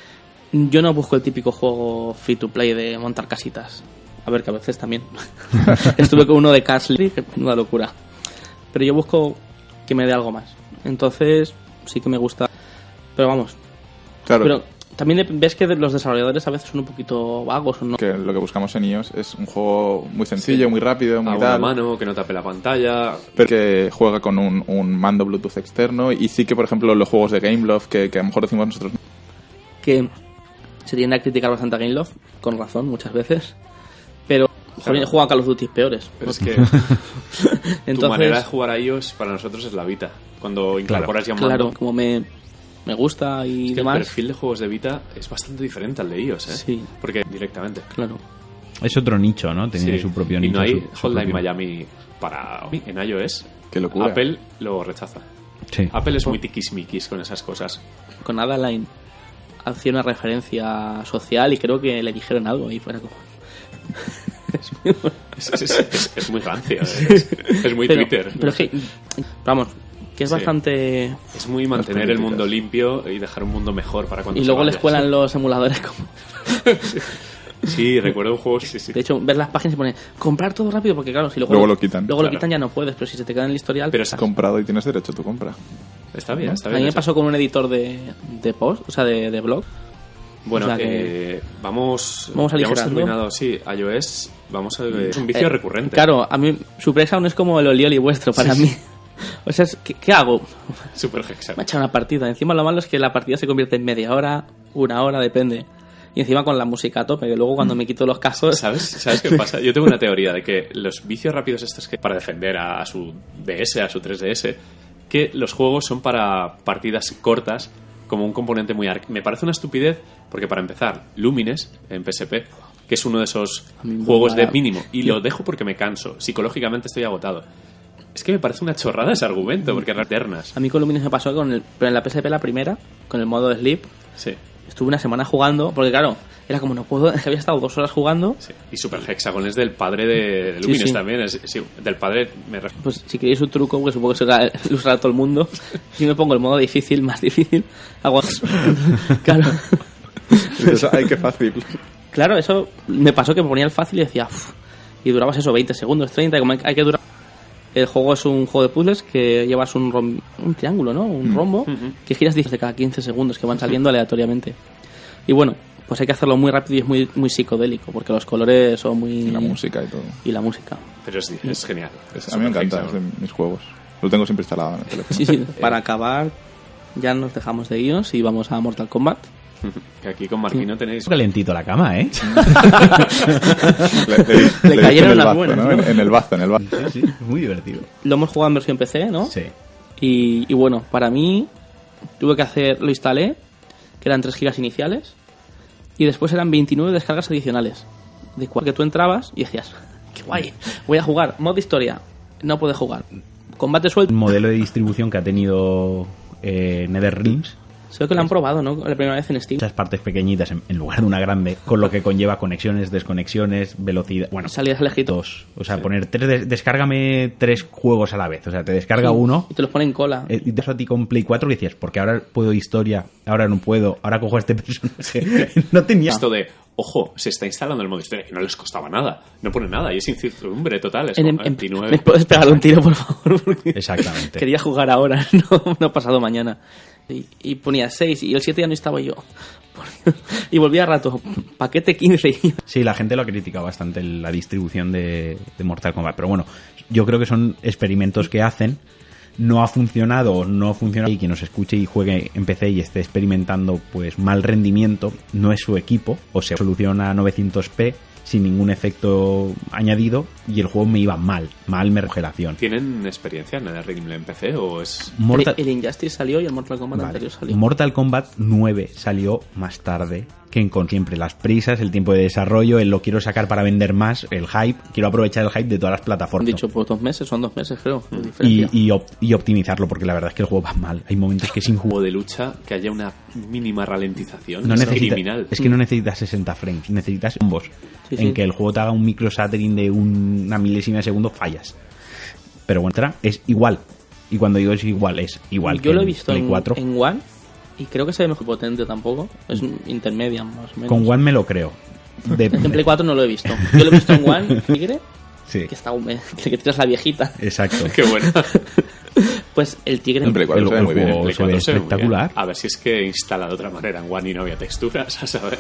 yo no busco el típico juego free to play de montar casitas. A ver, que a veces también. Estuve con uno de Castle, que una locura. Pero yo busco que me dé algo más. Entonces, sí que me gusta. Pero vamos. Claro, Pero también de- ves que de- los desarrolladores a veces son un poquito vagos o no. que lo que buscamos en iOS es un juego muy sencillo, Sí. muy rápido, muy A una tal. mano, que no tape la pantalla. Pero que juega con un, un mando Bluetooth externo. Y sí que, por ejemplo, los juegos de Gameloft, que, que a lo mejor decimos nosotros, Que se tiende a criticar bastante a Gameloft, con razón, muchas veces. Pero joder, Claro. juegan Call of Duty peores. Pero es que Entonces, tu manera de jugar a iOS para nosotros es la Vita. Cuando incorporas ya un claro, mando, como me, me gusta y es que el demás. perfil de juegos de Vita es bastante diferente al de iOS, ¿eh? Sí. Porque directamente. Claro. es otro nicho, ¿no? Tiene Sí. su propio y nicho. no hay su- su Hotline propio- Miami para en iOS. qué locura. Apple lo rechaza. Sí. Apple es muy tiquismiquis con esas cosas. Con Adaline hacía una referencia social y creo que le dijeron algo y fuera como... Es, es- es- es muy rancio. Es, es muy pero, Twitter. pero es que, vamos, que es Sí. bastante... Es muy mantener el políticas. mundo limpio y dejar un mundo mejor para cuando Y se luego vaya. les cuelan los emuladores como... Sí, recuerdo un juego. Sí, sí. De hecho, ves las páginas y pone comprar todo rápido porque claro, si luego, Luego lo quitan. Luego lo Claro. quitan ya no puedes, pero si se te queda en el historial... Pero pues, es Comprado y tienes derecho a tu compra. Está bien, está a bien. mí me hecho. pasó con un editor de, de post, o sea, de, de blog. Bueno, o sea eh, vamos. Vamos ya hemos aligerando. terminado, sí, iOS. Vamos a ver. Es un vicio Eh, recurrente. Claro, a mí su presa aún es como el olioli vuestro para mí. O sea, es- ¿qué, qué hago? Super hexagon. Me ha echado una partida. Encima lo malo es que la partida se convierte en media hora, una hora, depende. Y encima con la música a tope, que luego cuando me quito los cascos... ¿Sabes? ¿Sabes qué pasa? Yo tengo una teoría de que los vicios rápidos estos que para defender a su D S, a su tres D S, que los juegos son para partidas cortas como un componente muy... arc- Me parece una estupidez porque para empezar, Lumines en P S P, que es uno de esos A mí me juegos de mola. mínimo, y lo dejo porque me canso. Psicológicamente estoy agotado. Es que me parece una chorrada ese argumento, porque eran eternas. A mí con Lumines me pasó con el, pero en la P S P la primera, con el modo de Sleep. Sí. Estuve una semana jugando, porque claro, era como no puedo, es que había estado dos horas jugando. Sí. Y Super Hexagon es del padre de, de Lumines Sí, sí. también. Es, sí, del padre me refiero. Pues si queréis un truco, que supongo que será, lo usará todo el mundo, si me pongo el modo difícil, más difícil, hago... claro. Eso, ay, qué fácil. Claro, eso me pasó que me ponía el fácil y decía... Uff, y durabas eso, veinte segundos, treinta, y como hay que durar... El juego es un juego de puzzles que llevas un, rom... un triángulo, ¿no? Un rombo, Mm-hmm. que giras de cada quince segundos, que van saliendo aleatoriamente. Y bueno, pues hay que hacerlo muy rápido y es muy, muy psicodélico, porque los colores son muy... Y la música y todo. Y la música. Pero es, es genial. Es- a mí me Super encanta, es Hexagon. de mis juegos. Lo tengo siempre instalado en el teléfono. Sí, sí, para acabar, ya nos dejamos de guios y vamos a Mortal Kombat. Que aquí con Marquino tenéis... Calentito la cama, ¿eh? Le, le- le Le diste cayeron en el las bazo, buenas, ¿no? ¿no? En, en el bazo, en el bazo. Sí, sí, muy divertido. Lo hemos jugado en versión P C, ¿no? Sí. Y, y bueno, para mí tuve que hacer, lo instalé, que eran tres gigas iniciales, y después eran veintinueve descargas adicionales, de cual que tú entrabas y decías, qué guay, voy a jugar, modo historia, no puedes jugar, combate suelto, El modelo de distribución que ha tenido eh, NetherRealms, se ve que lo han probado, ¿no? La primera vez en Steam. muchas partes pequeñitas en, en lugar de una grande, con lo que conlleva conexiones, desconexiones, velocidad. Bueno, Salidas elegidos. dos. O sea, poner tres, des- descárgame tres juegos a la vez. O sea, te descarga uno. Y te los pone en cola. eh, Y te a ti con Play cuatro que decías, porque ahora puedo historia, ahora no puedo, ahora cojo a este personaje. No tenía. Esto de, ojo, se está instalando el modo historia, que no les costaba nada. No pone nada y es incertidumbre total. Es En- como en- veintinueve. ¿Me puedes pegar un tiro, por favor? Porque Exactamente. quería jugar ahora, no, no pasado mañana. Y, y ponía seis y el siete ya no estaba yo. Y volvía a rato, paquete quince. Y... Sí, la gente lo ha criticado bastante la distribución de, de Mortal Kombat. Pero bueno, yo creo que son experimentos que hacen. No ha funcionado, no ha funcionado. Y quien nos escuche y juegue en P C y esté experimentando pues mal rendimiento, no es su equipo. O sea, soluciona a novecientos p sin ningún efecto añadido y el juego me iba mal. Mal me congelación. ¿Tienen experiencia en NetherRealm en P C o es...? Mortal, El, el Injustice salió y el Mortal Kombat Vale. anterior salió. Mortal Kombat nueve salió más tarde que en con siempre las prisas, el tiempo de desarrollo, el lo quiero sacar para vender más, el hype, quiero aprovechar el hype de todas las Han plataformas. dicho, pues dos meses, son dos meses, creo. de y, diferencia. y, op- y optimizarlo, porque la verdad es que el juego va mal. Hay momentos que es injusto. Juego de lucha, que haya una mínima ralentización. No es necesita, criminal. es que no necesitas sesenta frames, necesitas combos. Sí, en sí. que el juego te haga un micro shattering de un- una milésima de segundo, fallas. Pero bueno, otra es igual. Y cuando digo es igual, es igual que Yo lo he en visto Play en, cuatro. en One y creo que se ve mejor potente tampoco. Es intermedia, más o menos. Con One me lo creo. De- En Play cuatro no lo he visto. Yo lo he visto en One, Tigre, sí, que está húmedo, que tiras la viejita. exacto. Qué bueno. Pues el Tigre... En Play cuatro El- se ve el muy bien. juego- Play se ve cuatro se ve muy bien. espectacular. A ver si es que instala de otra manera. En One y no había texturas, a saber.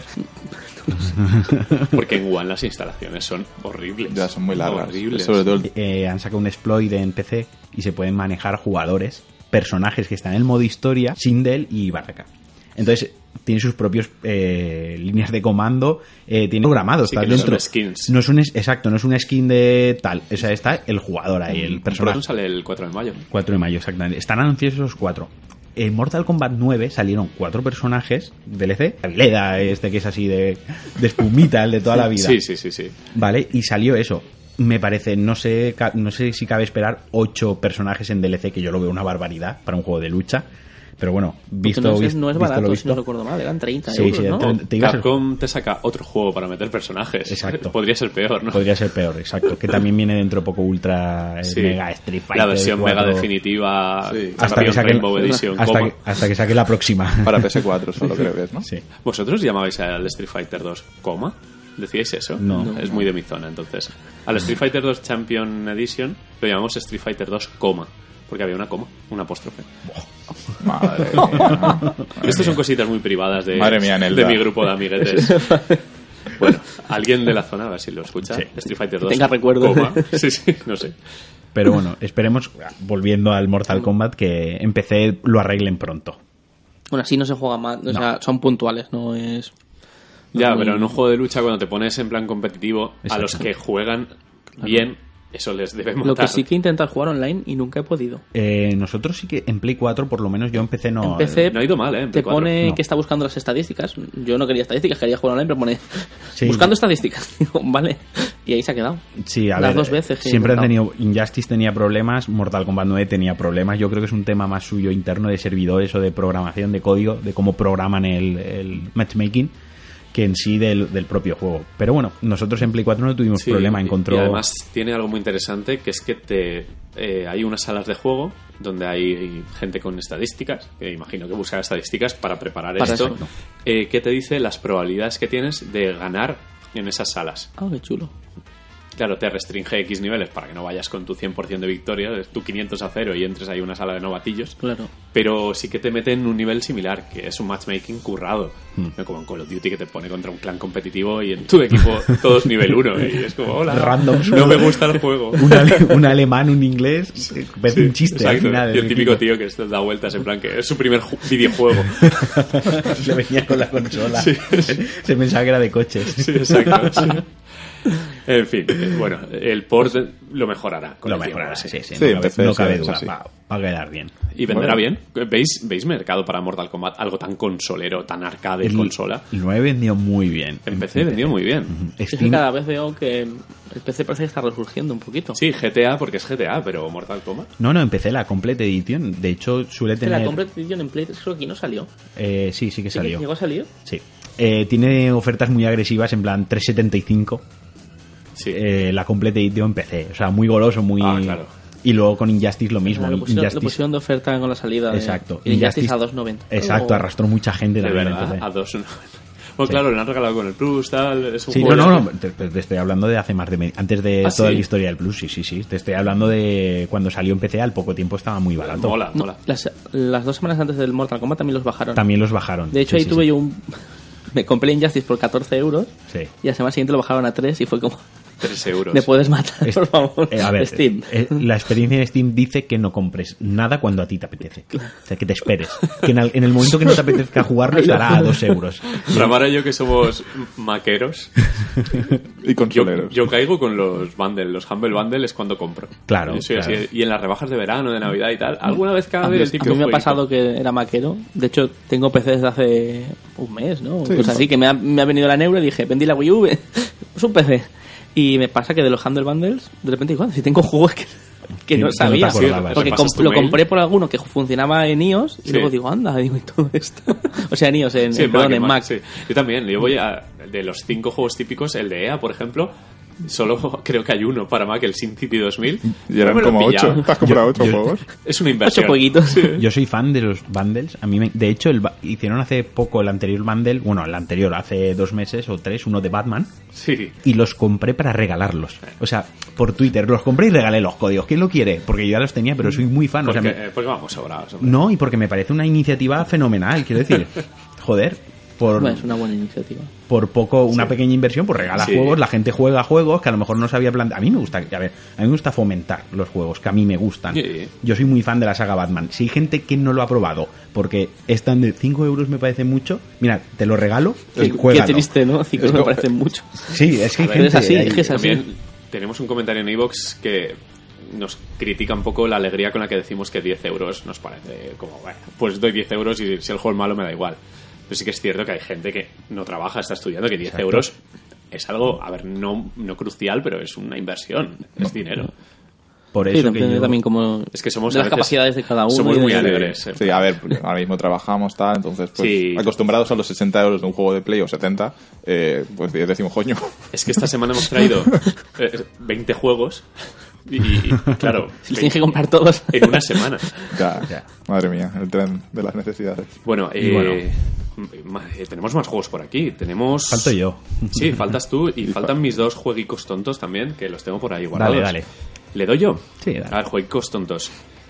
Porque en One las instalaciones son horribles. Ya son muy largas. Horribles. Sobre todo el- Eh, han sacado un exploit en P C y se pueden manejar jugadores, personajes que están en el modo historia, Sindel y Baraka. Entonces, tiene sus propios eh, líneas de comando, eh, tiene programado, Sí, está que no son dentro. skins. No es un es- exacto, no es un skin de tal. O sea, está el jugador ahí, el Por personaje. eso sale el cuatro de mayo. cuatro de mayo, exactamente. Están anunciados esos cuatro. En Mortal Kombat nueve salieron cuatro personajes D L C. Leda, este que es así de, de espumita, el de toda la vida. Sí, sí, sí, sí. Vale, y salió eso. Me parece, no sé, ca- no sé si cabe esperar ocho personajes en D L C, que yo lo veo una barbaridad para un juego de lucha. Pero bueno, visto, no, es, vis- no es visto barato, lo si visto. no recuerdo mal, eran treinta Sí, euros, sí, ¿no? te- te ibas a- Capcom te saca otro juego para meter personajes. Exacto. Podría ser peor, ¿no? Podría ser peor, exacto. Que también viene dentro de poco Ultra eh, Sí. Mega Street Fighter. La versión cuatro, mega definitiva. Sí. Hasta que, Champion saque, Rainbow Edition, hasta, coma. que, hasta que saque la próxima. Para P S cuatro solo creo que es, ¿no? Sí. ¿Vosotros llamabais al Street Fighter dos coma? ¿Decíais eso? No. Es muy de mi zona, entonces. Al Street Fighter dos Champion Edition lo llamamos Street Fighter dos coma. Porque había una coma, un apóstrofe. Madre mía. Estas son cositas muy privadas de, Madre mía, Nelda. de mi grupo de amiguetes. Bueno, alguien de la zona, a ver si lo escucha. Sí. Street Fighter dos. tenga recuerdo. coma. Sí, sí, no sé. Pero bueno, esperemos, volviendo al Mortal Kombat, que en P C lo arreglen pronto. Bueno, así no se juega mal, o sea, son puntuales, no es... no Ya, es muy- pero en un juego de lucha, cuando te pones en plan competitivo, a Exacto. los que juegan bien, eso les debe matar. Lo que sí que intentar jugar online y nunca he podido. Eh, nosotros sí que en Play cuatro, por lo menos yo empecé no... En P C no ha ido mal, ¿eh? En te Play cuatro. pone No. que está buscando las estadísticas. Yo no quería estadísticas, quería jugar online, pero pone Sí. buscando estadísticas. Digo, vale. Y ahí se ha quedado. Sí, a Las ver, dos veces que he siempre han intentado. tenido... Injustice tenía problemas, Mortal Kombat nueve tenía problemas. Yo creo que es un tema más suyo interno de servidores o de programación, de código, de cómo programan el, el matchmaking, que en sí del, del propio juego. Pero bueno, nosotros en Play cuatro no tuvimos Sí, problema, y- encontró... Y además tiene algo muy interesante, que es que te eh, hay unas salas de juego donde hay gente con estadísticas, que imagino que busca estadísticas para preparar Para esto, eso, ¿no? eh, que te dice las probabilidades que tienes de ganar en esas salas. Ah, qué chulo. Claro, te restringe X niveles para que no vayas con tu cien por ciento de victorias, tu quinientos a cero y entres ahí a una sala de novatillos. Claro. Pero sí que te mete en un nivel similar, que es un matchmaking currado. Hmm. No como en Call of Duty, que te pone contra un clan competitivo y en tu equipo todos nivel uno. Y es como, hola, Random. no me gusta el juego. un, ale- un alemán, un inglés, eh, parece Sí, un chiste al exacto. final. Y del el típico equipo. tío que esto da vueltas en plan que es su primer ju- videojuego. Le venía con la consola. Sí. Se pensaba que era de coches. Sí, exacto. sí. En fin, eh, bueno, el port lo mejorará. Con Lo el tiempo, mejorará, sí. sí, sí, Sí, no, en cabe, P C, no sí, cabe eso duda, sí. va, va a quedar bien. Y vendrá Bueno. bien. ¿Veis, ¿Veis mercado para Mortal Kombat? Algo tan consolero, tan arcade El, consola. el nueve vendió muy bien. En P C vendió muy bien. Es que Steam, cada vez veo que el P C parece que está resurgiendo un poquito. Sí, G T A porque es G T A, pero Mortal Kombat. no, no, empecé la Complete Edition. De hecho, suele Es que tener... la Complete Edition en Play tres creo que aquí no salió. eh, sí, sí que ¿Sí que salió. ¿Llegó a salir? Sí. Eh, tiene ofertas muy agresivas, en plan tres setenta y cinco. Sí. Eh, la Complete Edition en P C. O sea, muy goloso, muy... Ah, claro. Y luego con Injustice lo mismo. Lo pusieron, lo Injustice... pusieron de oferta con la salida. de- Exacto. Y Injustice Injustice- a dos noventa. Exacto, Oh. arrastró mucha gente de también. verdad, en P C. a dos. no. Bueno, Sí. claro, lo han regalado con el Plus, tal. Es un Sí, no, juego no, ya no, te, te estoy hablando de hace más de... me- Antes de ¿Ah, toda sí? la historia del Plus, sí, sí, sí. Te estoy hablando de cuando salió en P C, al poco tiempo estaba muy que- barato. Mola, No, mola. las, las dos semanas antes del Mortal Kombat también los bajaron. También los bajaron. De hecho, Sí, ahí sí, tuve sí. yo un... Me compré Injustice por catorce euros Sí. y la semana siguiente lo bajaron a tres y fue como... Tres euros. Me puedes matar, Es- por favor. Eh, a ver, Steam. eh, eh, la experiencia de Steam dice que no compres nada cuando a ti te apetece. O sea, que te esperes. Que en el, en el momento que no te apetezca jugarlo estará a dos euros. Ramara y yo que somos maqueros, Y yo, consoleros. yo caigo con los bundles, los Humble Bundle es cuando compro. Claro, Yo soy así, claro. y en las rebajas de verano, de Navidad y tal, alguna vez A cabe mí, el a típico mí me ha jueguito. pasado que era maquero. De hecho, tengo P C desde hace un mes, ¿no? Sí, Pues así, que me ha, me ha venido la neuro y dije, vendí la Wii U, es un P C. Y me pasa que de los Humble Bundles, de repente digo, "Anda, si tengo juegos que, que Que no no te sabía. acordabas. Porque Pasas comp- tu lo mail. compré por alguno que funcionaba en iOS y Sí. luego digo, anda, digo, y todo esto. O sea, en iOS, en, Sí, en- perdón, en en Mac. sí. Yo también, yo voy a... De los cinco juegos típicos, el de E A, por ejemplo, solo creo que hay uno para Mac, el SimCity dos mil. Y eran No me lo he como pillado. ocho. ¿Te has comprado Yo- ocho yo- juegos? Es una inversión. Ocho jueguitos. Yo soy fan de los bundles. A mí me- de hecho, el, ba- hicieron hace poco el anterior bundle, bueno, el anterior, hace dos meses o tres, uno de Batman, Sí. y los compré para regalarlos. O sea, por Twitter, los compré y regalé los códigos. ¿Quién lo quiere? Porque yo ya los tenía, pero soy muy fan. O sea, Porque, me- eh, porque vamos sobrados. hombre. no, y porque me parece una iniciativa fenomenal, quiero decir. Joder, por, Bueno, es una buena iniciativa. por poco, una pequeña inversión, pues regala Sí. juegos, la gente juega juegos que a lo mejor no se había planteado. A mí me gusta, a ver, a mí me gusta fomentar los juegos que a mí me gustan. Sí. Yo soy muy fan de la saga Batman. Si hay gente que no lo ha probado porque están de cinco euros me parece mucho, mira, te lo regalo y Qué, qué juégalo. triste, ¿no? Cinco me parece mucho. Sí, es que hay A ver, gente es así, ahí- es que es así. También tenemos un comentario en iVoox que nos critica un poco la alegría con la que decimos que diez euros nos parece como, bueno, pues doy diez euros y si el juego es malo me da igual. Pero sí que es cierto que hay gente que no trabaja, está estudiando, que diez Exacto. euros es algo, a ver, no, no crucial, pero es una inversión, es dinero. Por Sí, eso que depende yo- también como Es que somos de a las veces- capacidades de cada uno. Somos y de- muy alegres. eh. Sí, a ver, ahora mismo trabajamos tal, entonces, pues, Sí. acostumbrados a los sesenta euros de un juego de Play o setenta, eh, pues decimos, coño. Es que esta semana hemos traído eh, veinte juegos y, y, claro, Si los tienes que comprar todos. en una semana. Ya, Ya. madre mía, el tren de las necesidades. Bueno, Y eh, bueno. ma- eh, tenemos más juegos por aquí. Tenemos. Falto yo. Sí, faltas tú y faltan mis dos jueguicos tontos también, que los tengo por ahí guardados. Dale, dale. ¿Le doy yo? Sí, dale. A ver, jueguicos tontos.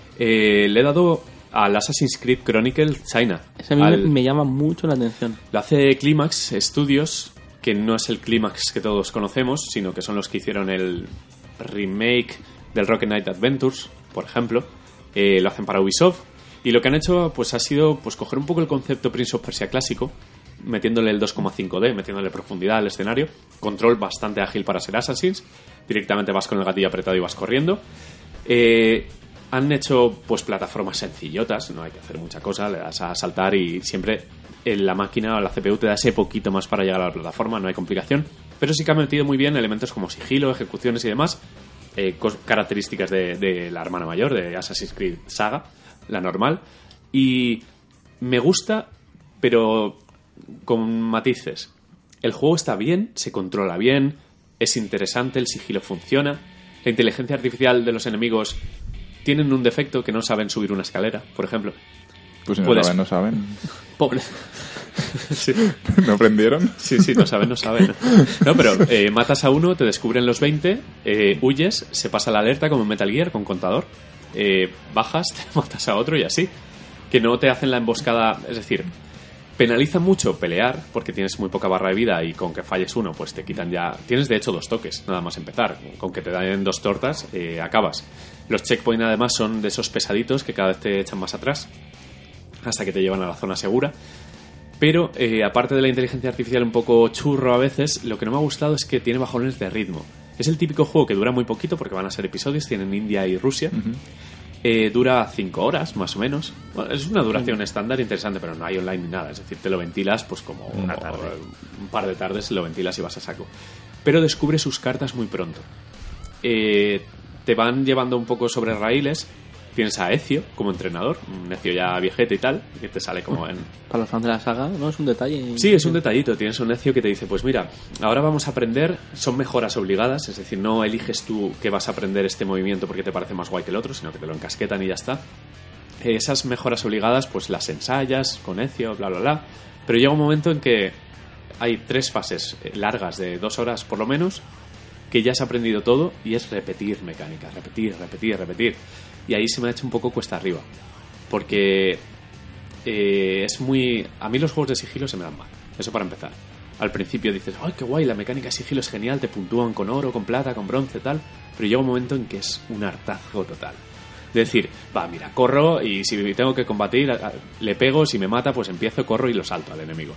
Eh, le he dado al Assassin's Creed Chronicle China. Ese a mí me- Al- me llama mucho la atención. Lo hace Climax Studios, que no es el Climax que todos conocemos, sino que son los que hicieron el remake del Rocket Knight Adventures, por ejemplo. Eh, lo hacen para Ubisoft. Y lo que han hecho pues ha sido pues coger un poco el concepto Prince of Persia clásico metiéndole el dos coma cinco D, metiéndole profundidad al escenario. Control bastante ágil para ser Assassins. Directamente vas con el gatillo apretado y vas corriendo. Eh, han hecho pues plataformas sencillotas, no hay que hacer mucha cosa, le das a saltar y siempre en la máquina o la C P U te da ese poquito más para llegar a la plataforma, no hay complicación. Pero sí que ha metido muy bien elementos como sigilo, ejecuciones y demás, eh, características de, de la hermana mayor, de Assassin's Creed Saga, la normal. Y me gusta, pero con matices. El juego está bien, se controla bien, es interesante, el sigilo funciona. La inteligencia artificial de los enemigos tienen un defecto, que no saben subir una escalera, por ejemplo. Pues si no Puedes... saben, no saben. Pobre. Sí. ¿No aprendieron? Sí, sí, no saben, no saben. No, pero eh, matas a uno, te descubren los veinte, eh, huyes, se pasa la alerta como en Metal Gear con contador, eh, bajas, te matas a otro y así. Que no te hacen la emboscada, es decir, penaliza mucho pelear porque tienes muy poca barra de vida y con que falles uno pues te quitan ya... Tienes de hecho dos toques, nada más empezar. Con que te den dos tortas, eh, acabas. Los checkpoints además son de esos pesaditos que cada vez te echan más atrás hasta que te llevan a la zona segura. Pero eh, aparte de la inteligencia artificial un poco churro a veces, lo que no me ha gustado es que tiene bajones de ritmo. Es el típico juego que dura muy poquito porque van a ser episodios, tienen India y Rusia. Uh-huh. Eh, dura cinco horas, más o menos. Bueno, es una duración estándar interesante, pero no hay online ni nada. Es decir, te lo ventilas pues como una tarde. Un par de tardes lo ventilas y vas a saco. Pero descubre sus cartas muy pronto. Eh, te van llevando un poco sobre raíles. Tienes a Ezio como entrenador, un Ezio ya viejete y tal, que te sale como en... Para los fans de la saga, ¿no? Es un detalle. Sí, es un detallito. Tienes un Ezio que te dice, pues mira, ahora vamos a aprender, son mejoras obligadas, es decir, no eliges tú que vas a aprender este movimiento porque te parece más guay que el otro, sino que te lo encasquetan y ya está. Esas mejoras obligadas, pues las ensayas con Ezio, bla, bla, bla. Pero llega un momento en que hay tres fases largas de dos horas por lo menos, que ya has aprendido todo y es repetir mecánicas, repetir, repetir, repetir. Y ahí se me ha hecho un poco cuesta arriba. Porque eh, es muy... A mí los juegos de sigilo se me dan mal. Eso para empezar. Al principio dices, ¡ay, qué guay! La mecánica de sigilo es genial. Te puntúan con oro, con plata, con bronce, tal. Pero llega un momento en que es un hartazgo total. De decir, va, mira, corro y si tengo que combatir, le pego. Si me mata, pues empiezo, corro y lo salto al enemigo.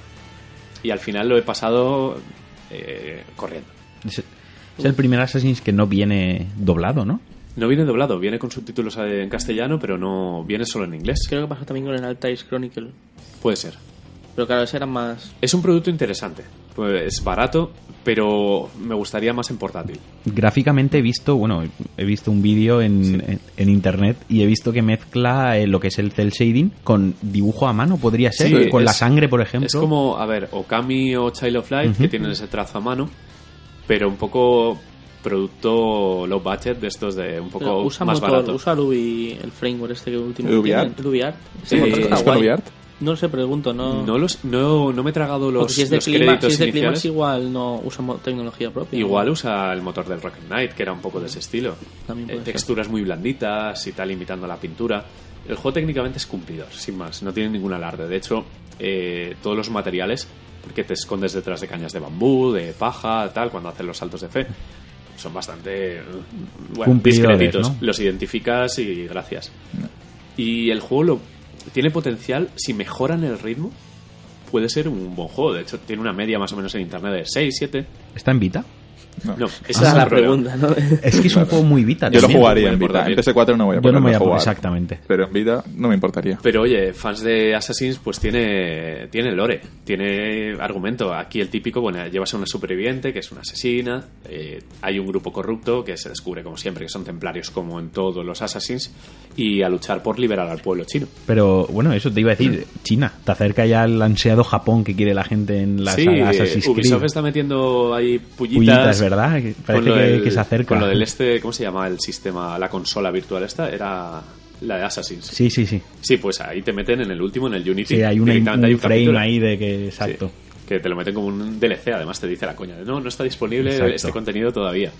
Y al final lo he pasado eh, corriendo. Es, es el primer Assassin's que no viene doblado, ¿no? No viene doblado, viene con subtítulos en castellano, pero no viene solo en inglés. Creo que pasa también con el Altair's Chronicle. Puede ser. Pero claro, ese era más... Es un producto interesante. Pues es barato, pero me gustaría más en portátil. Gráficamente he visto, bueno, he visto un vídeo en, sí. en, en internet y he visto que mezcla eh, lo que es el cel shading con dibujo a mano, podría ser, sí, con es, la sangre, por ejemplo. Es como, a ver, Okami o Child of Light, uh-huh. que tienen ese trazo a mano, pero un poco... producto low budget de estos de un poco usa más motor, barato. Usa Lubi, el framework este que último Lubiart. tiene, Lubiart. Sí, ¿es con Lubiart? No sé, pregunto, no. No los no no me he tragado los, si es de los clima, créditos si es de iniciales. Climax, igual no usa tecnología propia. Igual ¿no? usa el motor del Rocket Knight, que era un poco de ese estilo. Eh, texturas ser. muy blanditas y tal, imitando la pintura. El juego técnicamente es cumplidor, sin más, no tiene ningún alarde. De hecho, eh, todos los materiales, porque te escondes detrás de cañas de bambú, de paja, tal, cuando haces los saltos de fe, son bastante bueno, discretitos, ¿no? Los identificas y gracias. No. Y el juego lo, tiene potencial, si mejoran el ritmo, puede ser un buen juego. De hecho, tiene una media más o menos en internet de seis, siete. ¿Está en Vita? No, no esa ah, es la pregunta, ¿no? Es que es un juego muy Vita. Yo también. lo jugaría en Vita. En P S cuatro no voy a Yo no me voy a jugar. Exactamente. Pero en Vita no me importaría. Pero oye, fans de Assassin's, pues tiene tiene lore, tiene argumento. Aquí el típico, bueno, llevas a una superviviente que es una asesina, eh, hay un grupo corrupto que se descubre como siempre que son templarios como en todos los Assassin's y a luchar por liberar al pueblo chino. Pero bueno, eso te iba a decir, China, te acerca ya al ansiado Japón que quiere la gente en la sí, saga Assassin's Creed. Ubisoft está metiendo ahí pullitas. Pullitas, ¿verdad? Parece que, del, que se acerca. Con lo del este, ¿cómo se llama el sistema, la consola virtual esta? Era la de Assassin's. Sí, sí, sí. Sí, pues ahí te meten en el último, en el Unity. Sí, hay un, un, hay un frame capítulo. ahí de que, exacto. Sí, que te lo meten como un D L C, además te dice la coña de no, no está disponible exacto. este contenido todavía.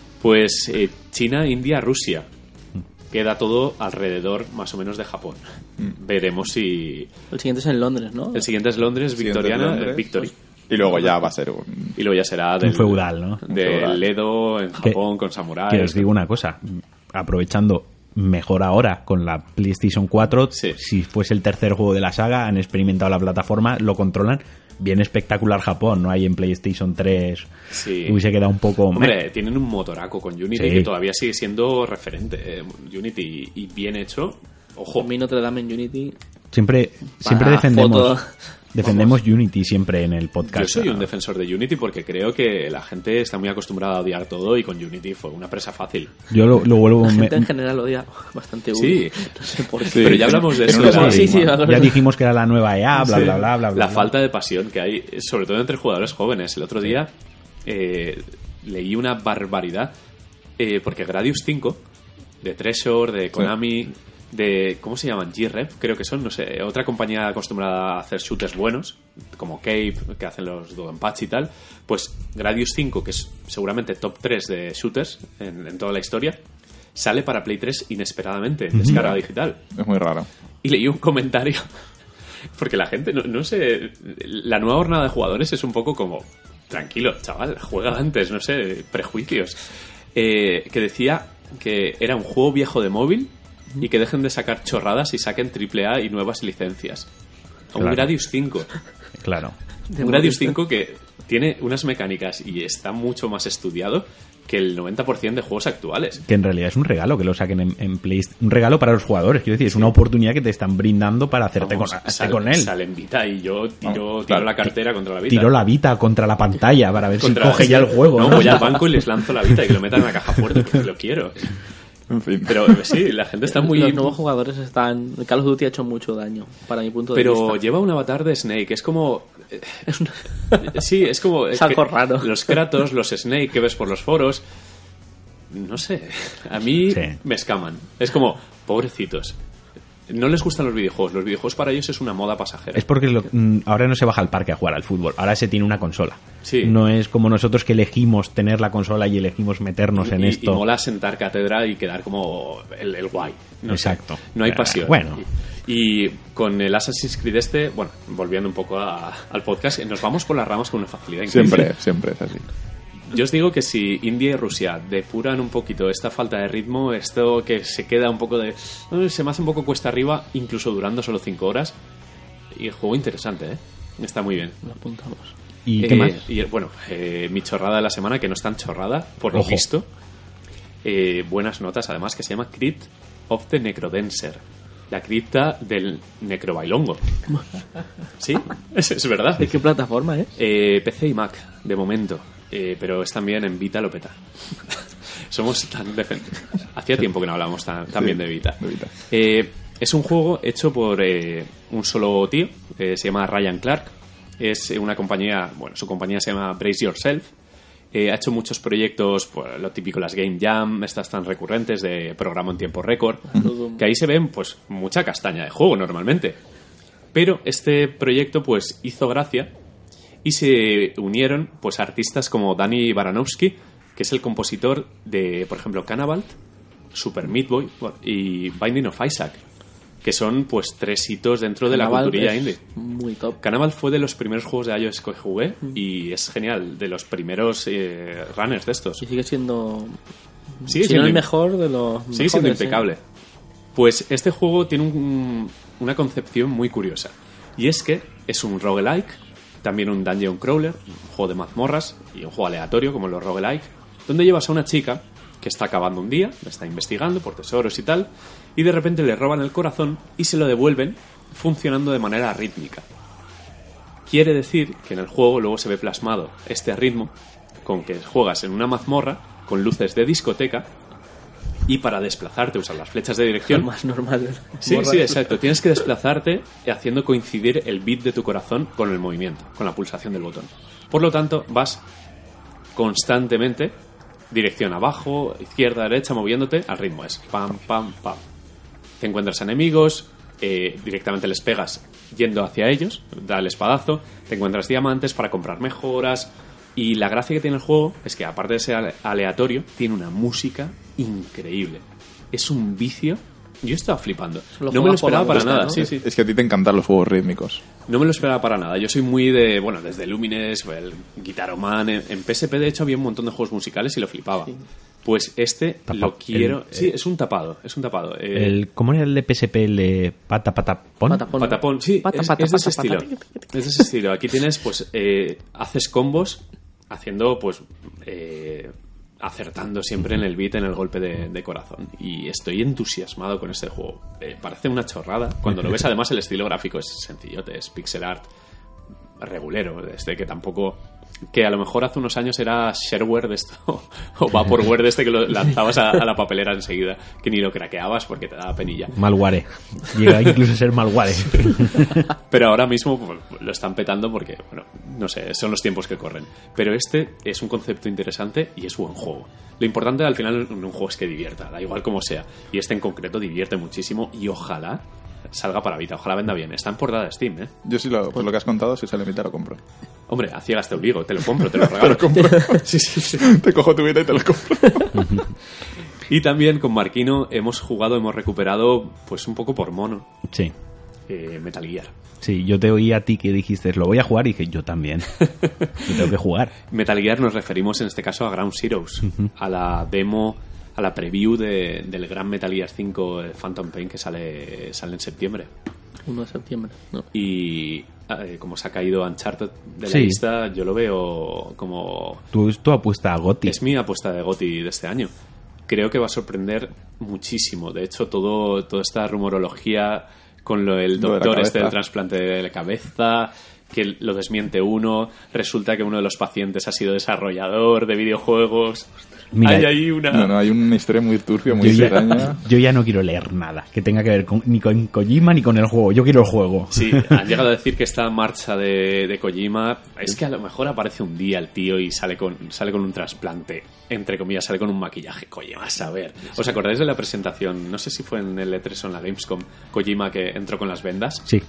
Pues eh, China, India, Rusia. Queda todo alrededor más o menos de Japón. Mm. Veremos si... El siguiente es en Londres, ¿no? El siguiente es Londres, Victoriana, es Londres, Victory. Y luego ya va a ser un... Y luego ya será del, un feudal, ¿no? Del Edo en Japón, que, con samuráis. Que os digo una cosa, aprovechando mejor ahora con la PlayStation cuatro, sí. si fuese el tercer juego de la saga, han experimentado la plataforma, lo controlan bien espectacular Japón, ¿no? Hay en PlayStation tres Sí. hubiese quedado un poco... Hombre, tienen un motoraco con Unity Sí. que todavía sigue siendo referente. eh, Unity y bien hecho. Ojo. A mí Notre Dame en Unity... Siempre, siempre Para defendemos, foto. defendemos Unity siempre en el podcast. Yo soy un defensor de Unity porque creo que la gente está muy acostumbrada a odiar todo y con Unity fue una presa fácil. Yo lo, lo vuelvo... La me- gente en general odia bastante Unity. Sí. No sé por qué. Sí. Pero ya hablamos de Tiene eso. un de la- Sí, sí, paradigma. me acuerdo. ya dijimos que era la nueva E A, bla, Sí. bla, bla, bla, bla. La bla. falta de pasión que hay, sobre todo entre jugadores jóvenes. El otro día eh, leí una barbaridad eh, porque Gradius cinco, de Treasure, de Konami, de... ¿Cómo se llaman? G-Rep, creo que son, no sé, otra compañía acostumbrada a hacer shooters buenos, como Cape, que hacen los Dodonpachi y tal. Pues Gradius cinco, que es seguramente top tres de shooters en, en toda la historia, sale para Play tres inesperadamente, en descarga digital. Es muy raro. Y leí un comentario porque la gente, no, no sé, la nueva jornada de jugadores es un poco como, tranquilo, chaval, juega antes, no sé, prejuicios, eh, que decía que era un juego viejo de móvil y que dejen de sacar chorradas y saquen triple A y nuevas licencias. Un Claro. Gradius cinco, Claro. De un Gradius móvil. cinco que tiene unas mecánicas y está mucho más estudiado que el noventa por ciento de juegos actuales. Que en realidad es un regalo que lo saquen en, en Play. Un regalo para los jugadores, quiero decir, es una oportunidad que te están brindando para hacerte Vamos, con, hazte sale- con él. Sale en Vita y yo tiro, Vamos, tiro claro. la cartera contra la Vita. Tiro la Vita contra la pantalla para ver Contra- si coge ya el juego. No, ¿no? voy al banco y les lanzo la Vita y que lo metan en la caja fuerte porque lo quiero. En fin. Pero sí, la gente está muy... Los nuevos jugadores están... El Call of Duty ha hecho mucho daño, para mi punto de Pero vista. lleva un avatar de Snake, es como... eh, Sí, es como... Es algo raro. Los Kratos, los Snake que ves por los foros... No sé, a mí Sí. me escaman. Es como, pobrecitos. No les gustan los videojuegos. Los videojuegos para ellos es una moda pasajera. Es porque lo- mm, ahora no se baja al parque a jugar al fútbol, ahora se tiene una consola. Sí. No es como nosotros que elegimos tener la consola y elegimos meternos en y, esto. y mola sentar cátedra y quedar como el, el guay. No sé. Exacto. No hay Eh, pasión. bueno. Y, y con el Assassin's Creed este, bueno, volviendo un poco a- al podcast, nos vamos por las ramas con una facilidad increíble. Siempre, siempre es así. Yo os digo que si India y Rusia depuran un poquito esta falta de ritmo, esto que se queda un poco de... eh, se me hace un poco cuesta arriba, incluso durando solo cinco horas. Y el juego interesante, ¿eh? Está muy bien. Lo apuntamos. ¿Y Eh, qué más? Y bueno, eh, mi chorrada de la semana, que no es tan chorrada, por lo Ojo. visto. Eh, buenas notas, además, que se llama Crypt of the Necrodancer. La cripta del necrobailongo. Sí, es, es verdad. ¿De qué plataforma es? Eh, P C y Mac, de momento. Eh, pero es también en Vita lo peta. Somos tan... defen- Hacía tiempo que no hablábamos tan, tan Sí, bien de Vita. de Vita. Eh, es un juego hecho por eh, un solo tío, eh, se llama Ryan Clark. Es una compañía, bueno, su compañía se llama Brace Yourself. Eh, ha hecho muchos proyectos, pues, lo típico, las Game Jam, estas tan recurrentes de programa en tiempo récord, que ahí se ven pues mucha castaña de juego normalmente. Pero este proyecto pues hizo gracia y se unieron pues artistas como Danny Baranovsky, que es el compositor de, por ejemplo, Cannibal, Super Meat Boy bueno, y Binding of Isaac, que son pues tres hitos dentro de la Cannibal culturilla es indie. Muy top. Cannibal fue de los primeros juegos de iOS que jugué y es genial, de los primeros eh, runners de estos. Y sigue siendo... Sigue si no siendo el im- mejor de los Sigue siendo mejores, ¿eh? impecable. Pues este juego tiene un- una concepción muy curiosa. Y es que es un roguelike, también un dungeon crawler, un juego de mazmorras y un juego aleatorio como los roguelike, donde llevas a una chica que está acabando un día, está investigando por tesoros y tal, y de repente le roban el corazón y se lo devuelven funcionando de manera rítmica. Quiere decir que en el juego luego se ve plasmado este ritmo con que juegas en una mazmorra con luces de discoteca y para desplazarte usas las flechas de Lo dirección. más normal. Sí, Morra. sí, exacto. Tienes que desplazarte haciendo coincidir el beat de tu corazón con el movimiento, con la pulsación del botón. Por lo tanto, vas constantemente dirección abajo, izquierda, derecha, moviéndote al ritmo. Es pam, pam, pam. Te encuentras enemigos, eh, directamente les pegas yendo hacia ellos, da el espadazo, te encuentras diamantes para comprar mejoras. Y la gracia que tiene el juego es que, aparte de ser ale- aleatorio, tiene una música increíble. Es un vicio. Yo estaba flipando. Lo No me lo juegas por la esperaba para música, nada. ¿no? Sí, sí. Es que a ti te encantan los juegos rítmicos. No me lo esperaba para nada. Yo soy muy de, bueno, desde Lumines, el Guitar Man. En, en P S P, de hecho, había un montón de juegos musicales y lo flipaba. Pues Pues este Tapa- lo quiero... el- sí, es un tapado, es un tapado. Eh, El, ¿Cómo era el de P S P? El de pata, patapón. Patapón. Patapón, sí, Pata, es, pata, es de ese pata, estilo. pata. Es de ese estilo. Aquí tienes, pues, eh, haces combos haciendo, pues, eh, acertando siempre en el beat, en el golpe de, de corazón. Y estoy entusiasmado con este juego. Eh, parece una chorrada. Cuando lo ves, además, el estilo gráfico es sencillote, es pixel art regulero, este que tampoco... que a lo mejor hace unos años era shareware de esto o vaporware de este que lo lanzabas a, a la papelera enseguida, que ni lo craqueabas porque te daba penilla. Malware. Llega incluso a ser malware. Pero ahora mismo pues, lo están petando porque, bueno, no sé, son los tiempos que corren. Pero este es un concepto interesante y es buen juego. Lo importante al final en un juego es que divierta, da igual como sea. Y este en concreto divierte muchísimo y ojalá salga para Vita, ojalá venda bien. Está en portada de Steam, ¿eh? Yo sí, lo, por lo que has contado, si sale Vita lo compro. Hombre, a ciegas te obligo, te lo compro, te lo regalo. Te lo compro. Sí, sí, sí. Te cojo tu Vita y te lo compro. Y también con Marquino hemos jugado, hemos recuperado, pues un poco por mono, Sí. eh, Metal Gear. Sí, yo te oí a ti que dijiste, lo voy a jugar, y dije, yo también. Yo tengo que jugar. Metal Gear nos referimos en este caso a Ground Zeroes, a la demo, a la preview de, del gran Metal Gear cinco eh, Phantom Pain que sale, sale en septiembre. uno de septiembre. No. Y eh, como se ha caído Uncharted de la Sí. lista, yo lo veo como... Tú, tú apuesta a Gotti. Es mi apuesta de GOTY de este año. Creo que va a sorprender muchísimo. De hecho, todo, toda esta rumorología con lo del Lo de la doctor este cabeza. del trasplante de la cabeza, que lo desmiente uno, resulta que uno de los pacientes ha sido desarrollador de videojuegos. Mira, hay ahí una... No, no, hay una historia muy turbia, muy Yo extraña. ya, yo ya no quiero leer nada que tenga que ver con, ni con Kojima ni con el juego. Yo quiero el juego. Sí, han llegado a decir que esta marcha de, de Kojima es que a lo mejor aparece un día el tío y sale con, sale con un trasplante, entre comillas, sale con un maquillaje. Kojima, a saber. ¿Os acordáis de la presentación? No sé si fue en el E tres o en la Gamescom, Kojima que entró con las vendas. Sí.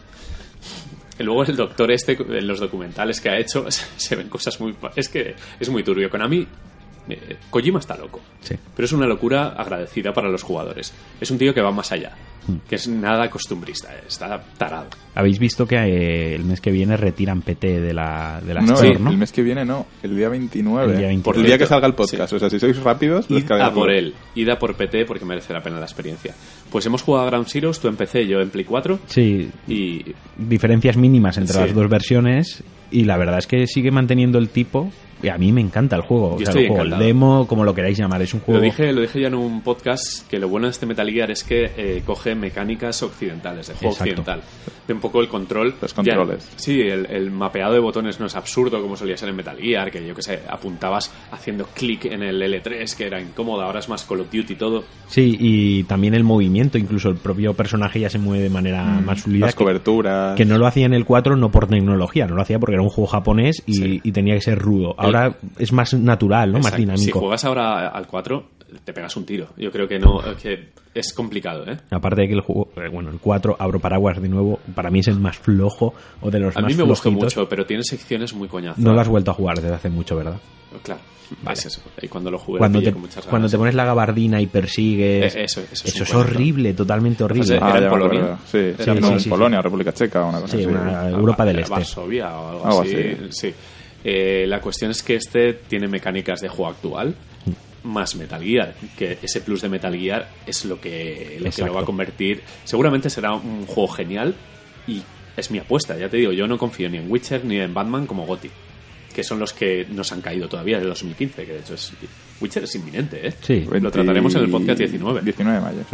Y luego el doctor este, en los documentales que ha hecho, se ven cosas muy... Es que es muy turbio. Konami... Eh, Kojima está loco, Sí. pero es una locura agradecida para los jugadores. Es un tío que va más allá, que es nada costumbrista, está tarado. Habéis visto que eh, el mes que viene retiran P T de la, de la No, Store, el, ¿no? el mes que viene no, el día veintinueve. El día veintinueve. El día que salga el podcast. Sí. O sea, si sois rápidos, Id a descargadlo. por él, id a por P T porque merece la pena la experiencia. Pues hemos jugado a Ground Zeroes, tú en P C, yo en Play cuatro, Sí, y diferencias mínimas entre Sí. las dos versiones, y la verdad es que sigue manteniendo el tipo, y a mí me encanta el juego. Yo O sea, estoy el juego, el encantado. demo, como lo queráis llamar, es un juego... lo dije, lo dije ya en un podcast, que lo bueno de este Metal Gear es que eh, coge mecánicas occidentales, de juego Exacto. occidental. De un poco el control. Los controles. Ya, sí, el, el mapeado de botones no es absurdo como solía ser en Metal Gear, que yo que sé, apuntabas haciendo clic en el L tres, que era incómodo, ahora es más Call of Duty y todo. Sí, y también el movimiento, incluso el propio personaje ya se mueve de manera más fluida. Las que- coberturas. Que no lo hacía en el cuatro no por tecnología, no lo hacía porque era un juego japonés y, Sí. y tenía que ser rudo. Ahora es más natural, ¿no? Más Exacto. Si dinámico. juegas ahora al cuatro, te pegas un tiro. Yo creo que no, que es complicado, ¿eh? Aparte de que el juego, eh, bueno, el cuatro, abro paraguas de nuevo, para mí es el más flojo o de los A más mí me gustó flojitos. mucho, pero tiene secciones muy coñazas. No lo has vuelto a jugar desde hace mucho, ¿verdad? Claro, Vale. es eso. Y cuando lo jugué, Cuando lo pillé te, con muchas ganas. cuando te pones la gabardina y persigues... Eh, eso- eso es un es cuento. horrible, totalmente horrible. Era Ah, en ya me Polonia. acuerdo. Sí, Era sí, en no, sí, en sí, Polonia, República Checa, una cosa Sí, así. una- Ah, Europa del eh, Este. Varsovia o algo, Algo así. así. Sí. Eh, la cuestión es que este tiene mecánicas de juego actual más Metal Gear, que ese plus de Metal Gear es lo que, lo, que Exacto. lo va a convertir. Seguramente será un juego genial y es mi apuesta, ya te digo, yo no confío ni en Witcher ni en Batman como GOTY, que son los que nos han caído todavía de dos mil quince, que de hecho es Witcher es inminente, ¿eh? Sí. Lo trataremos en el podcast diecinueve. diecinueve de mayo, sí.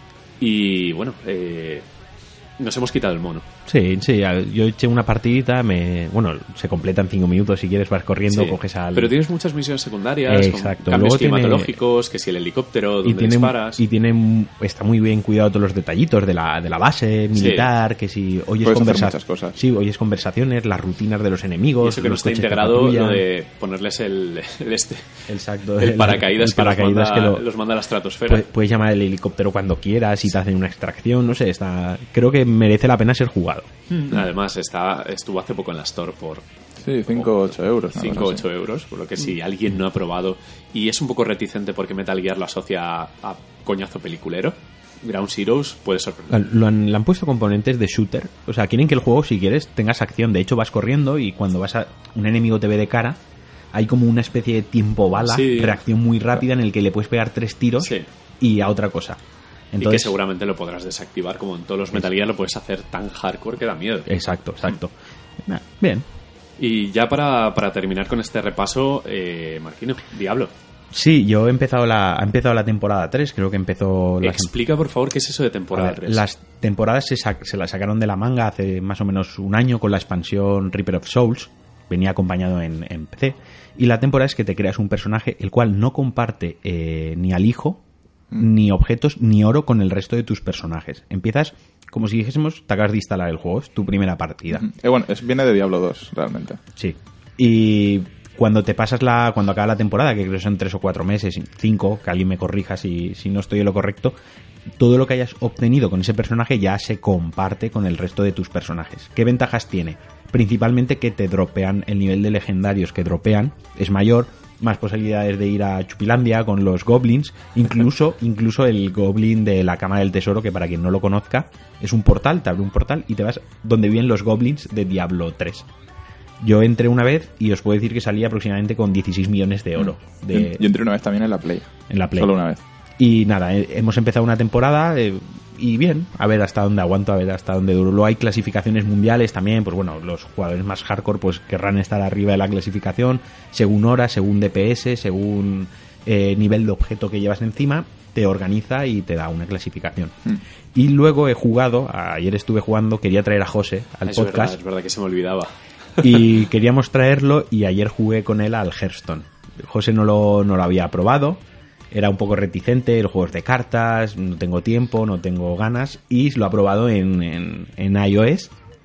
Y bueno, eh, nos hemos quitado el mono. Sí, sí, yo eché una partidita, me, bueno, se completa en cinco minutos, si quieres vas corriendo, Sí, coges al... Pero tienes muchas misiones secundarias, Exacto. con cambios Luego tiene- climatológicos, que si el helicóptero, donde y tiene, disparas. y tiene está muy bien cuidado todos los detallitos de la, de la base militar, que si oyes Puedes hacer conversa- muchas cosas. sí, oyes conversaciones, las rutinas de los Y enemigos, eso que no los está coches que integrado patrullan. lo de ponerles el, el este Exacto, el paracaídas, el paracaídas que, los, que manda, lo- los manda a la estratosfera. Puedes, puedes llamar al helicóptero cuando quieras y te hacen una extracción, no sé, está creo que merece la pena ser jugado. Además está estuvo hace poco en la Store por Sí, cinco o ocho euros. una cinco o cosa así. ocho euros, por lo que si alguien no ha probado y es un poco reticente porque Metal Gear lo asocia a, a coñazo peliculero, Ground Zeroes puede sorprender. Lo han, le han puesto componentes de shooter, o sea, quieren que el juego, si quieres, tengas acción. De hecho, vas corriendo y cuando vas a un enemigo te ve de cara, hay como una especie de tiempo bala, Sí. reacción muy rápida en el que le puedes pegar tres tiros Sí. y a otra cosa. Y que Entonces, seguramente lo podrás desactivar, como en todos los Metal Gear lo puedes hacer tan hardcore que da miedo. exacto, exacto. Nah, bien. Y ya para, para terminar con este repaso, eh, Marquino, Diablo. Sí, yo he empezado la, ha empezado la temporada tres, creo que empezó... La Explica, por favor, qué es eso de temporada A ver, tres. las temporadas se, sac- se las sacaron de la manga hace más o menos un año con la expansión Reaper of Souls. Venía acompañado en, en P C. Y la temporada es que te creas un personaje el cual no comparte eh, ni al hijo, ni objetos, ni oro con el resto de tus personajes. Empiezas como si dijésemos, te acabas de instalar el juego, es tu primera partida. Eh, bueno, es, viene de Diablo dos, realmente. Sí. Y cuando te pasas la, cuando acaba la temporada, que creo que son tres o cuatro meses, cinco, que alguien me corrija si, si no estoy en lo correcto, todo lo que hayas obtenido con ese personaje ya se comparte con el resto de tus personajes. ¿Qué ventajas tiene? Principalmente que te dropean, el nivel de legendarios que dropean es mayor, más posibilidades de ir a Chupilandia con los goblins, incluso, incluso el goblin de la Cámara del Tesoro, que para quien no lo conozca, es un portal, te abre un portal y te vas donde viven los goblins de Diablo tres. Yo entré una vez y os puedo decir que salí aproximadamente con dieciséis millones de oro. De, Yo entré una vez también en la Play. en la Play. Solo una vez. Y nada, eh, hemos empezado una temporada eh, y bien, a ver hasta dónde aguanto, a ver hasta dónde duro. Luego hay clasificaciones mundiales también, pues bueno, los jugadores más hardcore pues querrán estar arriba de la clasificación, según horas, según D P S, según eh, nivel de objeto que llevas encima, te organiza y te da una clasificación. Mm. Y luego he jugado, ayer estuve jugando, quería traer a José al es podcast. Verdad, es verdad que se me olvidaba. Y queríamos traerlo y ayer jugué con él al Hearthstone. José no lo, no lo había probado, era un poco reticente, el juego es de cartas, no tengo tiempo, no tengo ganas, y lo ha probado en, en, en iOS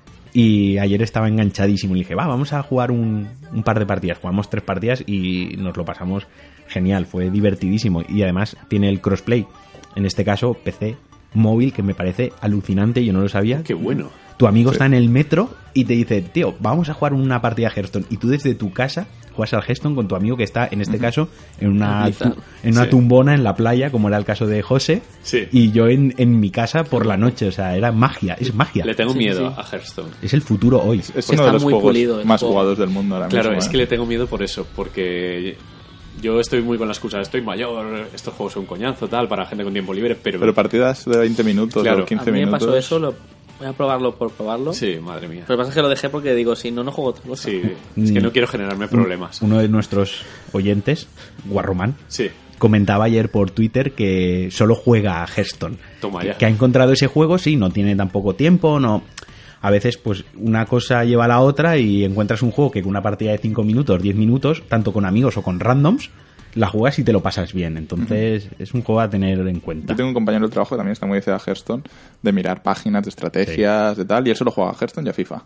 y ayer estaba enganchadísimo y le dije, va, vamos a jugar un, un par de partidas. Jugamos tres partidas y nos lo pasamos genial, fue divertidísimo y además tiene el crossplay, en este caso P C móvil, que me parece alucinante, yo no lo sabía. Qué bueno. Tu amigo Sí. está en el metro y te dice, tío, vamos a jugar una partida de Hearthstone. Y tú desde tu casa juegas al Hearthstone con tu amigo que está, en este caso, en una, Blizzard. tu- en una Sí. tumbona en la playa, como era el caso de José. Sí. Y yo en, en mi casa por la noche. O sea, era magia, es magia. Le tengo Sí, miedo sí. a Hearthstone. Es el futuro hoy. Es Pues uno está de los muy juegos pulido el más juego. jugados del mundo ahora Claro, mismo. es ¿eh? que le tengo miedo por eso, porque yo estoy muy con la excusa, estoy mayor, estos juegos son un coñazo, tal, para gente con tiempo libre, pero... Pero partidas de veinte minutos Claro. o A quince mí me minutos. pasó eso, lo, voy a probarlo por probarlo. Sí, madre mía. Pero lo que pasa es que lo dejé porque digo, si no, no juego otra cosa. Sí, es que no quiero generarme problemas. Uno de nuestros oyentes, Guarromán, Sí, comentaba ayer por Twitter que solo juega a Hearthstone. toma que, ya. que ha encontrado ese juego, sí, no tiene tampoco tiempo, no. A veces, pues, una cosa lleva a la otra y encuentras un juego que con una partida de cinco minutos, diez minutos, tanto con amigos o con randoms, la juegas y te lo pasas bien. Entonces, es un juego a tener en cuenta. Yo tengo un compañero del trabajo que también está muy viciado a Hearthstone, de mirar páginas de estrategias, de tal, y él solo juega a Hearthstone y a FIFA.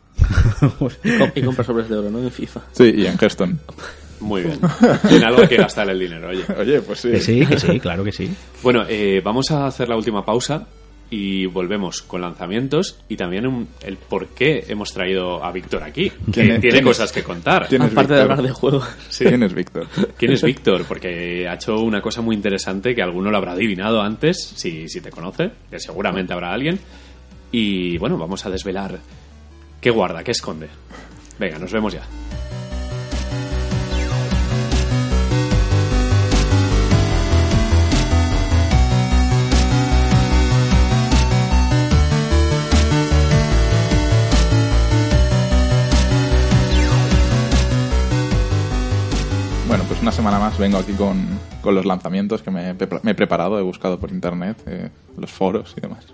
Y, com- y compra sobres de oro, ¿no? En FIFA. Sí, y en Hearthstone. Muy bien. En algo hay que gastar el dinero, oye. Oye, pues sí. Que sí, que sí, claro que sí. Bueno, eh, vamos a hacer la última pausa y volvemos con lanzamientos y también un- el por qué hemos traído a Víctor aquí. Que ¿Quién es? tiene ¿Quién es? cosas que contar. ¿Quién es Aparte de Víctor? hablar de juegos. Sí. ¿Quién es Víctor? ¿Quién es Víctor? Porque ha hecho una cosa muy interesante que alguno lo habrá adivinado antes, si, si te conoce, que seguramente habrá alguien. Y bueno, vamos a desvelar qué guarda, qué esconde. Venga, nos vemos ya. Bueno, pues una semana más vengo aquí con, con los lanzamientos que me, he pre- me he preparado, he buscado por internet, eh, los foros y demás.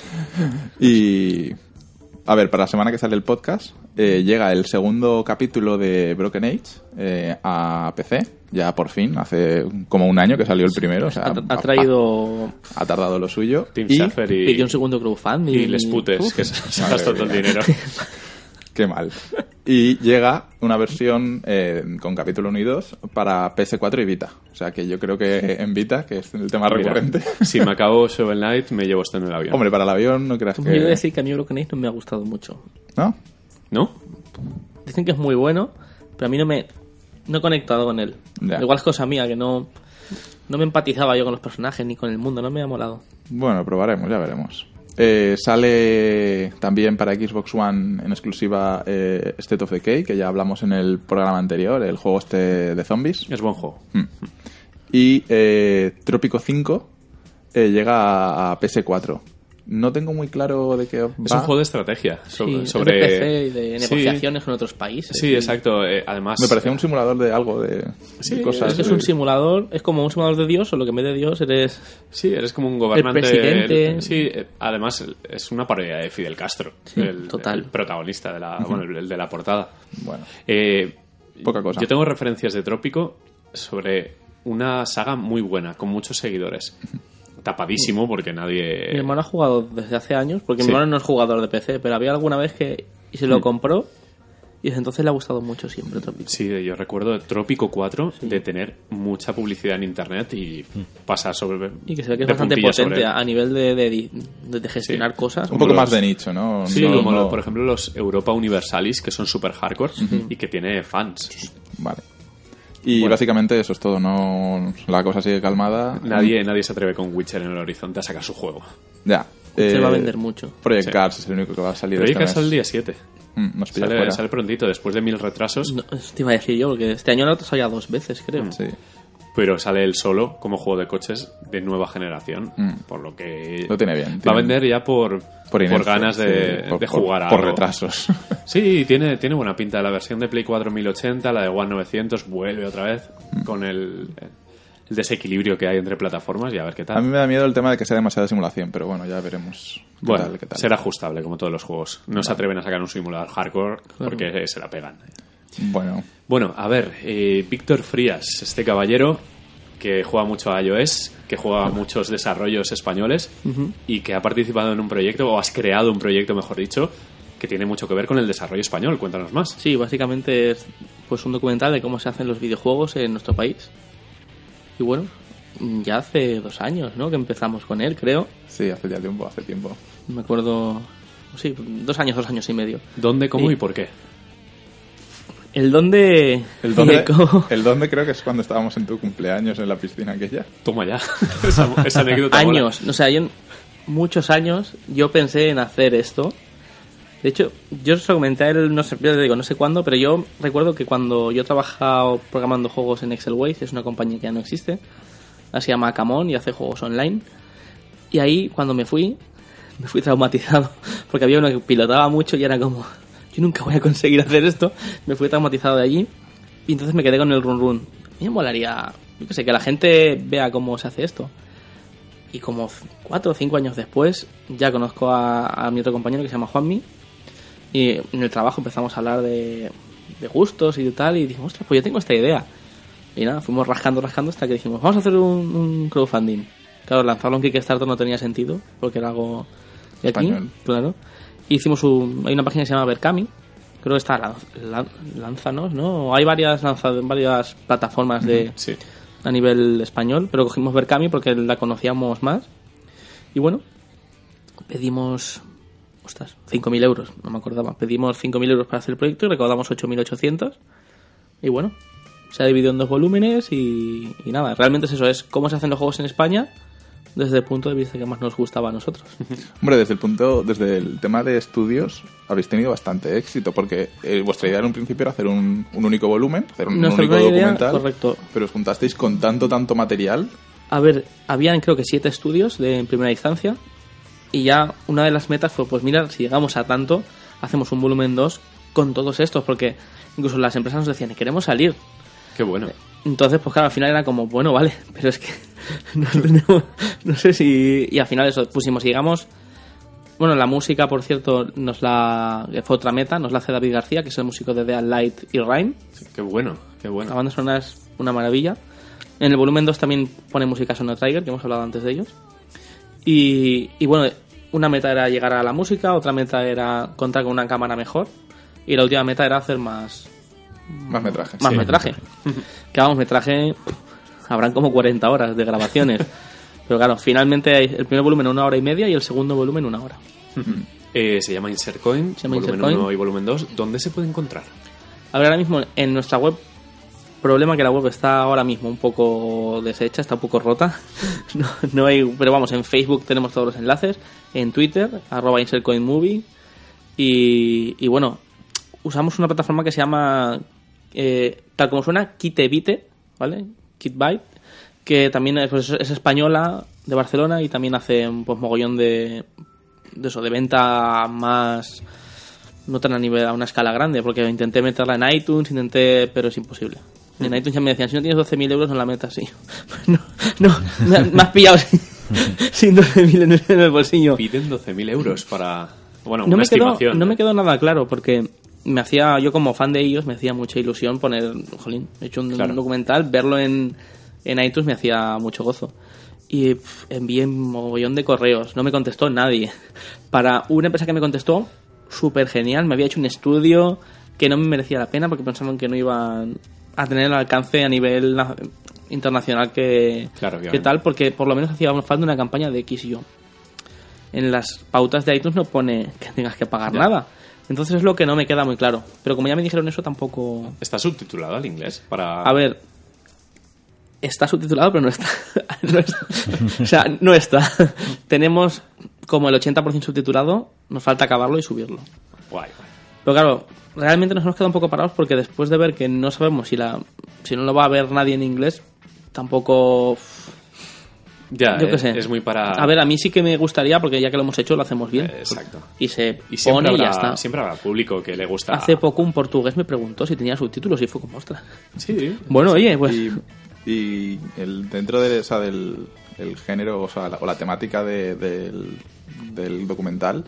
Y, a ver, para la semana que sale el podcast, eh, llega el segundo capítulo de Broken Age eh, a P C, ya por fin, hace como un año que salió el primero. O sea, Ha, ha traído... ha, ha tardado lo suyo. Tim y, Schafer y, Pidió un segundo crowdfunding. y Les Putes, Uf. que se, se Madre gastó todo el mía. dinero. Qué mal. Y llega una versión eh, con capítulo uno y dos para P S cuatro y Vita. O sea que yo creo que en Vita, que es el tema Mira, recurrente. si me acabo Shovel Knight, me llevo esto en el avión. Hombre, para el avión no creas Pues yo he de que... decir que a mí Broken Age no me ha gustado mucho. ¿No? ¿No? Dicen que es muy bueno, pero a mí no me... No he conectado con él. Ya. Igual es cosa mía, que no... No me empatizaba yo con los personajes ni con el mundo, no me ha molado. Bueno, probaremos, ya veremos. Eh, sale también para Xbox One en exclusiva eh, State of Decay, que ya hablamos en el programa anterior, el juego este de zombies. Es buen juego. Mm. Y eh, Trópico cinco eh, llega a, a P S cuatro. No tengo muy claro de qué va. Es un juego de estrategia. So- Sí, sobre R P G y de Sí. negociaciones con otros países. Sí, exacto. Eh, además... Me parecía un simulador de algo, de, Sí, de cosas. Es que es un simulador, es como un simulador de Dios, solo que en vez de Dios eres... Sí, eres como un gobernante. El presidente. el- sí, eh, además es una parodia de Fidel Castro, Sí, el, total. el protagonista de la, bueno, el, el de la portada. Bueno, Eh, poca cosa. Yo tengo referencias de Trópico sobre una saga muy buena, con muchos seguidores. Tapadísimo, porque nadie... Mi hermano ha jugado desde hace años, porque Sí. mi hermano no es jugador de P C, pero había alguna vez que y se lo compró y desde entonces le ha gustado mucho siempre Trópico. Sí, yo recuerdo Trópico cuatro de tener mucha publicidad en internet y pasar sobre... Y que se ve que es de bastante puntillas potente sobre él. a nivel de, de, de- de gestionar Sí. cosas. un poco los- más de nicho, ¿no? Sí, No- como no- lo- por ejemplo los Europa Universalis, que son super hardcore y que tiene fans. Vale. Y Bueno. básicamente eso es todo, ¿no? La cosa sigue calmada. Nadie, nadie se atreve con Witcher en el horizonte a sacar su juego. Ya. Se Eh, va a vender mucho. Project Sí. Cars es el único que va a salir Pero este que mes. sale el día siete. Mm, nos pilla Sale, fuera. sale prontito, después de mil retrasos. No, eso te iba a decir yo, porque este año lo ha retrasado ya dos veces, creo. Sí. Pero sale él solo como juego de coches de nueva generación. Mm. Por lo que Lo tiene bien. va a tiene- vender ya por, por, por inercia, ganas de, sí, por- de por- jugar a Por algo. retrasos. Sí, tiene, tiene buena pinta. La versión de Play cuatro mil ochenta, la de One novecientos, vuelve otra vez con el, el desequilibrio que hay entre plataformas y a ver qué tal. A mí me da miedo el tema de que sea demasiada simulación, pero bueno, ya veremos qué Bueno, tal, qué tal. será ajustable como todos los juegos. No se atreven a sacar un simulador hardcore porque se la pegan. Bueno, Bueno, a ver, eh, Víctor Frías, este caballero que juega mucho a iOS, que juega a muchos desarrollos españoles y que ha participado en un proyecto, o has creado un proyecto, mejor dicho, que tiene mucho que ver con el desarrollo español. Cuéntanos más. Sí, básicamente es pues un documental de cómo se hacen los videojuegos en nuestro país. Y bueno, ya hace dos años, ¿no? Que empezamos con él, creo. sí, hace ya tiempo, hace tiempo. Me acuerdo... Sí, dos años, dos años y medio. ¿Dónde, cómo Sí. y por qué? El dónde... El dónde, ¿Cómo? el dónde creo que es cuando estábamos en tu cumpleaños en la piscina aquella. Toma ya. esa, esa anécdota mola. Años, o sea, yo en muchos años yo pensé en hacer esto. De hecho, yo os lo comenté a él, no sé, ya te digo, no sé cuándo, pero yo recuerdo que cuando yo trabajaba programando juegos en Excelways, es una compañía que ya no existe, se llama Camón y hace juegos online. Y ahí, cuando me fui, me fui traumatizado, porque había uno que pilotaba mucho y era como, yo nunca voy a conseguir hacer esto. Me fui traumatizado de allí y entonces me quedé con el run run. A mí me molaría, yo qué sé, que la gente vea cómo se hace esto. Y como cuatro o cinco años después, ya conozco a, a mi otro compañero que se llama Juanmi. Y en el trabajo empezamos a hablar de, de gustos y de tal. Y dijimos, ostras, pues yo tengo esta idea. Y nada, fuimos rascando, rascando hasta que dijimos, vamos a hacer un, un crowdfunding. Claro, lanzarlo en Kickstarter no tenía sentido, porque era algo de aquí, Español. claro. Y hicimos un, hay una página que se llama Berkami. Creo que está Lan- Lan- Lanzanos, ¿no? Hay varias, lanza, varias plataformas de... Sí. a nivel español, pero cogimos Berkami porque la conocíamos más. Y bueno, pedimos, ostras, cinco mil euros, no me acordaba. Pedimos cinco mil euros para hacer el proyecto y recaudamos ocho mil ochocientos. Y bueno, se ha dividido en dos volúmenes y, y nada, realmente es eso, es cómo se hacen los juegos en España desde el punto de vista que más nos gustaba a nosotros. Hombre, desde el punto, desde el tema de estudios, habéis tenido bastante éxito, porque eh, vuestra idea en un principio era hacer un, un único volumen, hacer un, un Nuestra único idea, documental, correcto. pero os juntasteis con tanto, tanto material. A ver, habían creo que siete estudios de, en primera instancia y ya una de las metas fue, pues mira, si llegamos a tanto, hacemos un volumen dos con todos estos, porque incluso las empresas nos decían, queremos salir. Qué bueno. Entonces, pues claro, al final era como, bueno, vale, pero es que no tenemos, no sé si... Y al final eso, pusimos, llegamos... Bueno, la música, por cierto, nos la fue otra meta, nos la hace David García, que es el músico de Dead Light y Rhyme. Qué bueno, qué La bueno. banda sonora es una maravilla. En el volumen dos también pone música Sono Trigger, que hemos hablado antes de ellos. Y, y bueno, una meta era llegar a la música, otra meta era contar con una cámara mejor. Y la última meta era hacer más... Más metraje. Más Sí. metraje. Que vamos, metraje... Habrán como cuarenta horas de grabaciones. Pero claro, finalmente hay el primer volumen una hora y media y el segundo volumen una hora. Eh, se llama Insert Coin, Se llama volumen Insert Coin. uno y volumen dos. ¿Dónde se puede encontrar? A ver, ahora mismo en nuestra web problema que la web está ahora mismo un poco deshecha, está un poco rota. No, no hay, pero vamos, en Facebook tenemos todos los enlaces, en Twitter, arroba InsertCoinMovie, y, y bueno, usamos una plataforma que se llama, eh, tal como suena, Kitebite, ¿vale? Kitbyte, que también es, pues, es española, de Barcelona, y también hace pues mogollón de, de eso, de venta más, no tan a nivel, a una escala grande, porque intenté meterla en iTunes, intenté, pero es imposible. En iTunes ya me decían, si no tienes doce mil euros no la metas, sí. No, no, me, me has pillado sin, sin doce mil en, en el bolsillo. Piden doce mil euros para, bueno, no una me quedó, estimación. No me quedó nada claro, porque me hacía, yo como fan de ellos, me hacía mucha ilusión poner, jolín, he hecho un, claro. un documental, verlo en, en iTunes me hacía mucho gozo. Y pff, envié un mogollón de correos, no me contestó nadie. Para una empresa que me contestó, súper genial, me había hecho un estudio que no me merecía la pena porque pensaban que no iban a tener el alcance a nivel internacional que, claro, que tal, porque por lo menos hacía falta una campaña de X y yo. En las pautas de iTunes no pone que tengas que pagar ya. nada. Entonces es lo que no me queda muy claro. Pero como ya me dijeron eso, tampoco... ¿Está subtitulado al inglés? Para... A ver, está subtitulado, pero no está. no está. O sea, no está. Tenemos como el ochenta por ciento subtitulado, nos falta acabarlo y subirlo. Guay, guay. Pero claro, realmente nos hemos quedado un poco parados porque después de ver que no sabemos si la si no lo va a ver nadie en inglés, tampoco... Ya, yo qué es, sé. es muy para... A ver, a mí sí que me gustaría, porque ya que lo hemos hecho, lo hacemos bien. Eh, exacto. Y se y siempre pone habrá, y ya está. Siempre habrá público que le gusta... Hace poco un portugués me preguntó si tenía subtítulos y fue como, ostras. Sí. Bueno, oye, pues... Y, y el, dentro de, o sea, del el género, o sea, la, o la temática de, del, del documental,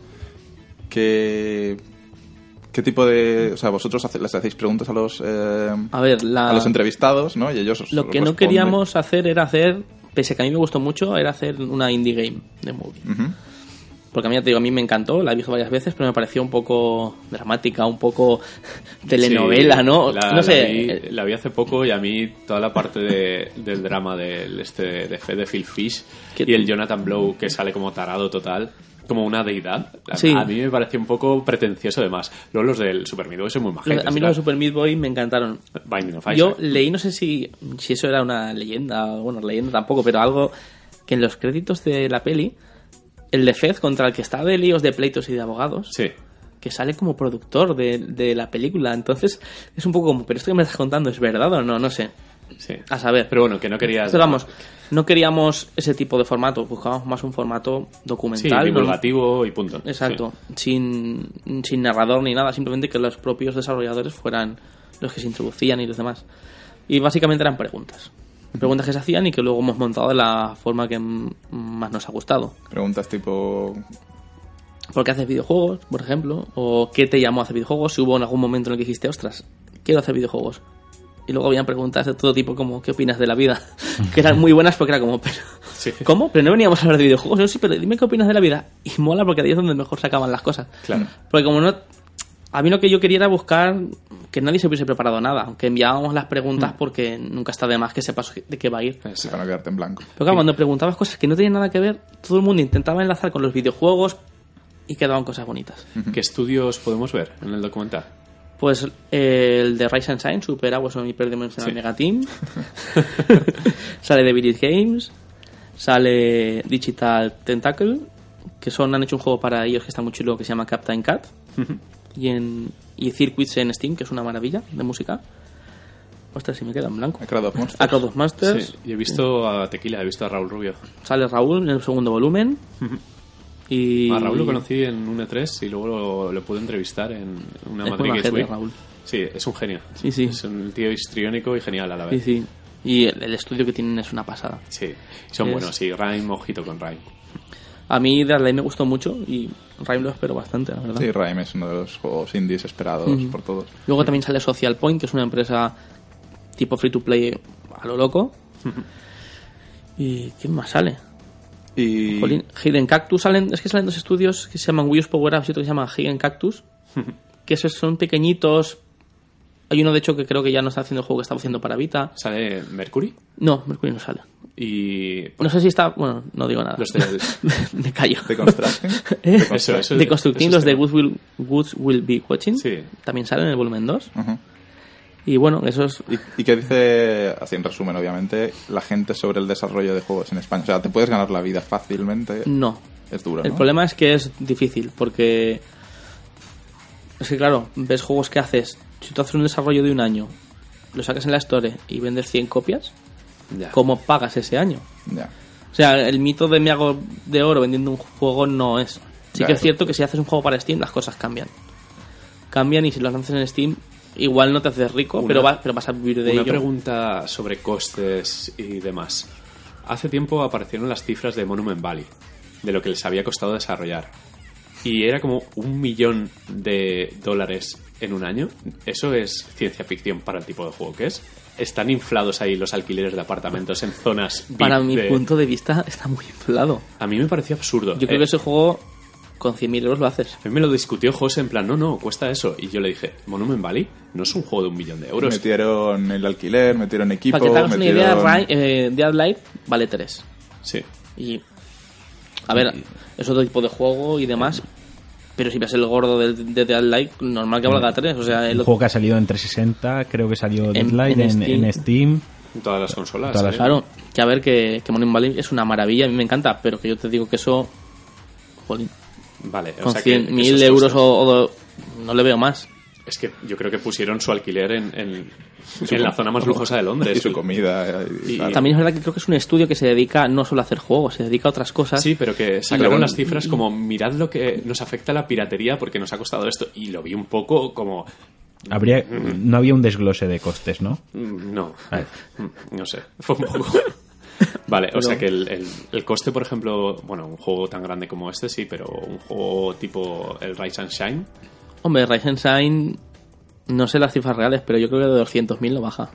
¿qué, qué tipo de... O sea, vosotros hace, les hacéis preguntas a los, eh, a, ver, la... a los entrevistados, ¿no? Y ellos os Lo que responden. no queríamos hacer era hacer... Pese a que a mí me gustó mucho, era hacer una indie game de movie. Uh-huh. Porque a mí, te digo, a mí me encantó, la he visto varias veces, pero me pareció un poco dramática, un poco telenovela, sí, ¿no? La, no sé. La vi, la vi hace poco y a mí toda la parte de, del drama del este de, de Phil Fish y el Jonathan Blow que sale como tarado total, como una deidad, a, sí. a mí me pareció un poco pretencioso además. Luego los del Super Meat Boy son muy majetes. A mí los de Super Meat Boy me encantaron. Binding of Isaac. Yo leí, no sé si, si eso era una leyenda, bueno, leyenda tampoco, pero algo que en los créditos de la peli, el de Fez contra el que está de líos de pleitos y de abogados, sí. que sale como productor de, de la película. Entonces es un poco como, ¿pero esto que me estás contando es verdad o no? No sé. Sí. A saber. Pero bueno, que no querías... Entonces, vamos, no queríamos ese tipo de formato, buscábamos más un formato documental. Sí, divulgativo ¿no? y punto. Exacto, sí. sin, sin narrador ni nada, simplemente que los propios desarrolladores fueran los que se introducían y los demás. Y básicamente eran preguntas. Preguntas que se hacían y que luego hemos montado de la forma que m- más nos ha gustado. Preguntas tipo... ¿Por qué haces videojuegos, por ejemplo? ¿O qué te llamó a hacer videojuegos? Si hubo en algún momento en el que dijiste, ostras, quiero hacer videojuegos. Y luego habían preguntas de todo tipo como, ¿qué opinas de la vida? Que eran muy buenas porque era como, pero sí. ¿cómo? Pero no veníamos a hablar de videojuegos. No, sí, pero dime qué opinas de la vida. Y mola porque ahí es donde mejor se acaban las cosas. Claro. Porque como no... A mí lo que yo quería era buscar que nadie se hubiese preparado nada, aunque enviábamos las preguntas porque nunca está de más que sepas de qué va a ir. Sí, para no quedarte en blanco. Pero claro, cuando preguntabas cosas que no tenían nada que ver, todo el mundo intentaba enlazar con los videojuegos y quedaban cosas bonitas. ¿Qué estudios podemos ver en el documental? Pues eh, el de Rise and Shine, Super Awesome Hyperdimensional Sí. Mega Team. Sale de Virid Games. Sale Digital Tentacle, que son han hecho un juego para ellos que está muy chulo que se llama Captain Cat. y en y Circuits en Steam, que es una maravilla de música. Ostras, si me queda en blanco. A Crowd of Monsters. A Crowd of Monsters. Sí, y he visto a Tequila, he visto a Raúl Rubio. Sale Raúl en el segundo volumen. Y... A Raúl lo conocí en un E tres y luego lo, lo pude entrevistar en una Es Madrid muy Games majete, Week. Raúl. Sí, es un genio. Sí, sí. Es un tío histriónico y genial a la Sí, vez. sí. Y el, el estudio que tienen es una pasada. Sí, son Es- buenos, sí. Rhyme, ojito con Rhyme. A mí Dead Light me gustó mucho y Rime lo espero bastante, la verdad. Sí, Rime es uno de los juegos indies esperados Ujú. por todos. Luego también sale Social Point, que es una empresa tipo free to play a lo loco. ¿Y quién más sale? Y... Jolín, Hidden Cactus salen, es que salen dos estudios que se llaman Wii U Power Ups y otro que se llama Hidden Cactus, que esos son pequeñitos. Hay uno de hecho que creo que ya no está haciendo el juego que estaba haciendo para Vita. ¿Sale Mercury? No, Mercury no sale. Y... No sé si está, bueno, no digo nada. Los del- Me callo. ¿De Construction? ¿Eh? De Eso, eso. De Constructing, eso los de está- Goods Will, Goods Will Be Watching. Sí. También salen en el volumen dos. Ujú. Y bueno, eso es... ¿Y, ¿Y qué dice, así en resumen, obviamente, la gente sobre el desarrollo de juegos en España? O sea, ¿te puedes ganar la vida fácilmente? No. Es duro, El ¿no? problema es que es difícil, porque... Es que claro, ves juegos que haces... Si tú haces un desarrollo de un año, lo sacas en la Store y vendes cien copias, Ya. ¿cómo pagas ese año? Ya. O sea, el mito de me hago de oro vendiendo un juego no es. Sí Ya, que es eso- cierto que si haces un juego para Steam, las cosas cambian. Cambian y si lo lanzas en Steam, igual no te haces rico, Una- pero, va, pero vas a vivir de Una ello. pregunta sobre costes y demás. Hace tiempo aparecieron las cifras de Monument Valley, de lo que les había costado desarrollar. Y era como un millón de dólares en un año. Eso es ciencia ficción para el tipo de juego que es. Están inflados ahí los alquileres de apartamentos en zonas V I P Para mi de- punto de vista, está muy inflado. A mí me pareció absurdo. Yo creo Eh, que ese juego, con cien mil euros lo haces. A mí me lo discutió José en plan, no, no, cuesta eso. Y yo le dije, Monument Valley no es un juego de un millón de euros. Metieron el alquiler, metieron equipo, Para que te hagas una metieron... idea, Ri- eh, Dead Light vale tres. Sí. Y, a ver, es otro tipo de juego y demás, pero si ves el gordo del- de Dead Light, normal que valga tres. O sea, el Un juego que ha salido en trescientos sesenta, creo que salió En- Deadlight en en, Steam. en Steam. En todas las consolas. Todas las- ¿eh? Claro, que a ver, que, que Monument Valley es una maravilla, a mí me encanta, pero que yo te digo que eso, jolín, Vale, o con sea que- que cien mil esos euros costes- o, o do- no le veo más. Es que yo creo que pusieron su alquiler en, en, en la zona más lujosa de Londres. Y su comida. Y, Y- tal. También es verdad que creo que es un estudio que se dedica no solo a hacer juegos, se dedica a otras cosas. Sí, pero que sacaron Luego- las cifras como mirad lo que nos afecta la piratería porque nos ha costado esto. Y lo vi un poco como... Habría, no había un desglose de costes, ¿no? mm, No, A ver. Mm, no sé. Fue un poco... Vale, o sea que el, el, el coste, por ejemplo, bueno, un juego tan grande como este sí, pero un juego tipo el Rise and Shine, Hombre, Rise and Shine, no sé las cifras reales, pero yo creo que de doscientos mil lo baja.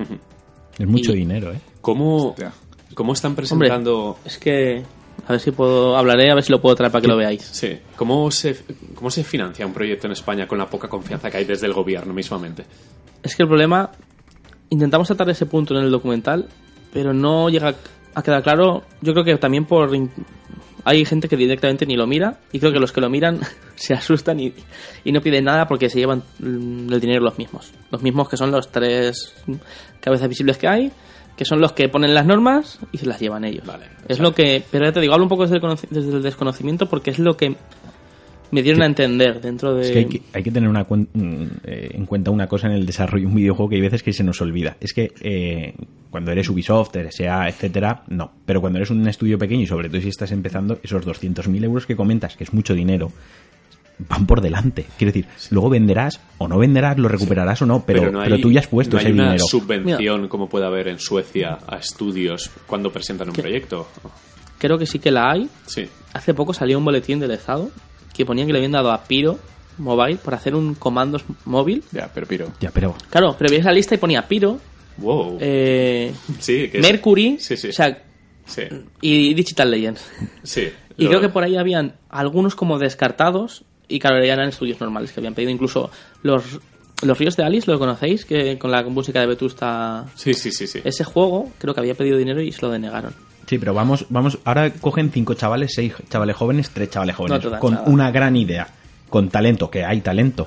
Es mucho Y- dinero, ¿eh? ¿cómo, Hostia. ¿cómo están Hombre, presentando... es que, a ver si puedo, hablaré, a ver si lo puedo traer para que lo veáis. Sí, ¿cómo se, ¿cómo se financia un proyecto en España con la poca confianza que hay desde el gobierno mismamente? Es que el problema, intentamos tratar ese punto en el documental, pero no llega a quedar claro. Yo creo que también por in- hay gente que directamente ni lo mira, y creo que los que lo miran se asustan y, y no piden nada porque se llevan mm, el dinero los mismos. Los mismos que son los tres cabezas visibles que hay, que son los que ponen las normas y se las llevan ellos. Vale, es o sea- lo que, pero ya te digo, hablo un poco desde el, conoci- desde el desconocimiento porque es lo que me dieron a entender dentro de... Es que hay que, hay que tener una cuen- mm, eh, en cuenta una cosa en el desarrollo de un videojuego que hay veces que se nos olvida. Es que eh, cuando eres Ubisoft, R S A, etcétera, no. Pero cuando eres un estudio pequeño y sobre todo si estás empezando, esos doscientos mil euros que comentas, que es mucho dinero, van por delante. Quiero decir, luego venderás o no venderás, lo recuperarás o no, pero, pero, no hay- tú ya has puesto no hay ese una dinero. subvención como puede haber en Suecia a estudios cuando presentan un ¿Qué? proyecto. Creo que sí que la hay. Sí. Hace poco salió un boletín del Estado que ponía que le habían dado a Piro Mobile para hacer un comandos móvil. Ya, pero piro. Ya, pero Claro, pero veías la lista y ponía Piro, Wow. eh, sí, que es- Mercury, Sí, sí. o sea, Sí, y Digital Legends. sí. Y Lo- creo que por ahí habían algunos como descartados y claro, eran estudios normales que habían pedido incluso los los Ríos de Alice, ¿lo conocéis? Que con la música de Vetusta, Sí, sí, sí, sí. ese juego creo que había pedido dinero y se lo denegaron. sí, pero vamos, vamos, ahora cogen cinco chavales, seis chavales jóvenes, tres chavales jóvenes, No te dan con nada. una gran idea, con talento, que hay talento,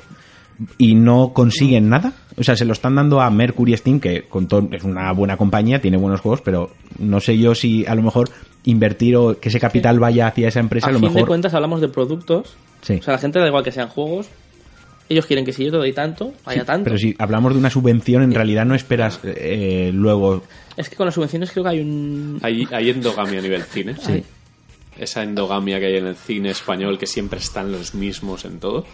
y no consiguen nada. O sea, se lo están dando a Mercury Steam, que con todo, es una buena compañía, tiene buenos juegos, pero no sé yo si a lo mejor invertir o que ese capital vaya hacia esa empresa, A a lo fin de mejor... cuentas hablamos de productos. Sí. O sea, la gente da igual que sean juegos. Ellos quieren que si yo te doy tanto, haya tanto. Pero si hablamos de una subvención, en realidad no esperas eh, luego... Es que con las subvenciones creo que hay un... Hay, hay endogamia a nivel cine. Sí. Esa endogamia que hay en el cine español que siempre están los mismos en todo.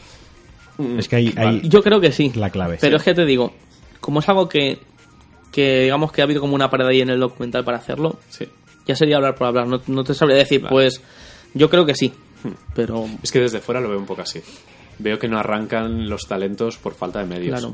Es que hay, hay Yo creo que sí. la clave. Pero Sí. es que te digo, como es algo que, que digamos que ha habido como una pared ahí en el documental para hacerlo, Sí. ya sería hablar por hablar. No, no te sabría decir, Vale. pues yo creo que sí. Pero, Es que desde fuera lo veo un poco así. Veo que no arrancan los talentos por falta de medios. claro.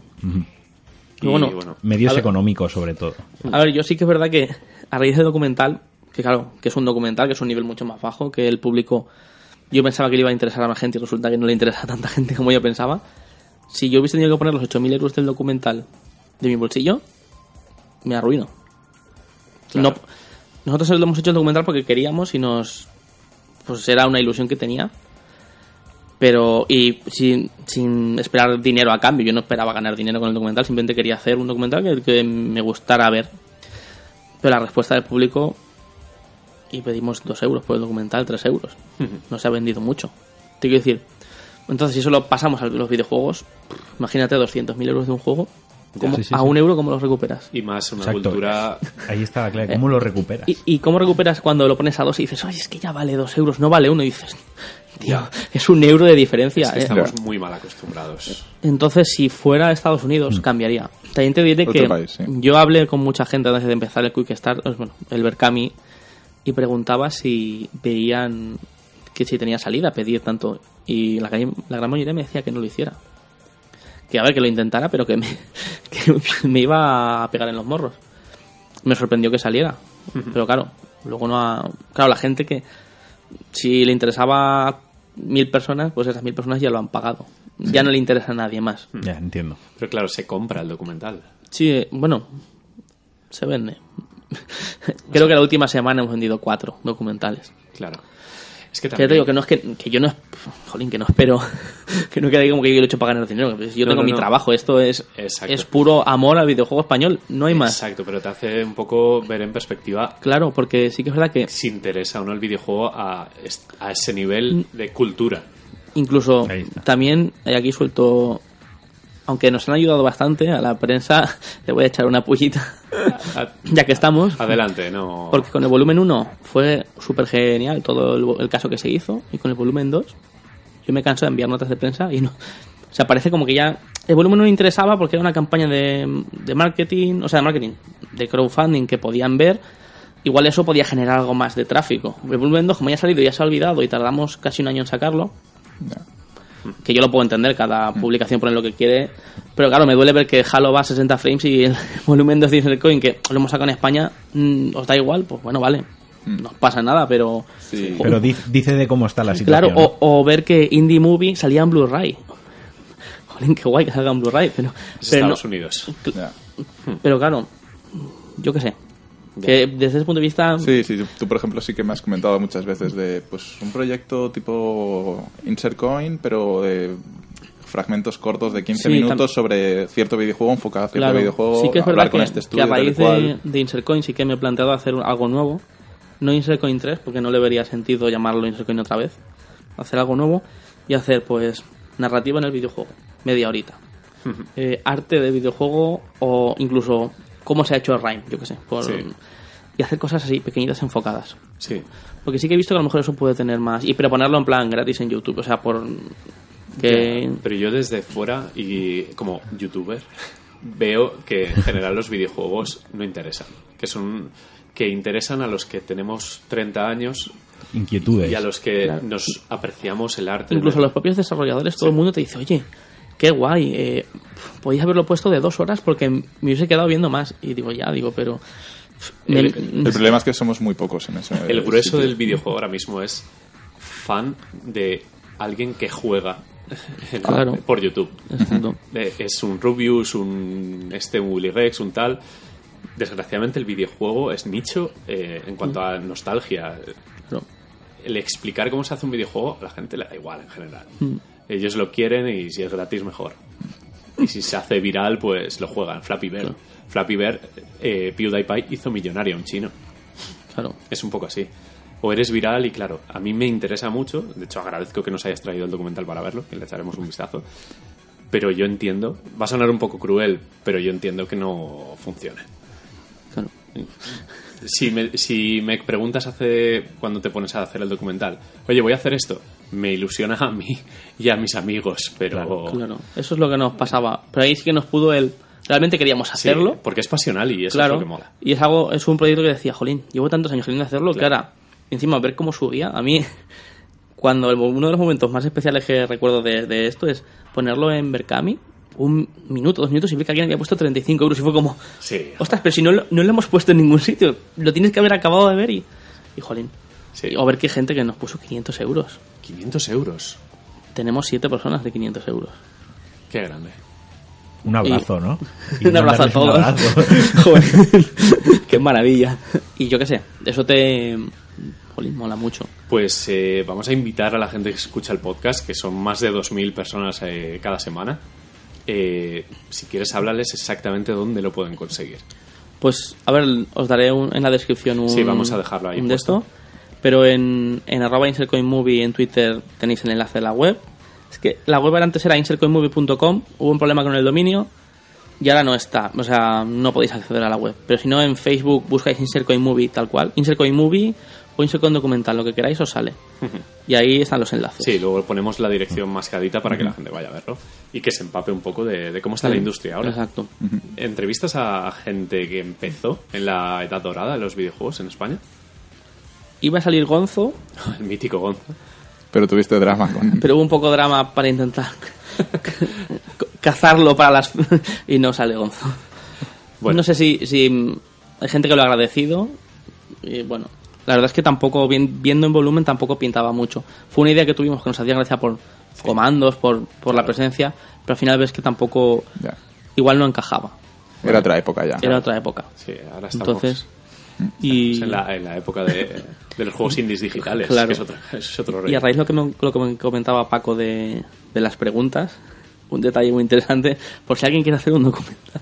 Y Bueno, bueno, Medios A ver. económicos, sobre todo. A ver, yo sí que es verdad que a raíz del documental, que claro, que es un documental, que es un nivel mucho más bajo, que el público, yo pensaba que le iba a interesar a más gente y resulta que no le interesa a tanta gente como yo pensaba. Si yo hubiese tenido que poner los ocho mil euros del documental de mi bolsillo, me arruino. Claro. No, nosotros lo hemos hecho el documental porque queríamos y nos... Pues era una ilusión que tenía. Pero, y sin, sin esperar dinero a cambio. Yo no esperaba ganar dinero con el documental, simplemente quería hacer un documental que, que me gustara ver. Pero la respuesta del público, y pedimos dos euros por el documental, tres euros. No se ha vendido mucho. Te quiero decir, entonces si eso lo pasamos a los videojuegos, imagínate doscientos mil euros de un juego, ¿cómo, sí, sí, a sí. un euro cómo los recuperas? Y más una Exacto. cultura... Ahí está, claro. ¿Cómo lo recuperas? ¿Y, ¿Y cómo recuperas cuando lo pones a dos y dices, oye, es que ya vale dos euros, no vale uno? Y dices, tío, Ya. es un euro de diferencia. Es que ¿eh? estamos muy mal acostumbrados. Entonces, si fuera Estados Unidos, cambiaría. También te diré Otro que país, sí. yo hablé con mucha gente antes de empezar el Quick Start, bueno, el Berkami, y preguntaba si veían que si tenía salida pedir tanto. Y la, la gran mayoría me decía que no lo hiciera. Que a ver, que lo intentara, pero que me, que me iba a pegar en los morros. Me sorprendió que saliera. Pero claro, luego no ha... Claro, la gente que... Si le interesaba mil personas, pues esas mil personas ya lo han pagado. Sí. Ya no le interesa a nadie más. Ya, entiendo. Pero claro, se compra el documental. Sí, bueno, se vende. Creo que la última semana hemos vendido cuatro documentales. Claro. Es que también... también... Que te digo que no es que, que yo no... Jolín, que no espero... Que no quede como que yo lo he hecho para ganar dinero. Yo no, tengo no, mi no. trabajo. Esto es, Exacto. es puro amor al videojuego español. No hay más. Exacto, pero te hace un poco ver en perspectiva... Claro, porque sí que es verdad que... Si interesa o no el videojuego a, a ese nivel de cultura. Incluso también aquí suelto... Aunque nos han ayudado bastante a la prensa, le voy a echar una pullita, ya que estamos. Adelante, no... Porque con el volumen uno fue súper genial todo el, el caso que se hizo, y con el volumen dos yo me canso de enviar notas de prensa y no... O sea, parece como que ya... El volumen uno interesaba porque era una campaña de, de marketing, o sea, de marketing, de crowdfunding que podían ver. Igual eso podía generar algo más de tráfico. El volumen dos, como ya ha salido y ya se ha olvidado y tardamos casi un año en sacarlo... No. Que yo lo puedo entender, cada publicación pone lo que quiere, pero claro, me duele ver que Halo va a sesenta frames y el volumen dos de Insert Coin, que lo hemos sacado en España, mmm, os da igual, pues bueno, vale, no pasa nada, pero... Sí. O, pero dice, dice de cómo está la situación. Claro, o, o ver que Indie Movie salía en Blu-ray. Jolín, qué guay que salga en Blu-ray, pero... Es pero Estados no, Unidos. Ya. Pero claro, yo qué sé. Que desde ese punto de vista... Sí, sí, tú por ejemplo sí que me has comentado muchas veces de pues un proyecto tipo Insert Coin, pero de fragmentos cortos de quince Sí, minutos tam- sobre cierto videojuego, enfocado a cierto Claro, videojuego, sí que es hablar verdad con que, este que estudio a tal y raíz de, cual. de Insert Coin sí que me he planteado hacer un- algo nuevo. No Insert Coin tres, porque no le vería sentido llamarlo Insert Coin otra vez. Hacer algo nuevo y hacer pues narrativa en el videojuego, media horita. eh, arte de videojuego o incluso cómo se ha hecho el Rime, yo qué sé. Por, Sí. Y hacer cosas así, pequeñitas, enfocadas. Sí. Porque sí que he visto que a lo mejor eso puede tener más. Y pero ponerlo en plan gratis en YouTube, o sea, por... que Ya, pero yo desde fuera y como youtuber veo que en general los videojuegos no interesan, que son que interesan a los que tenemos treinta años Inquietudes. y a los que Claro. nos apreciamos el arte. Incluso de- los propios desarrolladores, todo el mundo te dice, oye, qué guay, eh, podías haberlo puesto de dos horas porque me hubiese quedado viendo más. Y digo, ya, digo, pero... me- El- El problema es que somos muy pocos en eso. El grueso Sí, sí. del videojuego ahora mismo es fan de alguien que juega en- Claro. por YouTube. Exacto. Eh, Es un Rubius, un este un Willy Rex, un tal. Desgraciadamente el videojuego es nicho eh, en cuanto a nostalgia. Claro. El explicar cómo se hace un videojuego a la gente le da igual en general. Mm. Ellos lo quieren y si es gratis mejor. Y si se hace viral pues lo juegan. Flappy Bird. Flappy Bird, eh, PewDiePie hizo millonario a un chino. Claro. Es un poco así. O eres viral y claro, a mí me interesa mucho. De hecho, agradezco que nos hayas traído el documental para verlo, que le echaremos un vistazo. Pero yo entiendo, va a sonar un poco cruel, pero yo entiendo que no funcione. Claro. Si me, si me preguntas hace cuando te pones a hacer el documental, oye, voy a hacer esto, me ilusiona a mí y a mis amigos, pero... Claro. Eso es lo que nos pasaba. Pero ahí sí que nos pudo el... Realmente queríamos Sí, hacerlo. porque es pasional y eso Claro. es lo que mola. Y es algo, es un proyecto que decía, jolín, llevo tantos años queriendo hacerlo, Claro. que ahora, encima, ver cómo subía, a mí, cuando el- uno de los momentos más especiales que recuerdo de, de esto es ponerlo en Berkami, un minuto, dos minutos, y vi que alguien había puesto treinta y cinco euros y fue como, Sí, ostras, pero si no, lo- no lo hemos puesto en ningún sitio, lo tienes que haber acabado de ver y, y jolín. sí. O ver que hay gente que nos puso quinientos euros. quinientos euros. Tenemos siete personas de quinientos euros. Qué grande. Un abrazo, Y- ¿no? Un abrazo a mandarles un todos. abrazo. Joder, qué maravilla. Y yo qué sé, eso te... jolín, mola mucho. Pues eh, vamos a invitar a la gente que escucha el podcast, que son más de dos mil personas eh, cada semana. Eh, si quieres hablarles exactamente dónde lo pueden conseguir. Pues, a ver, os daré un, en la descripción un, sí, vamos a dejarlo ahí un de esto. Pero en, en arroba insertcoinmovie en Twitter tenéis el enlace de la web. Es que la web antes era insertcoinmovie punto com, hubo un problema con el dominio y ahora no está. O sea, no podéis acceder a la web. Pero si no, en Facebook buscáis insertcoinmovie tal cual. Insertcoinmovie o Insertcoin Documental, lo que queráis os sale. Uh-huh. Y ahí están los enlaces. Sí, luego ponemos la dirección mascadita para uh-huh. que la gente vaya a verlo y que se empape un poco de, de cómo está uh-huh. la industria ahora. Exacto. Uh-huh. ¿Entrevistas a gente que empezó en la edad dorada de los videojuegos en España? Iba a salir Gonzo. El mítico Gonzo. Pero tuviste drama con... Pero hubo un poco de drama para intentar cazarlo para las... y no sale Gonzo. Bueno. No sé si, si hay gente que lo ha agradecido. Y bueno, la verdad es que tampoco, viendo en volumen, tampoco pintaba mucho. Fue una idea que tuvimos que nos hacía gracia por sí. comandos, por, por claro. la presencia, pero al final ves que tampoco... Ya. Igual no encajaba. Era bueno, otra época ya. Era otra época. Sí, ahora estamos... Entonces... Y... En, la, en la época de, de los juegos indies digitales, claro. que es otro, es otro rey. Y a raíz de lo que me, lo que me comentaba Paco de, de las preguntas, un detalle muy interesante, por si alguien quiere hacer un documental.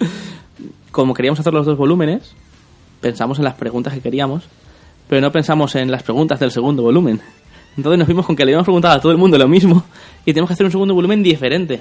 Como queríamos hacer los dos volúmenes, pensamos en las preguntas que queríamos, pero no pensamos en las preguntas del segundo volumen. Entonces nos vimos con que le habíamos preguntado a todo el mundo lo mismo y tenemos que hacer un segundo volumen diferente.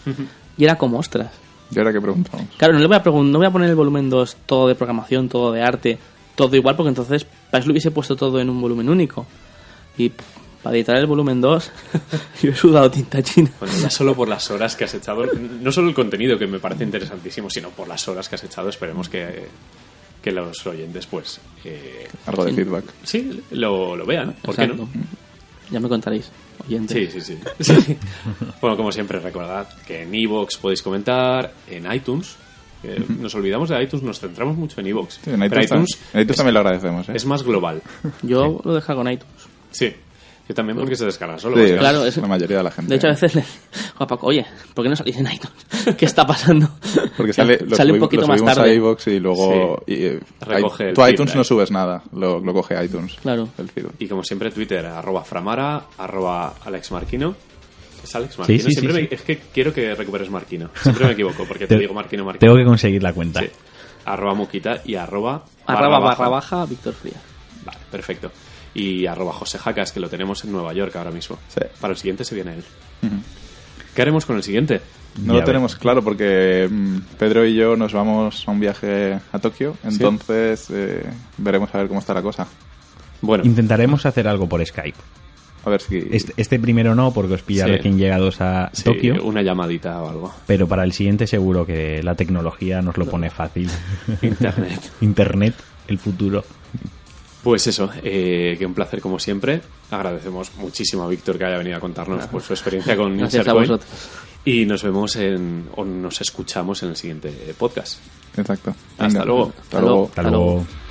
Y era como, ostras. ¿Y ahora qué preguntamos? Claro, no le voy a pregun- no voy a poner el volumen dos todo de programación, todo de arte, todo igual, porque entonces para eso lo hubiese puesto todo en un volumen único. Y pff, para editar el volumen dos yo he sudado tinta china. Bueno, ya solo por las horas que has echado, no solo el contenido, que me parece interesantísimo, sino por las horas que has echado, esperemos que, que los oyentes pues... Eh, algo de sí, feedback. Sí, lo, lo vean, ¿por Exacto. qué no? Ya me contaréis. Oyentes. Sí, sí, sí, sí. Bueno, como siempre, recordad que en iVoox podéis comentar, en iTunes. Eh, nos olvidamos de iTunes, nos centramos mucho en iVoox. Sí, en iTunes, iTunes, en iTunes es, también lo agradecemos. ¿eh? Es más global. Yo sí. lo dejo con iTunes. Sí. Yo también, porque se descarga solo. Sí, claro, es la mayoría de la gente. De hecho, a veces le digo a Paco, oye, ¿por qué no salís en iTunes? ¿Qué está pasando? Porque sale, lo sale subimos, un poquito lo más tarde. a iVoox y luego... Sí. Y, eh, recoge I, tú a iTunes no subes nada, lo, lo coge iTunes. Claro. El feed. Y como siempre, Twitter, arroba Framara, arroba Alex Marquino. ¿Es Alex Marquino? Sí, sí, siempre sí, me, sí. Es que quiero que recuperes Marquino. Siempre me equivoco, porque te, te digo Marquino, Marquino. Tengo que conseguir la cuenta. Sí. Arroba Muquita y arroba... Arroba barra baja, baja Víctor Frías. Vale, perfecto. Y arroba José Jacas, que lo tenemos en Nueva York ahora mismo. Sí. Para el siguiente se viene él. Uh-huh. ¿Qué haremos con el siguiente? No ya lo tenemos ves. claro porque mm, Pedro y yo nos vamos a un viaje a Tokio, entonces ¿sí? eh, veremos a ver cómo está la cosa. Bueno, intentaremos hacer algo por Skype. A ver si... Este, este primero no, porque os pilla sí. recién llegados a sí, Tokio. Una llamadita o algo. Pero para el siguiente seguro que la tecnología nos lo no. pone fácil. Internet. Internet, el futuro. Pues eso, eh, que un placer como siempre. Agradecemos muchísimo a Víctor que haya venido a contarnos pues, su experiencia con Insertcoin. Y nos vemos en, o nos escuchamos en el siguiente podcast. Exacto. Hasta Venga. luego. Hasta luego. Hasta luego.